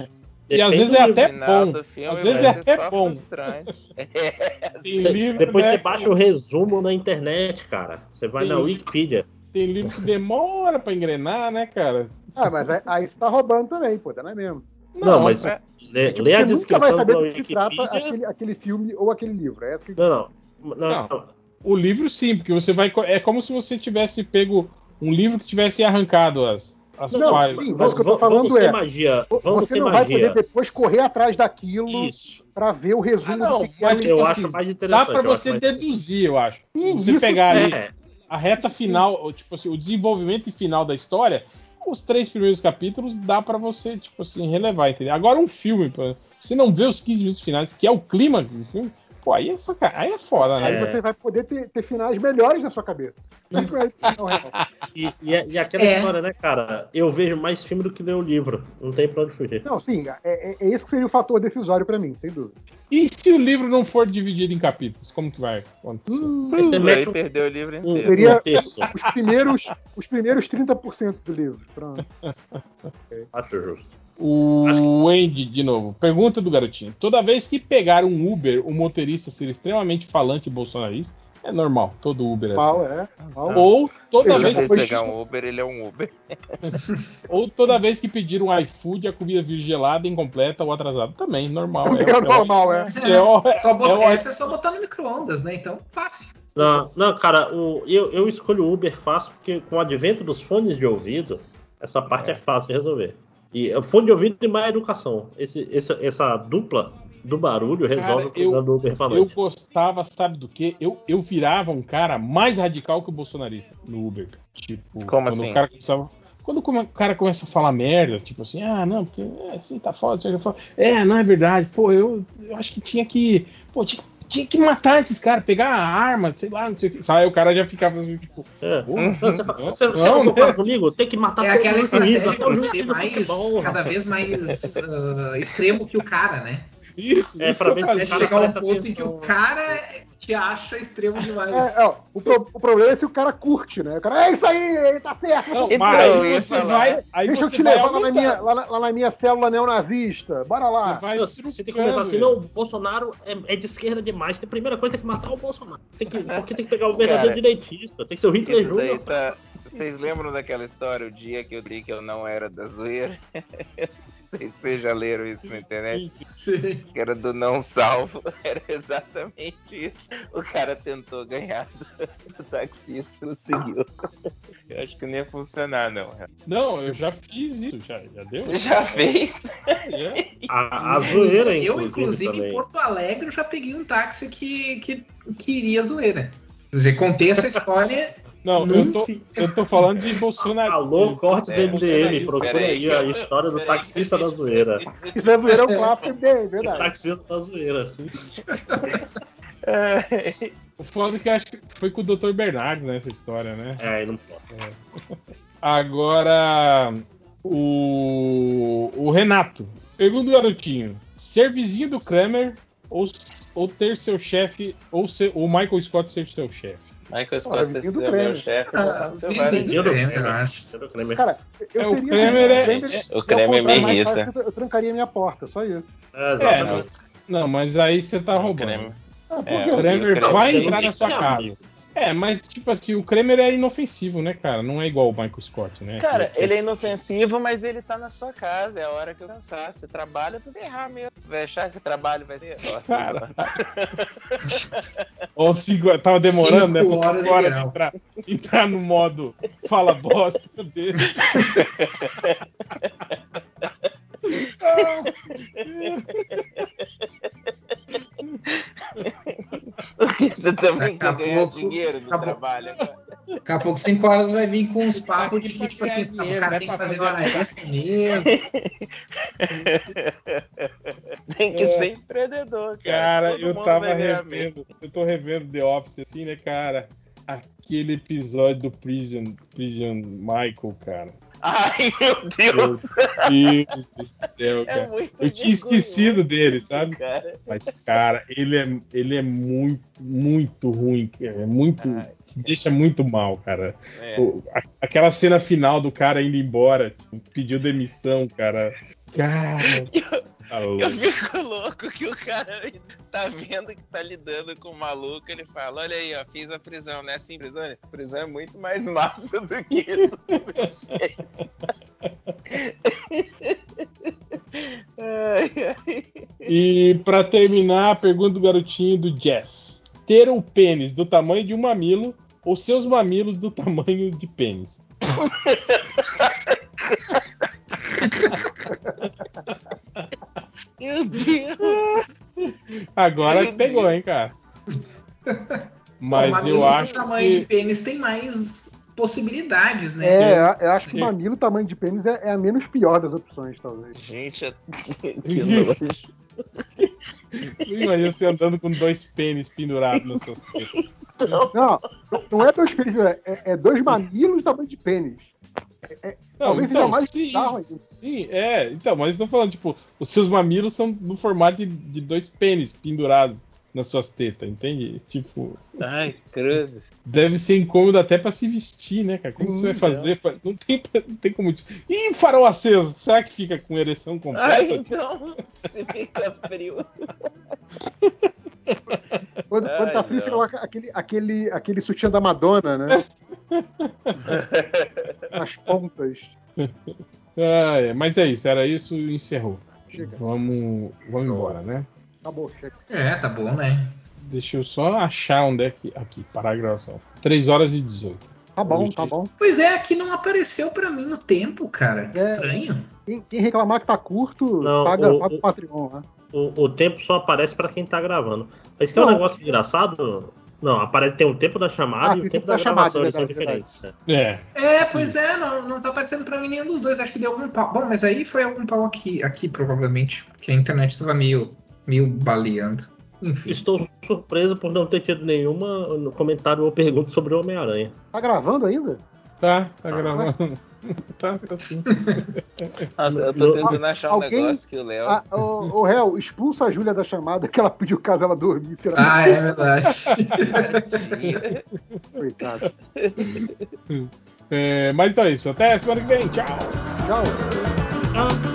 E às Depende vezes é do até final bom. do filme Às vezes vai é ser até só bom. frustrante. Tem Cê- livro, depois né, você baixa o resumo na internet, cara. Você vai Tem na livro. Wikipedia. Tem livro que demora pra engrenar, né, cara? Ah, mas aí, aí você tá roubando também, pô, não é mesmo? Não, mas é. lê, É tipo, lê a você nunca vai descrição saber da do que se trata Wikipedia. aquele, aquele filme ou aquele livro. É essa que... Não, não. não, Não. não. O livro sim, porque você vai. É como se você tivesse pego um livro que tivesse arrancado as, as Não, páginas. sim, mas vamos, o que eu tô vamos- vamos falando ser é, magia. Vamos Você ser não vai poder magia. depois correr atrás daquilo Isso. pra ver o Ah, resumo não, do que é o mas tipo Eu assim, acho mais dá interessante. pra eu acho você mais- deduzir, eu acho. Sim, Você isso pegar sim. ali É, a reta final, ou, tipo assim, o desenvolvimento final da história, os três primeiros capítulos dá pra você, tipo assim, relevar, entendeu? Agora um filme, pô, você não vê os quinze minutos finais, que é o clímax do filme, pô, aí é, saca... aí é foda, né? Aí você vai poder ter, ter finais melhores na sua cabeça. Não com esse final real. e, e, e aquela É. história, né, cara? Eu vejo mais filme do que ler o livro. Não tem pra onde fugir. Não, sim, é, é, é esse que seria o fator decisório pra mim, sem dúvida. E se o livro não for dividido em capítulos, como que vai acontecer? Aí você Aí mete um, perdeu o livro um, inteiro. Seria um terço. os primeiros, os primeiros trinta por cento do livro. Pronto. Acho justo. O Andy, de novo, pergunta do garotinho. Toda vez que pegar um Uber, o motorista ser extremamente falante e bolsonarista, é normal, todo Uber é assim. Mal, é. Mal. Ou toda Ele Toda vez vez que que pegar um Uber, ele é um Uber. ou toda vez que pedir um iFood, a comida vir gelada, incompleta ou atrasada. Também, normal. Também é normal, é. É, o- Só botar- é o- essa é só botar no micro-ondas, né? Então, fácil. Não, não, cara, o, eu, eu escolho o Uber fácil porque com o advento dos fones de ouvido, essa parte é, É. fácil de resolver. E é fone de ouvido e má educação. Esse, essa, essa dupla do barulho resolve Cara, o problema eu, do Uber pra eu noite. gostava, sabe do quê? Eu, eu virava um cara mais radical que o bolsonarista no Uber. Tipo, Como quando assim? o cara começava. Quando o cara começa a falar merda, tipo assim, ah, não, porque é, assim tá foda, você fala, é, não é verdade, pô, eu, eu acho que tinha que. Pô, tinha, tinha que matar esses caras, pegar a arma, sei lá, não sei o que. Sabe, o cara já ficava assim, tipo, É. pô, Não, você, fala, não, você, você não, não né? concorda comigo? Tem que matar É todo aquela o juiz, estratégia até o de juiz ser do mais, futebol. cada vez mais uh, extremo que o cara, né? Isso, É, isso pra que eu ver se Até o cara fazia. chegar ao presta ponto em que atenção, o né? cara te acha extremo demais. É, ó, o, pro- o problema é se o cara curte, né? O cara, é isso aí, ele tá certo. Não, Então, mas eu aí ia você falar- vai. Aí Deixa eu você te vai levar lá na, minha, aumentando. lá, na, lá na minha célula neonazista. Bora Você lá. vai Não, você tem que começar assim, trucando, não, o Bolsonaro é, é de esquerda demais. Tem, a primeira coisa tem que matar o Bolsonaro. Tem que, porque tem que pegar o verdadeiro Cara, direitista. Tem que ser o Hitler Isso daí Júnior. tá. Vocês lembram daquela história, o dia que eu li que eu não era da zoeira? Vocês já leram isso na internet? Sim. Que era do não salvo. Era exatamente isso. O cara tentou ganhar do, do taxista, não seguiu. Eu acho que não ia funcionar, não. Não, eu já fiz isso, já, já deu? Você já fez? Já. A, a zoeira, Eu, inclusive, inclusive, em também. Porto Alegre, eu já peguei um táxi que, que, que iria zoeira. Quer dizer, contei essa história. Não, Num eu tô, eu tô falando de Bolsonaro. Alô, de- Cortes É, M D M, bolsonarismo. procura Peraí, aí a história do peraí, taxista da deixa eu zoeira. ver. Isso é zoeira, é um clássico, é bem, O verdade. taxista da zoeira, assim. É. O foda é que eu acho que foi com o doutor Bernardo nessa história, né? É, aí não pode. Agora, o, o Renato. Pergunta do garotinho: ser vizinho do Kramer ou, ou ter seu chefe, ou ser, o Michael Scott ser seu chefe? Michael Ora, Scott, se vizinho do você é meu Kramer. chefe, eu vou estar Ah, no seu vizinho vários do dias. Kramer, eu acho. Senhor Kramer. Cara, eu É, o seria Kramer vizinho do é- Kramer, é- e o ao Kramer contrário, me mais irrita. fácil, eu trancaria minha porta, só isso. É, É, exatamente. não, mas aí você tá O roubando. Kramer. Ah, por É, quê? O Kramer Kramer- vai Você entrar não na sua tem casa. amigo. É, mas tipo assim, o Kramer é inofensivo, né, cara? Não é igual o Michael Scott, né? Cara, Que- que ele é inofensivo, mas ele tá na sua casa. É a hora que eu cansar. Você trabalha pra errar mesmo. Você vai achar que o trabalho vai ser. Ó, Cara. Ó, cinco, tava demorando, né? Cinco Por horas cinco horas de liberal. entrar, entrar no modo fala bosta dele. Porque você também Daqui a quer ganhar pouco, dinheiro do daqui a pouco- trabalho agora. Daqui a pouco, cinco horas, vai vir com uns papos de que, Pra tipo ganhar assim, dinheiro, o cara não é tem que pra fazer fazer hora amizade. extra mesmo. Tem que É. ser empreendedor, cara. Cara, Todo eu mundo tava vai virar meio. revendo, eu tô revendo The Office assim, né, cara? Aquele episódio do Prison, Prison Michael, cara. Ai, meu Meu Deus! Deus do céu, É cara. muito Eu tinha esquecido vergonhoso dele, isso, sabe? cara. Mas, cara, ele é, ele é muito, muito ruim, cara. É muito. Ai, Te deixa muito mal, cara. É. O- a- aquela cena final do cara indo embora, tipo, pediu demissão, cara. Cara. Tá Eu louco. fico louco que o cara tá vendo que tá lidando com um maluco, ele fala, olha aí, ó, fiz a prisão, né? Assim, prisão, a prisão é muito mais massa do que isso que você fez. Ai, ai. E pra terminar, a pergunta do garotinho do Jazz. Ter um pênis do tamanho de um mamilo ou seus mamilos do tamanho de pênis? Meu Deus! Agora Meu pegou, Deus. hein, cara? Bom, Mas mamilo eu com acho tamanho de que... pênis tem mais possibilidades, né? É, eu acho que eu- mamilo, tamanho de pênis é, é a menos pior das opções, talvez. Gente, que nojo. Imagina você andando com dois pênis pendurados nas suas tetas. Não, não é dois pênis, é, é dois mamilos tamanho de pênis. É, é, Não, talvez então, seja mais sim, bizarro ainda. sim, é. Então, mas eu tô falando, tipo, os seus mamilos são no formato de, de dois pênis pendurados nas suas tetas, entende? Tipo, Ai, cruzes. deve ser incômodo até pra se vestir, né, cara? Como que você vai Sim, fazer? pra- Não tem, não tem como. Ih, farol aceso! Será que fica com ereção Ai, completa? então, você fica frio. Quando, quando tá Ai, frio, você não. coloca aquele, aquele, aquele sutiã da Madonna, né? Nas pontas. Ah, é, mas é isso, era isso e encerrou. Chega. Vamos, vamos embora, né? Acabou, chega. É, tá bom, né? Deixa eu só achar onde é que. Aqui, parar a gravação. três horas e dezoito. Tá bom, Hoje- tá bom. Pois é, aqui não apareceu pra mim o tempo, cara. Que É. estranho. Quem, quem reclamar que tá curto, Não, paga, o- paga o o- Patreon, né? O, o tempo só aparece pra quem tá gravando. Mas que é um Não. negócio engraçado. Não, aparece, tem o tempo da chamada Ah, e tem o o tempo tempo da da chamada, gravação, eles são verdade, diferentes. É. É, pois é, não, não tá aparecendo pra mim nenhum dos dois. Acho que deu algum pau. Bom, mas aí foi algum pau aqui, aqui provavelmente. Porque a internet tava meio, meio baleando. Enfim. Estou surpreso por não ter tido nenhuma no comentário ou pergunta sobre o Homem-Aranha. Tá gravando ainda? Tá, tá Ah. gravando. tá, tá sim. Nossa, eu tô No- tentando achar um Alguém- negócio que o Léo. Ah, o, o réu, expulsa a Júlia da chamada que ela pediu caso ela dormisse. Ela... Ah, é verdade. Tadinha. Coitado. É, mas então é isso. Até semana que vem. Tchau. Tchau. Tchau.